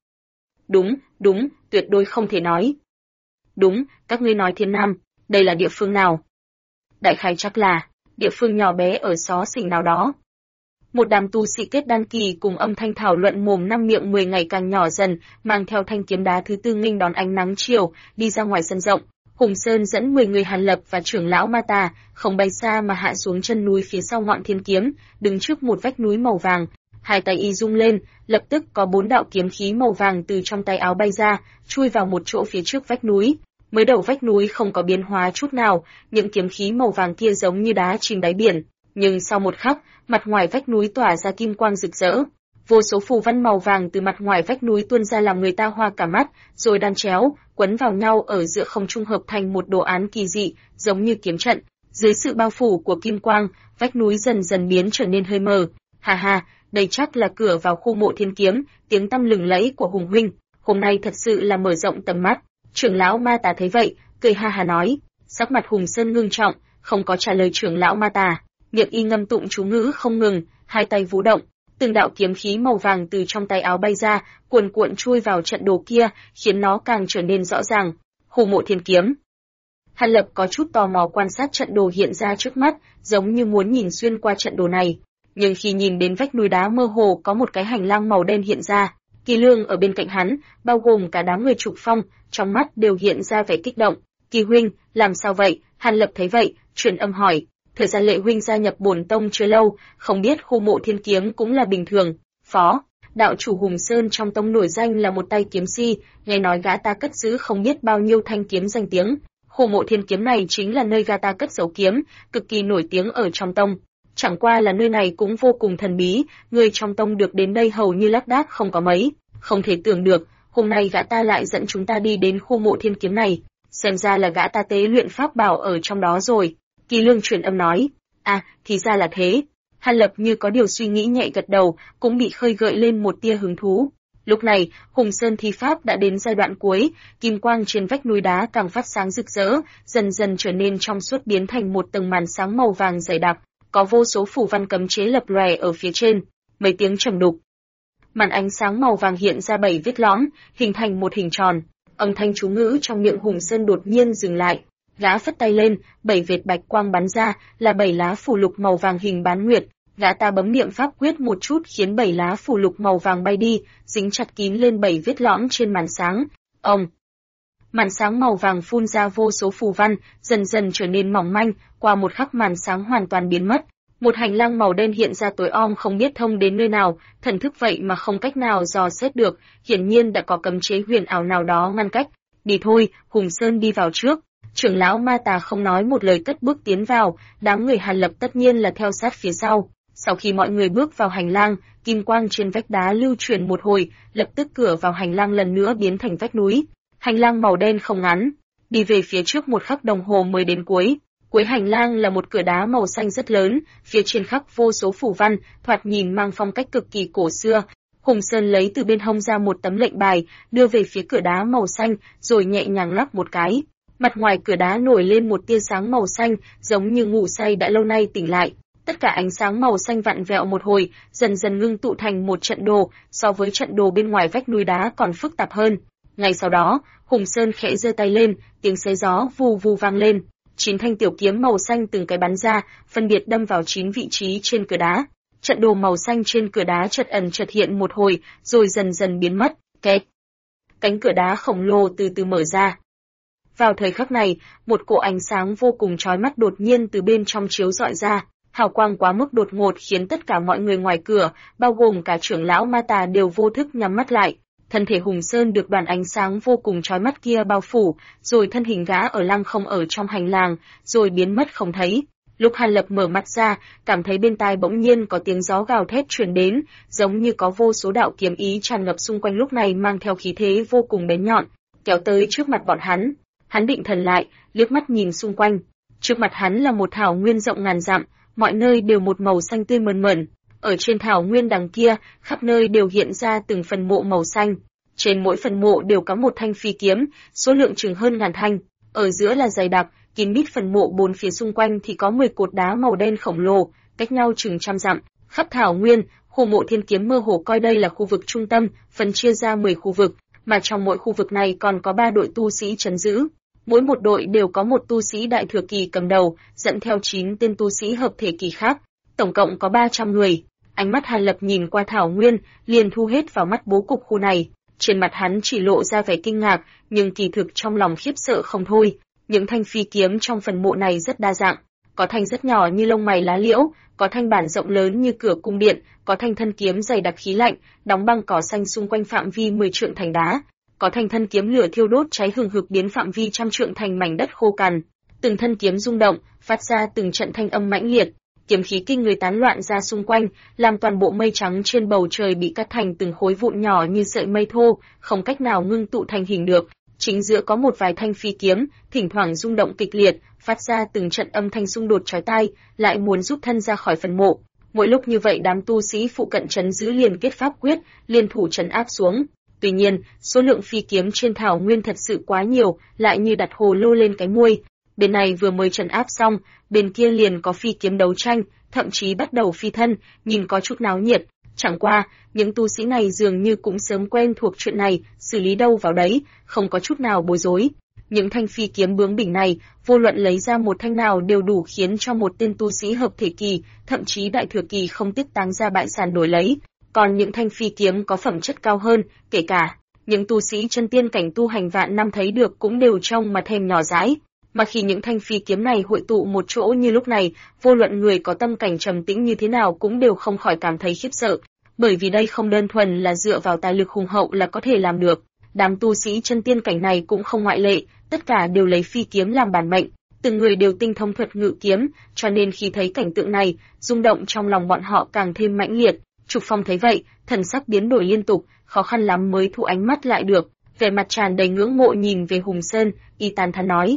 Đúng, tuyệt đối không thể nói. Đúng, các ngươi nói Thiên Nam, đây là địa phương nào? Đại khái chắc là địa phương nhỏ bé ở xó xỉnh nào đó. Một đám tu sĩ kết đan kỳ cùng âm thanh thảo luận mồm năm miệng 10 ngày càng nhỏ dần, mang theo thanh kiếm đá thứ tư nghênh đón ánh nắng chiều, đi ra ngoài sân rộng. Hùng Sơn dẫn 10 người Hàn Lập và trưởng lão Ma Tà, không bay xa mà hạ xuống chân núi phía sau Ngọn Thiên Kiếm, đứng trước một vách núi màu vàng. Hai tay y rung lên, lập tức có 4 đạo kiếm khí màu vàng từ trong tay áo bay ra, chui vào một chỗ phía trước vách núi. Mới đầu vách núi không có biến hóa chút nào, những kiếm khí màu vàng kia giống như đá chìm đáy biển, nhưng sau một khắc, mặt ngoài vách núi tỏa ra kim quang rực rỡ. Vô số phù văn màu vàng từ mặt ngoài vách núi tuôn ra làm người ta hoa cả mắt, rồi đan chéo, quấn vào nhau ở giữa không trung hợp thành một đồ án kỳ dị, giống như kiếm trận. Dưới sự bao phủ của kim quang, vách núi dần dần biến trở nên hơi mờ. Ha ha, đây chắc là cửa vào khu Mộ Thiên Kiếm, tiếng tăm lừng lẫy của Hùng huynh, hôm nay thật sự là mở rộng tầm mắt. Trưởng lão Ma Tà thấy vậy, cười ha ha nói. Sắc mặt Hùng Sơn ngưng trọng, không có trả lời trưởng lão Ma Tà, miệng y ngâm tụng chú ngữ không ngừng, hai tay vũ động, từng đạo kiếm khí màu vàng từ trong tay áo bay ra, cuồn cuộn chui vào trận đồ kia, khiến nó càng trở nên rõ ràng. Khu Mộ Thiên Kiếm. Hàn Lập có chút tò mò quan sát trận đồ hiện ra trước mắt, giống như muốn nhìn xuyên qua trận đồ này. Nhưng khi nhìn đến vách núi đá mơ hồ có một cái hành lang màu đen hiện ra, Kỳ Lương ở bên cạnh hắn, bao gồm cả đám người Trục Phong, trong mắt đều hiện ra vẻ kích động. Kỳ huynh, làm sao vậy? Hàn Lập thấy vậy, truyền âm hỏi. Thời gian Lệ huynh gia nhập bổn tông chưa lâu, không biết khu Mộ Thiên Kiếm cũng là bình thường. Phó, đạo chủ Hùng Sơn trong tông nổi danh là một tay kiếm si, nghe nói gã ta cất giữ không biết bao nhiêu thanh kiếm danh tiếng. Khu Mộ Thiên Kiếm này chính là nơi gã ta cất giấu kiếm, cực kỳ nổi tiếng ở trong tông. Chẳng qua là nơi này cũng vô cùng thần bí, người trong tông được đến đây hầu như lác đác không có mấy. Không thể tưởng được, hôm nay gã ta lại dẫn chúng ta đi đến khu Mộ Thiên Kiếm này. Xem ra là gã ta tế luyện pháp bảo ở trong đó rồi. Kỳ Lương truyền âm nói. À, thì ra là thế. Hàn Lập như có điều suy nghĩ nhẹ gật đầu, cũng bị khơi gợi lên một tia hứng thú. Lúc này, Hùng Sơn thi pháp đã đến giai đoạn cuối, kim quang trên vách núi đá càng phát sáng rực rỡ, dần dần trở nên trong suốt biến thành một tầng màn sáng màu vàng dày đặc, có vô số phù văn cấm chế lập lòe ở phía trên. Mấy tiếng trầm đục, màn ánh sáng màu vàng hiện ra 7 vết lõm, hình thành một hình tròn. Âm thanh chú ngữ trong miệng Hùng Sơn đột nhiên dừng lại. Gã phất tay lên, 7 vệt bạch quang bắn ra, là 7 lá phù lục màu vàng hình bán nguyệt. Gã ta bấm niệm pháp quyết một chút khiến 7 lá phù lục màu vàng bay đi, dính chặt kín lên 7 vết lõm trên màn sáng. Ông, màn sáng màu vàng phun ra vô số phù văn, dần dần trở nên mỏng manh, qua một khắc màn sáng hoàn toàn biến mất. Một hành lang màu đen hiện ra tối om không biết thông đến nơi nào, thần thức vậy mà không cách nào dò xét được, hiển nhiên đã có cấm chế huyền ảo nào đó ngăn cách. Đi thôi, Hùng Sơn đi vào trước. Trưởng lão Ma Tà không nói một lời cất bước tiến vào, đám người Hàn Lập tất nhiên là theo sát phía sau. Sau khi mọi người bước vào hành lang, kim quang trên vách đá lưu chuyển một hồi, lập tức cửa vào hành lang lần nữa biến thành vách núi. Hành lang màu đen không ngắn, đi về phía trước một khắc đồng hồ mới đến cuối. Cuối hành lang là một cửa đá màu xanh rất lớn, phía trên khắc vô số phù văn, thoạt nhìn mang phong cách cực kỳ cổ xưa. Hùng Sơn lấy từ bên hông ra một tấm lệnh bài, đưa về phía cửa đá màu xanh, rồi nhẹ nhàng lắc một cái. Mặt ngoài cửa đá nổi lên một tia sáng màu xanh, giống như ngủ say đã lâu nay tỉnh lại. Tất cả ánh sáng màu xanh vặn vẹo một hồi, dần dần ngưng tụ thành một trận đồ, so với trận đồ bên ngoài vách núi đá còn phức tạp hơn. Ngay sau đó, Hùng Sơn khẽ giơ tay lên, tiếng xé gió vù vù vang lên. 9 thanh tiểu kiếm màu xanh từng cái bắn ra, phân biệt đâm vào 9 vị trí trên cửa đá. Trận đồ màu xanh trên cửa đá chợt ẩn chợt hiện một hồi, rồi dần dần biến mất. Kẹt. Cánh cửa đá khổng lồ từ từ mở ra. Vào thời khắc này, một cỗ ánh sáng vô cùng chói mắt đột nhiên từ bên trong chiếu rọi ra, hào quang quá mức đột ngột khiến tất cả mọi người ngoài cửa, bao gồm cả trưởng lão Ma Tà đều vô thức nhắm mắt lại. Thân thể Hùng Sơn được đoàn ánh sáng vô cùng chói mắt kia bao phủ, rồi thân hình gã ở lăng không ở trong hành lang, rồi biến mất không thấy. Lúc Hàn Lập mở mắt ra, cảm thấy bên tai bỗng nhiên có tiếng gió gào thét truyền đến, giống như có vô số đạo kiếm ý tràn ngập xung quanh lúc này mang theo khí thế vô cùng bén nhọn, kéo tới trước mặt bọn hắn. Hắn định thần lại, liếc mắt nhìn xung quanh. Trước mặt hắn là một thảo nguyên rộng ngàn dặm, mọi nơi đều một màu xanh tươi mơn mởn. Ở trên thảo nguyên đằng kia, khắp nơi đều hiện ra từng phần mộ màu xanh. Trên mỗi phần mộ đều có một thanh phi kiếm, số lượng chừng hơn ngàn thanh. Ở giữa là dày đặc, kín mít phần mộ bốn phía xung quanh thì có 10 cột đá màu đen khổng lồ, cách nhau chừng trăm dặm. Khắp thảo nguyên, khu Mộ Thiên Kiếm mơ hồ coi đây là khu vực trung tâm, phân chia ra 10 khu vực, mà trong mỗi khu vực này còn có 3 đội tu sĩ trấn giữ. Mỗi một đội đều có một tu sĩ đại thừa kỳ cầm đầu, dẫn theo 9 tên tu sĩ hợp thể kỳ khác, tổng cộng có 300 người. Ánh mắt Hàn Lập nhìn qua thảo nguyên, liền thu hết vào mắt bố cục khu này. Trên mặt hắn chỉ lộ ra vẻ kinh ngạc, nhưng kỳ thực trong lòng khiếp sợ không thôi. Những thanh phi kiếm trong phần mộ này rất đa dạng, có thanh rất nhỏ như lông mày lá liễu, có thanh bản rộng lớn như cửa cung điện, có thanh thân kiếm dày đặc khí lạnh, đóng băng cỏ xanh xung quanh phạm vi 10 trượng thành đá, có thanh thân kiếm lửa thiêu đốt cháy hừng hực biến phạm vi trăm trượng thành mảnh đất khô cằn. Từng thân kiếm rung động, phát ra từng trận thanh âm mãnh liệt, kiếm khí kinh người tán loạn ra xung quanh, làm toàn bộ mây trắng trên bầu trời bị cắt thành từng khối vụn nhỏ như sợi mây thô, không cách nào ngưng tụ thành hình được. Chính giữa có một vài thanh phi kiếm, thỉnh thoảng rung động kịch liệt, phát ra từng trận âm thanh xung đột chói tai, lại muốn rút thân ra khỏi phần mộ. Mỗi lúc như vậy đám tu sĩ phụ cận trấn giữ liền kết pháp quyết, liên thủ trấn áp xuống. Tuy nhiên, số lượng phi kiếm trên thảo nguyên thật sự quá nhiều, lại như đặt hồ lô lên cái muôi. Bên này vừa mới trấn áp xong, bên kia liền có phi kiếm đấu tranh, thậm chí bắt đầu phi thân, nhìn có chút náo nhiệt. Chẳng qua, những tu sĩ này dường như cũng sớm quen thuộc chuyện này, xử lý đâu vào đấy, không có chút nào bối rối. Những thanh phi kiếm bướng bỉnh này, vô luận lấy ra một thanh nào đều đủ khiến cho một tên tu sĩ hợp thể kỳ, thậm chí đại thừa kỳ không tiếc táng ra bại sản đổi lấy. Còn những thanh phi kiếm có phẩm chất cao hơn, kể cả những tu sĩ chân tiên cảnh tu hành vạn năm thấy được cũng đều trông mà thèm nhỏ dãi. Mà khi những thanh phi kiếm này hội tụ một chỗ như lúc này, vô luận người có tâm cảnh trầm tĩnh như thế nào cũng đều không khỏi cảm thấy khiếp sợ, bởi vì đây không đơn thuần là dựa vào tài lực hùng hậu là có thể làm được. Đám tu sĩ chân tiên cảnh này cũng không ngoại lệ, tất cả đều lấy phi kiếm làm bản mệnh, từng người đều tinh thông thuật ngự kiếm, cho nên khi thấy cảnh tượng này, rung động trong lòng bọn họ càng thêm mãnh liệt. Trục Phong thấy vậy, thần sắc biến đổi liên tục, khó khăn lắm mới thu ánh mắt lại được, vẻ mặt tràn đầy ngưỡng mộ nhìn về Hùng Sơn, y tán thán nói: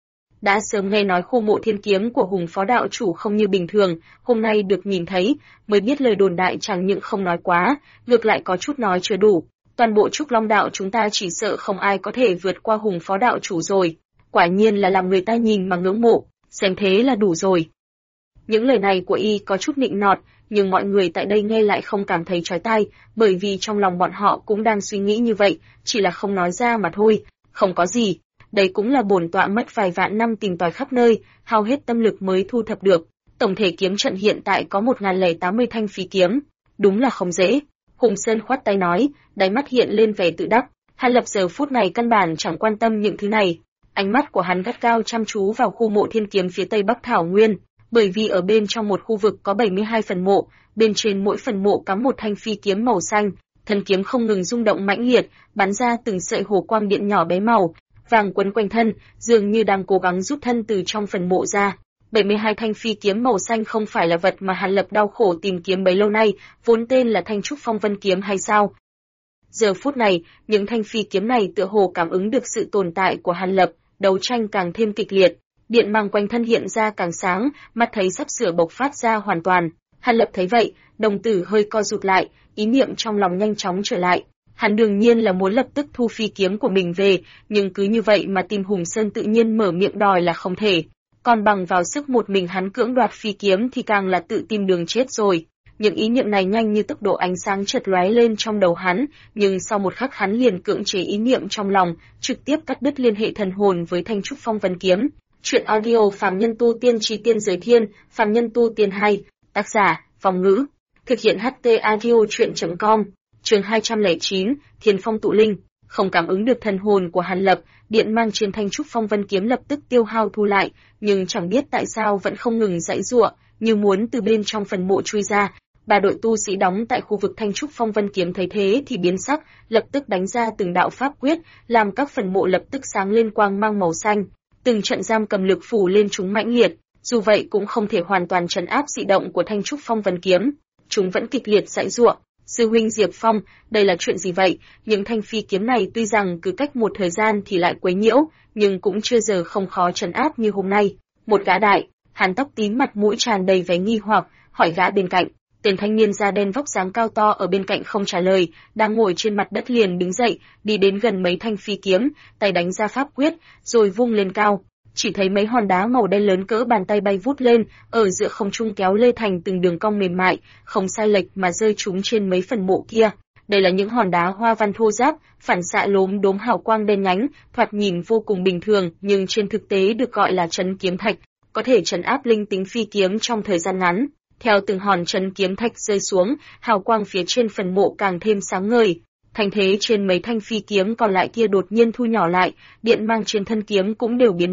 đã sớm nghe nói khu mộ thiên kiếm của Hùng phó đạo chủ không như bình thường, hôm nay được nhìn thấy, mới biết lời đồn đại chẳng những không nói quá, ngược lại có chút nói chưa đủ. Toàn bộ Trúc Long đạo chúng ta chỉ sợ không ai có thể vượt qua Hùng phó đạo chủ rồi. Quả nhiên là làm người ta nhìn mà ngưỡng mộ, xem thế là đủ rồi. Những lời này của y có chút nịnh nọt, nhưng mọi người tại đây nghe lại không cảm thấy chói tai, bởi vì trong lòng bọn họ cũng đang suy nghĩ như vậy, chỉ là không nói ra mà thôi. Không có gì. Đây cũng là bổn tọa mất vài vạn năm tìm tòi khắp nơi, hao hết tâm lực mới thu thập được. Tổng thể kiếm trận hiện tại có 1080 thanh phi kiếm, đúng là không dễ. Hùng Sơn khoát tay nói, đáy mắt hiện lên vẻ tự đắc. Hàn Lập giờ phút này căn bản chẳng quan tâm những thứ này, ánh mắt của hắn gắt gao chăm chú vào khu mộ thiên kiếm phía tây bắc thảo nguyên, bởi vì ở bên trong một khu vực có 72 phần mộ, bên trên mỗi phần mộ cắm một thanh phi kiếm màu xanh, thân kiếm không ngừng rung động mãnh liệt, bắn ra từng sợi hồ quang điện nhỏ bé màu vàng quấn quanh thân, dường như đang cố gắng rút thân từ trong phần mộ ra. 72 thanh phi kiếm màu xanh không phải là vật mà Hàn Lập đau khổ tìm kiếm bấy lâu nay, vốn tên là Thanh Trúc Phong Vân kiếm hay sao? Giờ phút này, những thanh phi kiếm này tựa hồ cảm ứng được sự tồn tại của Hàn Lập, đấu tranh càng thêm kịch liệt, điện mang quanh thân hiện ra càng sáng, mắt thấy sắp sửa bộc phát ra hoàn toàn. Hàn Lập thấy vậy, đồng tử hơi co rụt lại, ý niệm trong lòng nhanh chóng trở lại. Hắn đương nhiên là muốn lập tức thu phi kiếm của mình về, nhưng cứ như vậy mà tìm Hùng Sơn tự nhiên mở miệng đòi là không thể. Còn bằng vào sức một mình hắn cưỡng đoạt phi kiếm thì càng là tự tìm đường chết rồi. Những ý niệm này nhanh như tốc độ ánh sáng chợt lóe lên trong đầu hắn, nhưng sau một khắc hắn liền cưỡng chế ý niệm trong lòng, trực tiếp cắt đứt liên hệ thần hồn với Thanh Trúc Phong Vân kiếm. Chuyện audio Phàm Nhân Tu Tiên Chí Tiên Giới Thiên, Phàm Nhân Tu Tiên 2, tác giả, Phong Ngữ, thực hiện HT Audio Truyện.com. Chương 209, Thiên Phong tụ linh. Không cảm ứng được thần hồn của Hàn Lập, điện mang trên Thanh Trúc Phong Vân kiếm lập tức tiêu hao thu lại, nhưng chẳng biết tại sao vẫn không ngừng giãy giụa, như muốn từ bên trong phần mộ chui ra. Ba đội tu sĩ đóng tại khu vực Thanh Trúc Phong Vân kiếm thấy thế thì biến sắc, lập tức đánh ra từng đạo pháp quyết, làm các phần mộ lập tức sáng lên quang mang màu xanh. Từng trận giam cầm lực phủ lên chúng mãnh liệt, dù vậy cũng không thể hoàn toàn trấn áp dị động của Thanh Trúc Phong Vân kiếm. Chúng vẫn kịch liệt giãy giụa. Sư huynh Diệp Phong, đây là chuyện gì vậy? Những thanh phi kiếm này tuy rằng cứ cách một thời gian thì lại quấy nhiễu, nhưng cũng chưa giờ không khó trấn áp như hôm nay. Một gã đại, hàn tóc tím mặt mũi tràn đầy vẻ nghi hoặc, hỏi gã bên cạnh. Tên thanh niên da đen vóc dáng cao to ở bên cạnh không trả lời, đang ngồi trên mặt đất liền đứng dậy, đi đến gần mấy thanh phi kiếm, tay đánh ra pháp quyết, rồi vung lên cao. Chỉ thấy mấy hòn đá màu đen lớn cỡ bàn tay bay vút lên, ở giữa không trung kéo lê thành từng đường cong mềm mại, không sai lệch mà rơi trúng trên mấy phần mộ kia. Đây là những hòn đá hoa văn thô ráp, phản xạ lốm đốm hào quang đen nhánh, thoạt nhìn vô cùng bình thường, nhưng trên thực tế được gọi là trấn kiếm thạch, có thể trấn áp linh tính phi kiếm trong thời gian ngắn. Theo từng hòn trấn kiếm thạch rơi xuống, hào quang phía trên phần mộ càng thêm sáng ngời. Thành thế trên mấy thanh phi kiếm còn lại kia đột nhiên thu nhỏ lại, điện mang trên thân kiếm cũng đều biến mất,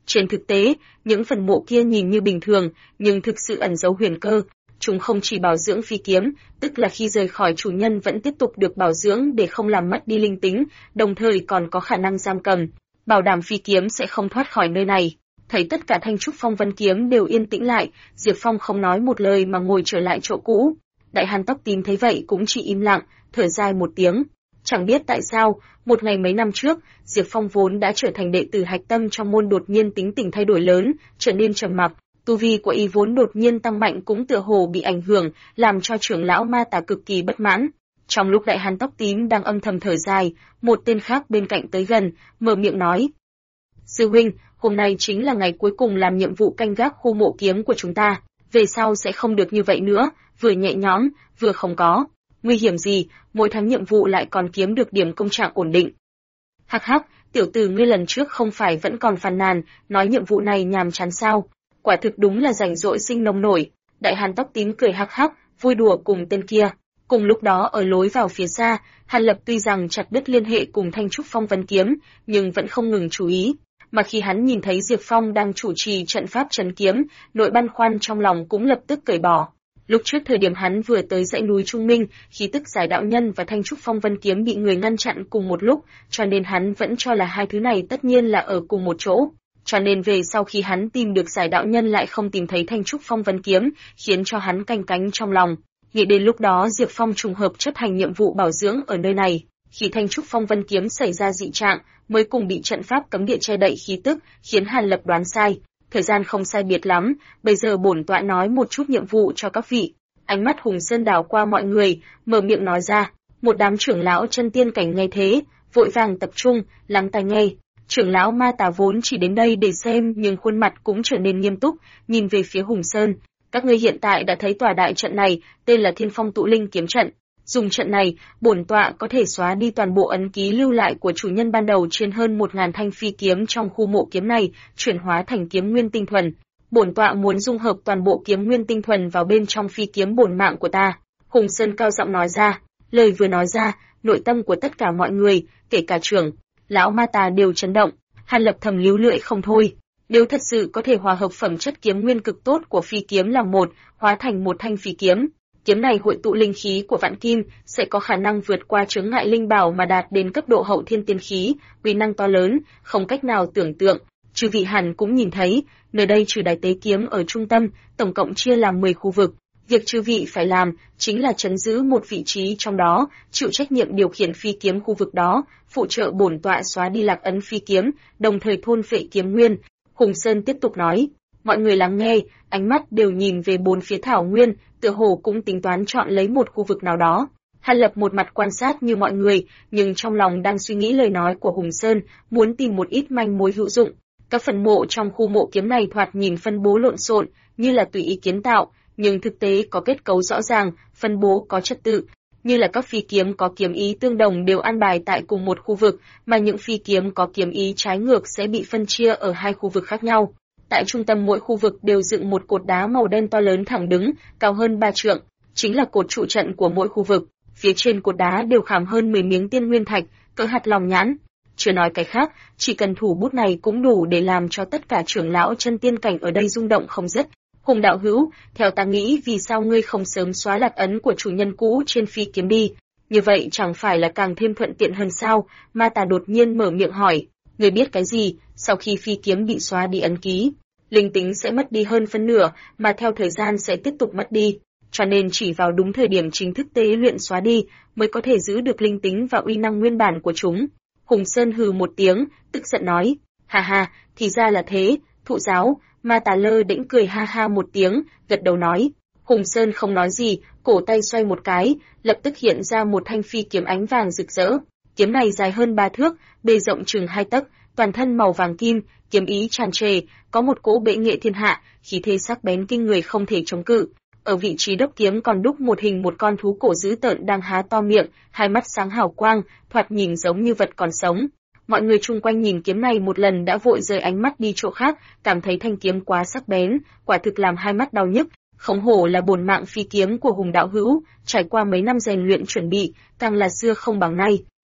Trên thực tế, những phần mộ kia nhìn như bình thường, nhưng thực sự ẩn giấu huyền cơ. Chúng không chỉ bảo dưỡng phi kiếm, tức là khi rời khỏi chủ nhân vẫn tiếp tục được bảo dưỡng để không làm mất đi linh tính, đồng thời còn có khả năng giam cầm, bảo đảm phi kiếm sẽ không thoát khỏi nơi này. Thấy tất cả thanh trúc phong vân kiếm đều yên tĩnh lại, Diệp Phong không nói một lời mà ngồi trở lại chỗ cũ. Đại hàn tóc tím thấy vậy cũng chỉ im lặng, thở dài một tiếng. Chẳng biết tại sao, một ngày mấy năm trước, Diệp Phong vốn đã trở thành đệ tử hạch tâm trong môn đột nhiên tính tình thay đổi lớn, trở nên trầm mặc. Tu vi của y vốn đột nhiên tăng mạnh cũng tựa hồ bị ảnh hưởng, làm cho trưởng lão Ma Tà cực kỳ bất mãn. Trong lúc đại hàn tóc tím đang âm thầm thở dài, một tên khác bên cạnh tới gần, mở miệng nói: "Sư huynh, hôm nay chính là ngày cuối cùng làm nhiệm vụ canh gác khu mộ kiếm của chúng ta, về sau sẽ không được như vậy nữa, vừa nhẹ nhõm, vừa không có nguy hiểm gì, mỗi tháng nhiệm vụ lại còn kiếm được điểm công trạng ổn định." Hắc hắc, tiểu tử ngươi lần trước không phải vẫn còn phàn nàn, nói nhiệm vụ này nhàm chán sao? Quả thực đúng là rảnh rỗi sinh nông nổi. Đại hàn tóc tím cười hắc hắc, vui đùa cùng tên kia. Cùng lúc đó ở lối vào phía xa, Hàn Lập tuy rằng chặt đứt liên hệ cùng Thanh Trúc Phong Vân Kiếm, nhưng vẫn không ngừng chú ý. Mà khi hắn nhìn thấy Diệp Phong đang chủ trì trận pháp trấn kiếm, nỗi băn khoăn trong lòng cũng lập tức cởi bỏ. Lúc trước thời điểm hắn vừa tới dãy núi Trung Minh, khí tức Giải Đạo Nhân và Thanh Trúc Phong Vân Kiếm bị người ngăn chặn cùng một lúc, cho nên hắn vẫn cho là hai thứ này tất nhiên là ở cùng một chỗ. Cho nên về sau khi hắn tìm được Giải Đạo Nhân lại không tìm thấy Thanh Trúc Phong Vân Kiếm, khiến cho hắn canh cánh trong lòng. Nghĩ đến lúc đó Diệp Phong trùng hợp chấp hành nhiệm vụ bảo dưỡng ở nơi này, khi Thanh Trúc Phong Vân Kiếm xảy ra dị trạng, mới cùng bị trận pháp cấm địa che đậy khí tức, khiến Hàn Lập đoán sai. Thời gian không sai biệt lắm, bây giờ bổn tọa nói một chút nhiệm vụ cho các vị. Ánh mắt Hùng Sơn đảo qua mọi người, mở miệng nói ra. Một đám trưởng lão chân tiên cảnh nghe thế, vội vàng tập trung, lắng tai nghe. Trưởng lão Ma Tà vốn chỉ đến đây để xem, nhưng khuôn mặt cũng trở nên nghiêm túc, nhìn về phía Hùng Sơn. Các ngươi hiện tại đã thấy tòa đại trận này, tên là Thiên Phong Tụ Linh Kiếm Trận. Dùng trận này, bổn tọa có thể xóa đi toàn bộ ấn ký lưu lại của chủ nhân ban đầu trên hơn 1000 thanh phi kiếm trong khu mộ kiếm này, chuyển hóa thành kiếm nguyên tinh thuần. Bổn tọa muốn dung hợp toàn bộ kiếm nguyên tinh thuần vào bên trong phi kiếm bổn mạng của ta." Hùng Sơn cao giọng nói ra. Lời vừa nói ra, nội tâm của tất cả mọi người, kể cả trưởng lão Ma Tà đều chấn động. Hàn Lập thầm líu lưỡi không thôi. Nếu thật sự có thể hòa hợp phẩm chất kiếm nguyên cực tốt của phi kiếm làm một, hóa thành một thanh phi kiếm, kiếm này hội tụ linh khí của vạn kim, sẽ có khả năng vượt qua chướng ngại linh bảo mà đạt đến cấp độ hậu thiên tiên khí, uy năng to lớn, không cách nào tưởng tượng. Chư vị hẳn cũng nhìn thấy, nơi đây trừ đài tế kiếm ở trung tâm, tổng cộng chia làm 10 khu vực. Việc chư vị phải làm chính là trấn giữ một vị trí trong đó, chịu trách nhiệm điều khiển phi kiếm khu vực đó, phụ trợ bổn tọa xóa đi lạc ấn phi kiếm, đồng thời thôn phệ kiếm nguyên. Hùng Sơn tiếp tục nói. Mọi người lắng nghe, ánh mắt đều nhìn về bốn phía thảo nguyên, tựa hồ cũng tính toán chọn lấy một khu vực nào đó. Hàn Lập một mặt quan sát như mọi người, nhưng trong lòng đang suy nghĩ lời nói của Hùng Sơn, muốn tìm một ít manh mối hữu dụng. Các phần mộ trong khu mộ kiếm này thoạt nhìn phân bố lộn xộn, như là tùy ý kiến tạo, nhưng thực tế có kết cấu rõ ràng, phân bố có trật tự, như là các phi kiếm có kiếm ý tương đồng đều an bài tại cùng một khu vực, mà những phi kiếm có kiếm ý trái ngược sẽ bị phân chia ở hai khu vực khác nhau. Tại trung tâm mỗi khu vực đều dựng một cột đá màu đen to lớn thẳng đứng, cao hơn 3 trượng, chính là cột trụ trận của mỗi khu vực. Phía trên cột đá đều khảm hơn 10 miếng tiên nguyên thạch, cỡ hạt lòng nhãn. Chưa nói cái khác, chỉ cần thủ bút này cũng đủ để làm cho tất cả trưởng lão chân tiên cảnh ở đây rung động không dứt. Hùng đạo hữu, theo ta nghĩ vì sao ngươi không sớm xóa lạc ấn của chủ nhân cũ trên phi kiếm đi? Như vậy chẳng phải là càng thêm thuận tiện hơn sao? Ma Tà đột nhiên mở miệng hỏi. Ngươi biết cái gì? Sau khi phi kiếm bị xóa đi ấn ký, linh tính sẽ mất đi hơn phân nửa, mà theo thời gian sẽ tiếp tục mất đi. Cho nên chỉ vào đúng thời điểm chính thức tế luyện xóa đi, mới có thể giữ được linh tính và uy năng nguyên bản của chúng. Hùng Sơn hừ một tiếng, tức giận nói. Ha ha, thì ra là thế, thụ giáo. Ma Tà lơ đễnh cười ha ha một tiếng, gật đầu nói. Hùng Sơn không nói gì, cổ tay xoay một cái, lập tức hiện ra một thanh phi kiếm ánh vàng rực rỡ. Kiếm này dài hơn 3 thước, bề rộng chừng 2 tấc, toàn thân màu vàng kim, kiếm ý tràn trề, có một cỗ bệ nghệ thiên hạ, khí thế sắc bén kinh người không thể chống cự. Ở vị trí đốc kiếm còn đúc một hình một con thú cổ dữ tợn đang há to miệng, hai mắt sáng hào quang, thoạt nhìn giống như vật còn sống. Mọi người chung quanh nhìn kiếm này một lần đã vội rời ánh mắt đi chỗ khác, cảm thấy thanh kiếm quá sắc bén, quả thực làm hai mắt đau nhức. Không hổ là bổn mạng phi kiếm của Hùng đạo hữu, trải qua mấy năm rèn luyện chuẩn bị, càng là xưa không bằng nay.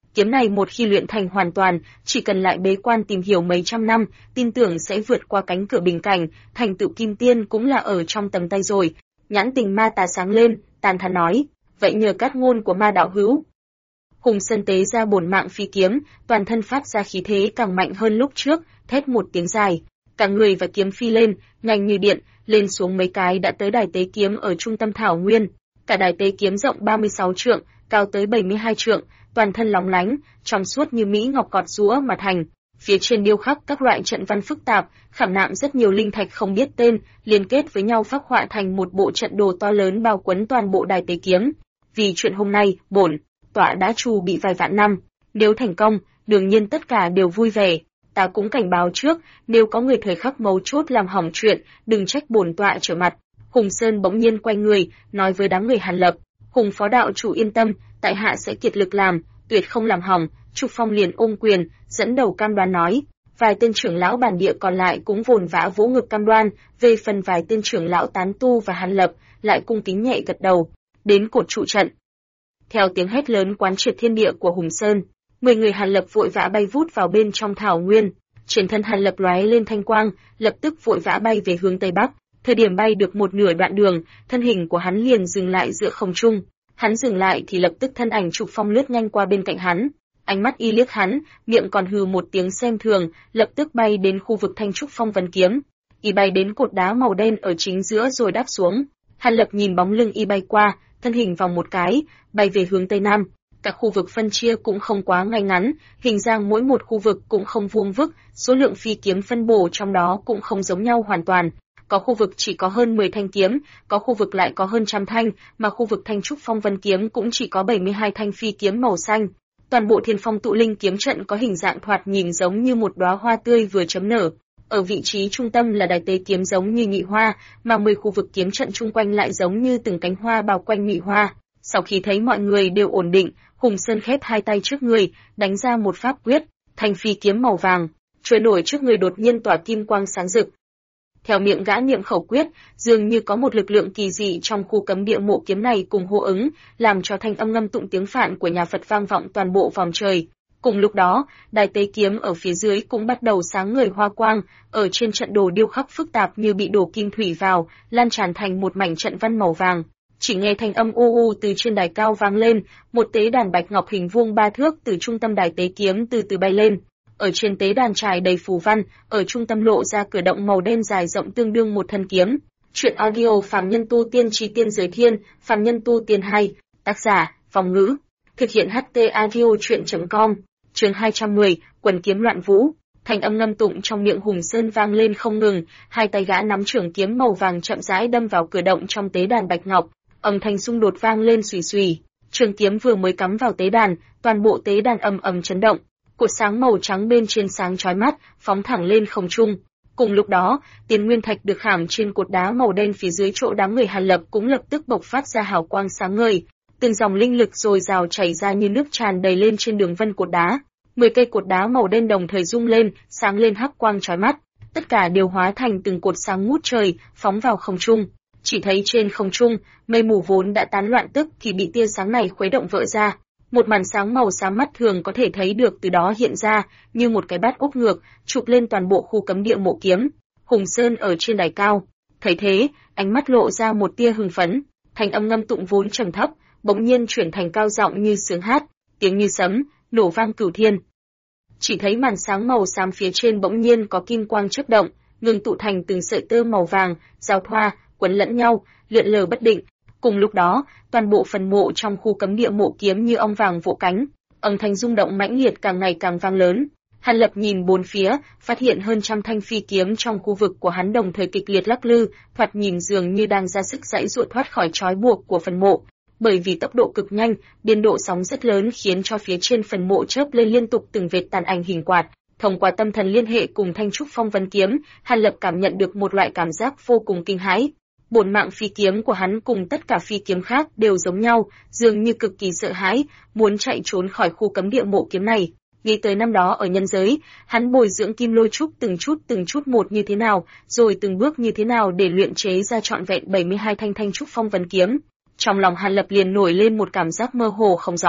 Kiếm này một khi luyện thành hoàn toàn, chỉ cần lại bế quan tìm hiểu mấy trăm năm, tin tưởng sẽ vượt qua cánh cửa bình cảnh, thành tựu kim tiên cũng là ở trong tầm tay rồi. Nhãn tình ma tà sáng lên, tàn thán nói, vậy nhờ cát ngôn của ma đạo hữu. Hùng Sơn tế ra bổn mạng phi kiếm, toàn thân phát ra khí thế càng mạnh hơn lúc trước, thét một tiếng dài, cả người và kiếm phi lên, nhanh như điện, lên xuống mấy cái đã tới đài tế kiếm ở trung tâm thảo nguyên. Cả đài tế kiếm rộng 36 trượng, cao tới 72 trượng, toàn thân lóng lánh, trong suốt như mỹ ngọc gọt giũa mà thành. Phía trên điêu khắc các loại trận văn phức tạp, khảm nạm rất nhiều linh thạch không biết tên, liên kết với nhau phác họa thành một bộ trận đồ to lớn bao quấn toàn bộ đài tế kiếm. Vì chuyện hôm nay, bổn tọa đã chuẩn bị vài vạn năm, nếu thành công, đương nhiên tất cả đều vui vẻ. Ta cũng cảnh báo trước, nếu có người thời khắc mấu chốt làm hỏng chuyện, đừng trách bổn tọa trở mặt. Hùng Sơn bỗng nhiên quay người, nói với đám người Hàn Lập, Hùng phó đạo chủ yên tâm, tại hạ sẽ kiệt lực làm, tuyệt không làm hỏng. Trục Phong liền ôm quyền, dẫn đầu cam đoan nói. Vài tên trưởng lão bản địa còn lại cũng vồn vã vỗ ngực cam đoan, về phần vài tên trưởng lão tán tu và Hàn Lập, lại cung kính nhẹ gật đầu. Đến cột trụ trận. Theo tiếng hét lớn quán triệt thiên địa của Hùng Sơn, 10 người Hàn Lập vội vã bay vút vào bên trong thảo nguyên. Trên thân Hàn Lập lóe lên thanh quang, lập tức vội vã bay về hướng tây bắc. Thời điểm bay được một nửa đoạn đường, thân hình của hắn liền dừng lại giữa không trung. Hắn dừng lại thì lập tức thân ảnh Trục Phong lướt nhanh qua bên cạnh hắn. Ánh mắt y liếc hắn, miệng còn hừ một tiếng xem thường, lập tức bay đến khu vực thanh trúc phong vân kiếm. Y bay đến cột đá màu đen ở chính giữa rồi đáp xuống. Hàn Lập nhìn bóng lưng y bay qua, thân hình vòng một cái, bay về hướng tây nam. Các khu vực phân chia cũng không quá ngay ngắn, hình dạng mỗi một khu vực cũng không vuông vức, số lượng phi kiếm phân bổ trong đó cũng không giống nhau hoàn toàn. Có khu vực chỉ có hơn 10 thanh kiếm, có khu vực lại có hơn trăm thanh, mà khu vực thanh trúc phong vân kiếm cũng chỉ có 72 thanh phi kiếm màu xanh. Toàn bộ Thiên Phong tụ linh kiếm trận có hình dạng thoạt nhìn giống như một đóa hoa tươi vừa chấm nở. Ở vị trí trung tâm là đài tế kiếm giống như nhị hoa, mà 10 khu vực kiếm trận chung quanh lại giống như từng cánh hoa bao quanh nhị hoa. Sau khi thấy mọi người đều ổn định, Hùng Sơn khép hai tay trước người, đánh ra một pháp quyết, thanh phi kiếm màu vàng, trôi nổi trước người đột nhiên tỏa kim quang sáng rực. Theo miệng gã niệm khẩu quyết, dường như có một lực lượng kỳ dị trong khu cấm địa mộ kiếm này cùng hô ứng, làm cho thanh âm ngâm tụng tiếng Phạn của nhà Phật vang vọng toàn bộ vòng trời. Cùng lúc đó, đài tế kiếm ở phía dưới cũng bắt đầu sáng ngời hoa quang, ở trên trận đồ điêu khắc phức tạp như bị đổ kim thủy vào, lan tràn thành một mảnh trận văn màu vàng. Chỉ nghe thanh âm u u từ trên đài cao vang lên, một tế đàn bạch ngọc hình vuông 3 thước từ trung tâm đài tế kiếm từ từ bay lên. Ở trên tế đàn trải đầy phù văn, ở trung tâm lộ ra cửa động màu đen dài rộng tương đương một thân kiếm. Truyện audio Phàm Nhân Tu Tiên Chí Tiên Giới Thiên, Phàm Nhân Tu Tiên 2, tác giả, Phong Ngữ, thực hiện HT audio truyện.com. Chương 210, quần kiếm loạn vũ. Thanh âm ngâm tụng trong miệng Hùng Sơn vang lên không ngừng, hai tay gã nắm trường kiếm màu vàng chậm rãi đâm vào cửa động trong tế đàn bạch ngọc, âm thanh xung đột vang lên xùy xùy. Trường kiếm vừa mới cắm vào tế đàn, toàn bộ tế đàn ầm ầm chấn động. Cột sáng màu trắng bên trên sáng chói mắt, phóng thẳng lên không trung. Cùng lúc đó, tiền nguyên thạch được khảm trên cột đá màu đen phía dưới chỗ đám người Hàn Lập cũng lập tức bộc phát ra hào quang sáng ngời, từng dòng linh lực dồi dào chảy ra như nước tràn đầy lên trên đường vân cột đá. 10 cây cột đá màu đen đồng thời rung lên, sáng lên hắc quang chói mắt, tất cả đều hóa thành từng cột sáng ngút trời, phóng vào không trung. Chỉ thấy trên không trung, mây mù vốn đã tán loạn tức thì bị tia sáng này khuấy động vỡ ra. Một màn sáng màu xám mắt thường có thể thấy được từ đó hiện ra, như một cái bát úp ngược, chụp lên toàn bộ khu cấm địa mộ kiếm. Hùng Sơn ở trên đài cao, thấy thế, ánh mắt lộ ra một tia hưng phấn, thanh âm ngâm tụng vốn trầm thấp, bỗng nhiên chuyển thành cao giọng như sướng hát, tiếng như sấm, nổ vang cửu thiên. Chỉ thấy màn sáng màu xám phía trên bỗng nhiên có kim quang chớp động, ngưng tụ thành từng sợi tơ màu vàng, giao thoa, quấn lẫn nhau, lượn lờ bất định. Cùng lúc đó, toàn bộ phần mộ trong khu cấm địa mộ kiếm như ong vàng vỗ cánh, âm thanh rung động mãnh liệt càng ngày càng vang lớn. Hàn Lập nhìn bốn phía, phát hiện hơn trăm thanh phi kiếm trong khu vực của hắn đồng thời kịch liệt lắc lư, thoạt nhìn dường như đang ra sức giãy giụa thoát khỏi trói buộc của phần mộ. Bởi vì tốc độ cực nhanh, biên độ sóng rất lớn khiến cho phía trên phần mộ chớp lên liên tục từng vệt tàn ảnh hình quạt. Thông qua tâm thần liên hệ cùng thanh trúc phong vân kiếm, Hàn Lập cảm nhận được một loại cảm giác vô cùng kinh hãi. Bổn mạng phi kiếm của hắn cùng tất cả phi kiếm khác đều giống nhau, dường như cực kỳ sợ hãi, muốn chạy trốn khỏi khu cấm địa mộ kiếm này. Nghĩ tới năm đó ở nhân giới, hắn bồi dưỡng kim lôi trúc từng chút một như thế nào, rồi từng bước như thế nào để luyện chế ra trọn vẹn 72 thanh trúc phong vân kiếm. Trong lòng Hàn Lập liền nổi lên một cảm giác mơ hồ không rõ.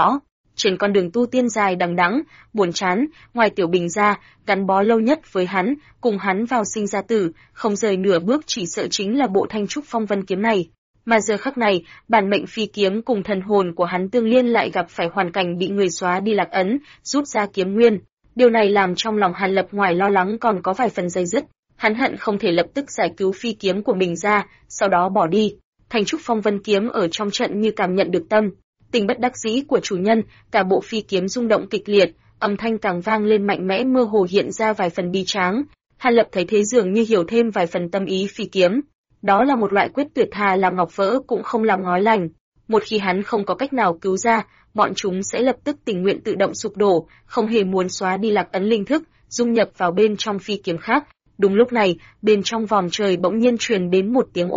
Trên con đường tu tiên dài đằng đẵng, buồn chán, ngoài Tiểu Bình ra, gắn bó lâu nhất với hắn, cùng hắn vào sinh ra tử, không rời nửa bước chỉ sợ chính là bộ Thanh Trúc Phong Vân kiếm này. Mà giờ khắc này, bản mệnh phi kiếm cùng thần hồn của hắn tương liên lại gặp phải hoàn cảnh bị người xóa đi lạc ấn, rút ra kiếm nguyên. Điều này làm trong lòng Hàn Lập ngoài lo lắng còn có vài phần day dứt. Hắn hận không thể lập tức giải cứu phi kiếm của mình ra, sau đó bỏ đi. Thanh Trúc Phong Vân kiếm ở trong trận như cảm nhận được tâm tình bất đắc dĩ của chủ nhân, cả bộ phi kiếm rung động kịch liệt, âm thanh càng vang lên mạnh mẽ, mơ hồ hiện ra vài phần bi tráng. Hàn Lập thấy thế dường như hiểu thêm vài phần tâm ý phi kiếm. Đó là một loại quyết tuyệt, thà làm ngọc vỡ cũng không làm ngói lành. Một khi hắn không có cách nào cứu ra, bọn chúng sẽ lập tức tình nguyện tự động sụp đổ, không hề muốn xóa đi lạc ấn linh thức, dung nhập vào bên trong phi kiếm khác. Đúng lúc này, bên trong vòm trời bỗng nhiên truyền đến một tiếng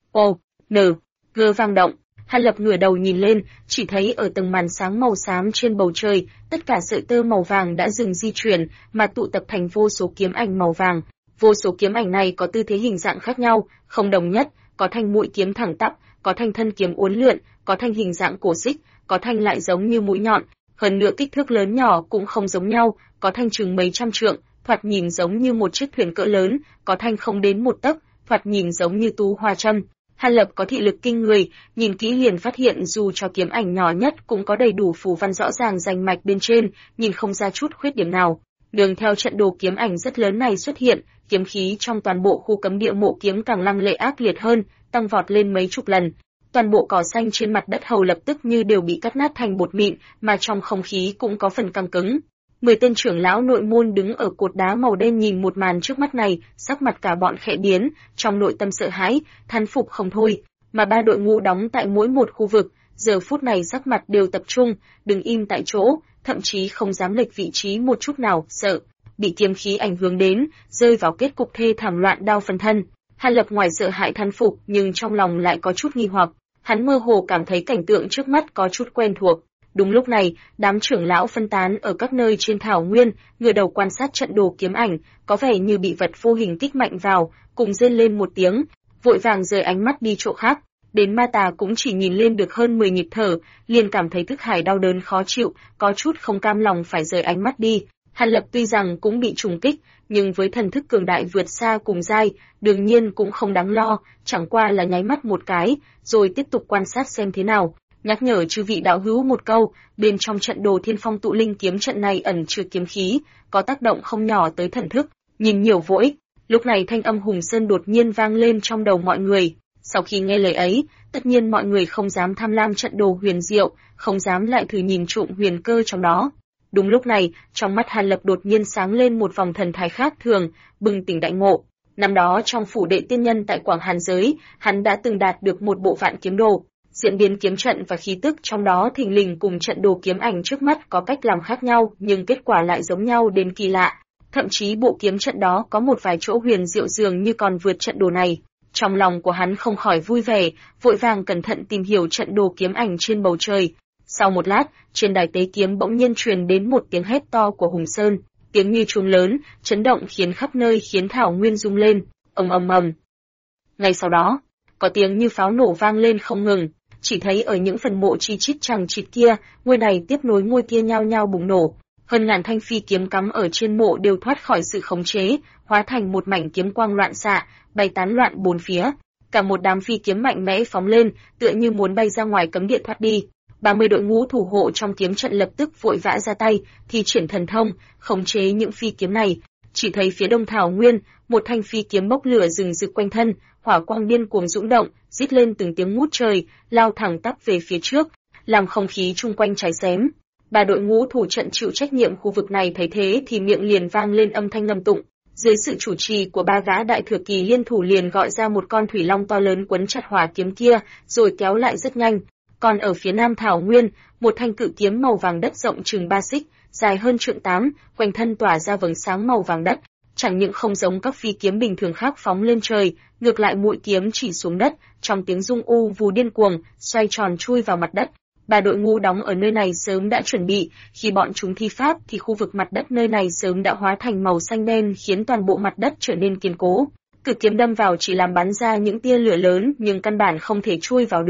vang động. Hàn Lập ngửa đầu nhìn lên, chỉ thấy ở tầng màn sáng màu xám trên bầu trời, tất cả sợi tơ màu vàng đã dừng di chuyển, mà tụ tập thành vô số kiếm ảnh màu vàng. Vô số kiếm ảnh này có tư thế hình dạng khác nhau, không đồng nhất, có thanh mũi kiếm thẳng tắp, có thanh thân kiếm uốn lượn, có thanh hình dạng cổ xích, có thanh lại giống như mũi nhọn, hơn nữa kích thước lớn nhỏ cũng không giống nhau, có thanh chừng mấy trăm trượng, thoạt nhìn giống như một chiếc thuyền cỡ lớn, có thanh không đến một tấc, thoạt nhìn giống như tú hoa châm. Hàn Lập có thị lực kinh người, nhìn kỹ liền phát hiện dù cho kiếm ảnh nhỏ nhất cũng có đầy đủ phù văn rõ ràng rành mạch bên trên, nhìn không ra chút khuyết điểm nào. Đường theo trận đồ kiếm ảnh rất lớn này xuất hiện, kiếm khí trong toàn bộ khu cấm địa mộ kiếm càng lăng lệ ác liệt hơn, tăng vọt lên mấy chục lần. Toàn bộ cỏ xanh trên mặt đất hầu lập tức như đều bị cắt nát thành bột mịn, mà trong không khí cũng có phần căng cứng. 10 tên trưởng lão nội môn đứng ở cột đá màu đen nhìn một màn trước mắt này, sắc mặt cả bọn khẽ biến, trong nội tâm sợ hãi, thán phục không thôi. Mà 3 đội ngũ đóng tại mỗi một khu vực, giờ phút này sắc mặt đều tập trung, đứng im tại chỗ, thậm chí không dám lệch vị trí một chút nào, sợ bị kiếm khí ảnh hưởng đến, rơi vào kết cục thê thảm loạn đao phần thân. Hàn Lập ngoài sợ hãi thán phục, nhưng trong lòng lại có chút nghi hoặc, hắn mơ hồ cảm thấy cảnh tượng trước mắt có chút quen thuộc. Đúng lúc này, đám trưởng lão phân tán ở các nơi trên thảo nguyên, ngửa đầu quan sát trận đồ kiếm ảnh, có vẻ như bị vật vô hình kích mạnh vào, cùng rên lên một tiếng, vội vàng rời ánh mắt đi chỗ khác. Đến Ma Tà cũng chỉ nhìn lên được hơn 10 nhịp thở, liền cảm thấy thức hải đau đớn khó chịu, có chút không cam lòng phải rời ánh mắt đi. Hàn Lập tuy rằng cũng bị trùng kích, nhưng với thần thức cường đại vượt xa cùng giai, đương nhiên cũng không đáng lo, chẳng qua là nháy mắt một cái, rồi tiếp tục quan sát xem thế nào. Nhắc nhở chư vị đạo hữu một câu, bên trong trận đồ Thiên Phong Tụ Linh kiếm trận này ẩn chứa kiếm khí, có tác động không nhỏ tới thần thức, nhìn nhiều vô ích. Lúc này thanh âm Hùng Sơn đột nhiên vang lên trong đầu mọi người. Sau khi nghe lời ấy, tất nhiên mọi người không dám tham lam trận đồ huyền diệu, không dám lại thử nhìn trộm huyền cơ trong đó. Đúng lúc này, trong mắt Hàn Lập đột nhiên sáng lên một vòng thần thái khác thường, bừng tỉnh đại ngộ. Năm đó trong phủ đệ tiên nhân tại Quảng Hàn giới, hắn đã từng đạt được một bộ vạn kiếm đồ. Diễn biến kiếm trận và khí tức trong đó thình lình cùng trận đồ kiếm ảnh trước mắt có cách làm khác nhau, nhưng kết quả lại giống nhau đến kỳ lạ. Thậm chí bộ kiếm trận đó có một vài chỗ huyền diệu dường như còn vượt trận đồ này. Trong lòng của hắn không khỏi vui vẻ, vội vàng cẩn thận tìm hiểu trận đồ kiếm ảnh trên bầu trời. Sau một lát, trên đài tế kiếm bỗng nhiên truyền đến một tiếng hét to của Hùng Sơn, tiếng như chuông lớn, chấn động khiến khắp nơi khiến thảo nguyên rung lên, ầm ầm ầm. Ngay sau đó, có tiếng như pháo nổ vang lên không ngừng. Chỉ thấy ở những phần mộ chi chít chằng chịt kia, ngôi này tiếp nối ngôi kia nhao nhao bùng nổ. Hơn ngàn thanh phi kiếm cắm ở trên mộ đều thoát khỏi sự khống chế, hóa thành một mảnh kiếm quang loạn xạ, bay tán loạn bốn phía. Cả một đám phi kiếm mạnh mẽ phóng lên, tựa như muốn bay ra ngoài cấm địa thoát đi. 30 đội ngũ thủ hộ trong kiếm trận lập tức vội vã ra tay, thi triển thần thông, khống chế những phi kiếm này. Chỉ thấy phía đông thảo nguyên, một thanh phi kiếm bốc lửa rừng rực quanh thân, hỏa quang điên cuồng dũng động, rít lên từng tiếng ngút trời, lao thẳng tắp về phía trước, làm không khí chung quanh cháy xém. 3 đội ngũ thủ trận chịu trách nhiệm khu vực này thấy thế thì miệng liền vang lên âm thanh ngâm tụng. Dưới sự chủ trì của 3 gã đại thừa kỳ liên thủ liền gọi ra một con thủy long to lớn quấn chặt hỏa kiếm kia, rồi kéo lại rất nhanh. Còn ở phía nam thảo nguyên, một thanh cự kiếm màu vàng đất rộng chừng 3 xích, dài hơn trượng 8, quanh thân tỏa ra vầng sáng màu vàng đất. Chẳng những không giống các phi kiếm bình thường khác phóng lên trời, ngược lại mũi kiếm chỉ xuống đất, trong tiếng rung u vù điên cuồng, xoay tròn chui vào mặt đất. 3 đội ngũ đóng ở nơi này sớm đã chuẩn bị, khi bọn chúng thi pháp thì khu vực mặt đất nơi này sớm đã hóa thành màu xanh đen khiến toàn bộ mặt đất trở nên kiên cố. Cự kiếm đâm vào chỉ làm bắn ra những tia lửa lớn nhưng căn bản không thể chui vào được.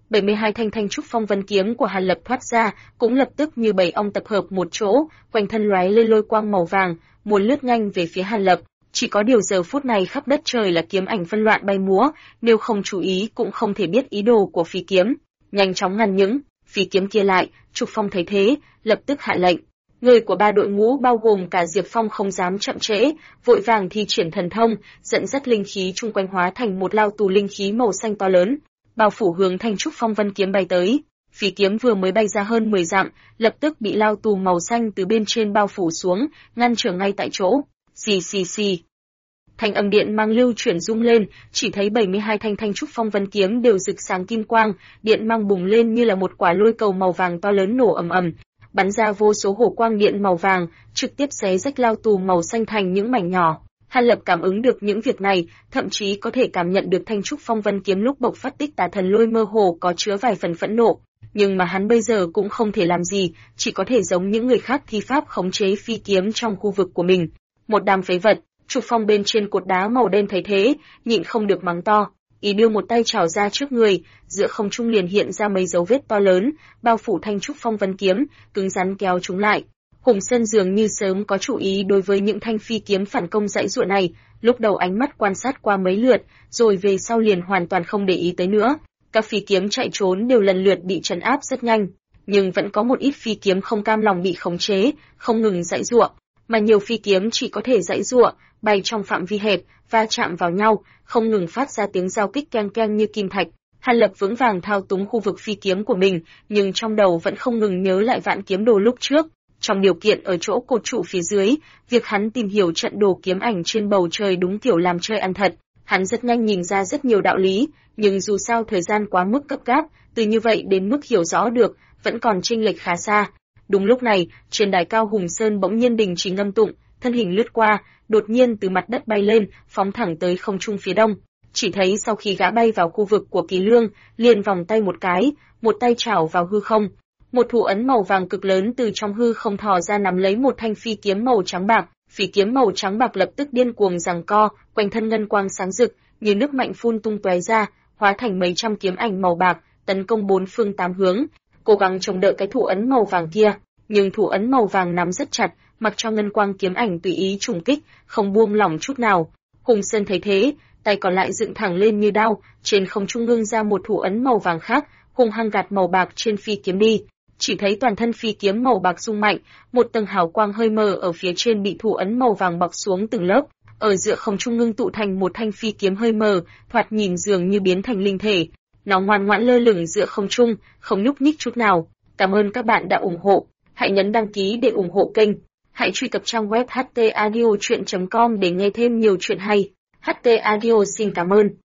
72 thanh thanh trúc phong vân kiếm của Hàn Lập thoát ra, cũng lập tức như bầy ong tập hợp một chỗ, quanh thân lóe lên lôi quang màu vàng, muốn lướt nhanh về phía Hàn Lập. Chỉ có điều giờ phút này khắp đất trời là kiếm ảnh phân loạn bay múa, nếu không chú ý cũng không thể biết ý đồ của phi kiếm. Nhanh chóng ngăn những phi kiếm kia lại, Trục Phong thấy thế, lập tức hạ lệnh. Người của ba đội ngũ bao gồm cả Diệp Phong không dám chậm trễ, vội vàng thi triển thần thông, dẫn dắt linh khí chung quanh hóa thành một lao tù linh khí màu xanh to lớn, bao phủ hướng thanh trúc phong vân kiếm bay tới. Phi kiếm vừa mới bay ra hơn 10 dặm, lập tức bị lao tù màu xanh từ bên trên bao phủ xuống, ngăn trở ngay tại chỗ. Xì xì xì. Thanh âm điện mang lưu chuyển rung lên, chỉ thấy 72 thanh thanh trúc phong vân kiếm đều rực sáng kim quang, điện mang bùng lên như là một quả lôi cầu màu vàng to lớn nổ ầm ầm, bắn ra vô số hổ quang điện màu vàng, trực tiếp xé rách lao tù màu xanh thành những mảnh nhỏ. Hàn Lập cảm ứng được những việc này, thậm chí có thể cảm nhận được thanh trúc phong vân kiếm lúc bộc phát tích tà thần lôi mơ hồ có chứa vài phần phẫn nộ, nhưng mà hắn bây giờ cũng không thể làm gì, chỉ có thể giống những người khác thi pháp khống chế phi kiếm trong khu vực của mình. Một đám phế vật. Trục Phong bên trên cột đá màu đen thấy thế, nhịn không được mắng to, ý đưa một tay chảo ra trước người, giữa không trung liền hiện ra mấy dấu vết to lớn, bao phủ thanh trúc phong vân kiếm, cứng rắn kéo chúng lại. Hùng Sơn dường như sớm có chủ ý đối với những thanh phi kiếm phản công dãy dụa này, lúc đầu ánh mắt quan sát qua mấy lượt, rồi về sau liền hoàn toàn không để ý tới nữa. Các phi kiếm chạy trốn đều lần lượt bị trấn áp rất nhanh, nhưng vẫn có một ít phi kiếm không cam lòng bị khống chế, không ngừng dãy dụa, mà nhiều phi kiếm chỉ có thể dãy dụa, bay trong phạm vi hẹp, va chạm vào nhau, không ngừng phát ra tiếng giao kích keng keng như kim thạch. Hàn Lập vững vàng thao túng khu vực phi kiếm của mình, nhưng trong đầu vẫn không ngừng nhớ lại vạn kiếm đồ lúc trước. Trong điều kiện ở chỗ cột trụ phía dưới, việc hắn tìm hiểu trận đồ kiếm ảnh trên bầu trời đúng kiểu làm chơi ăn thật. Hắn rất nhanh nhìn ra rất nhiều đạo lý, nhưng dù sao thời gian quá mức gấp gáp, từ như vậy đến mức hiểu rõ được, vẫn còn chênh lệch khá xa. Đúng lúc này, trên đài cao Hùng Sơn bỗng nhiên đình chỉ ngâm tụng, thân hình lướt qua, đột nhiên từ mặt đất bay lên, phóng thẳng tới không trung phía đông. Chỉ thấy sau khi gã bay vào khu vực của Kỳ Lương, liền vòng tay một cái, một tay chảo vào hư không. Một thủ ấn màu vàng cực lớn từ trong hư không thò ra nắm lấy một thanh phi kiếm màu trắng bạc, phi kiếm màu trắng bạc lập tức điên cuồng giằng co, quanh thân ngân quang sáng rực, như nước mạnh phun tung tóe ra, hóa thành mấy trăm kiếm ảnh màu bạc, tấn công bốn phương tám hướng, cố gắng chống đỡ cái thủ ấn màu vàng kia, nhưng thủ ấn màu vàng nắm rất chặt, mặc cho ngân quang kiếm ảnh tùy ý trùng kích, không buông lỏng chút nào. Hùng Sơn thấy thế, tay còn lại dựng thẳng lên như đao, trên không trung ngưng ra một thủ ấn màu vàng khác, hung hăng gạt màu bạc trên phi kiếm đi. Chỉ thấy toàn thân phi kiếm màu bạc rung mạnh, một tầng hào quang hơi mờ ở phía trên bị thủ ấn màu vàng bọc xuống từng lớp, ở giữa không trung ngưng tụ thành một thanh phi kiếm hơi mờ, thoạt nhìn dường như biến thành linh thể. Nó ngoan ngoãn lơ lửng giữa không trung, không nhúc nhích chút nào. Cảm ơn các bạn đã ủng hộ. Hãy nhấn đăng ký để ủng hộ kênh. Hãy truy cập trang web htaudio.com để nghe thêm nhiều chuyện hay. HT Audio xin cảm ơn.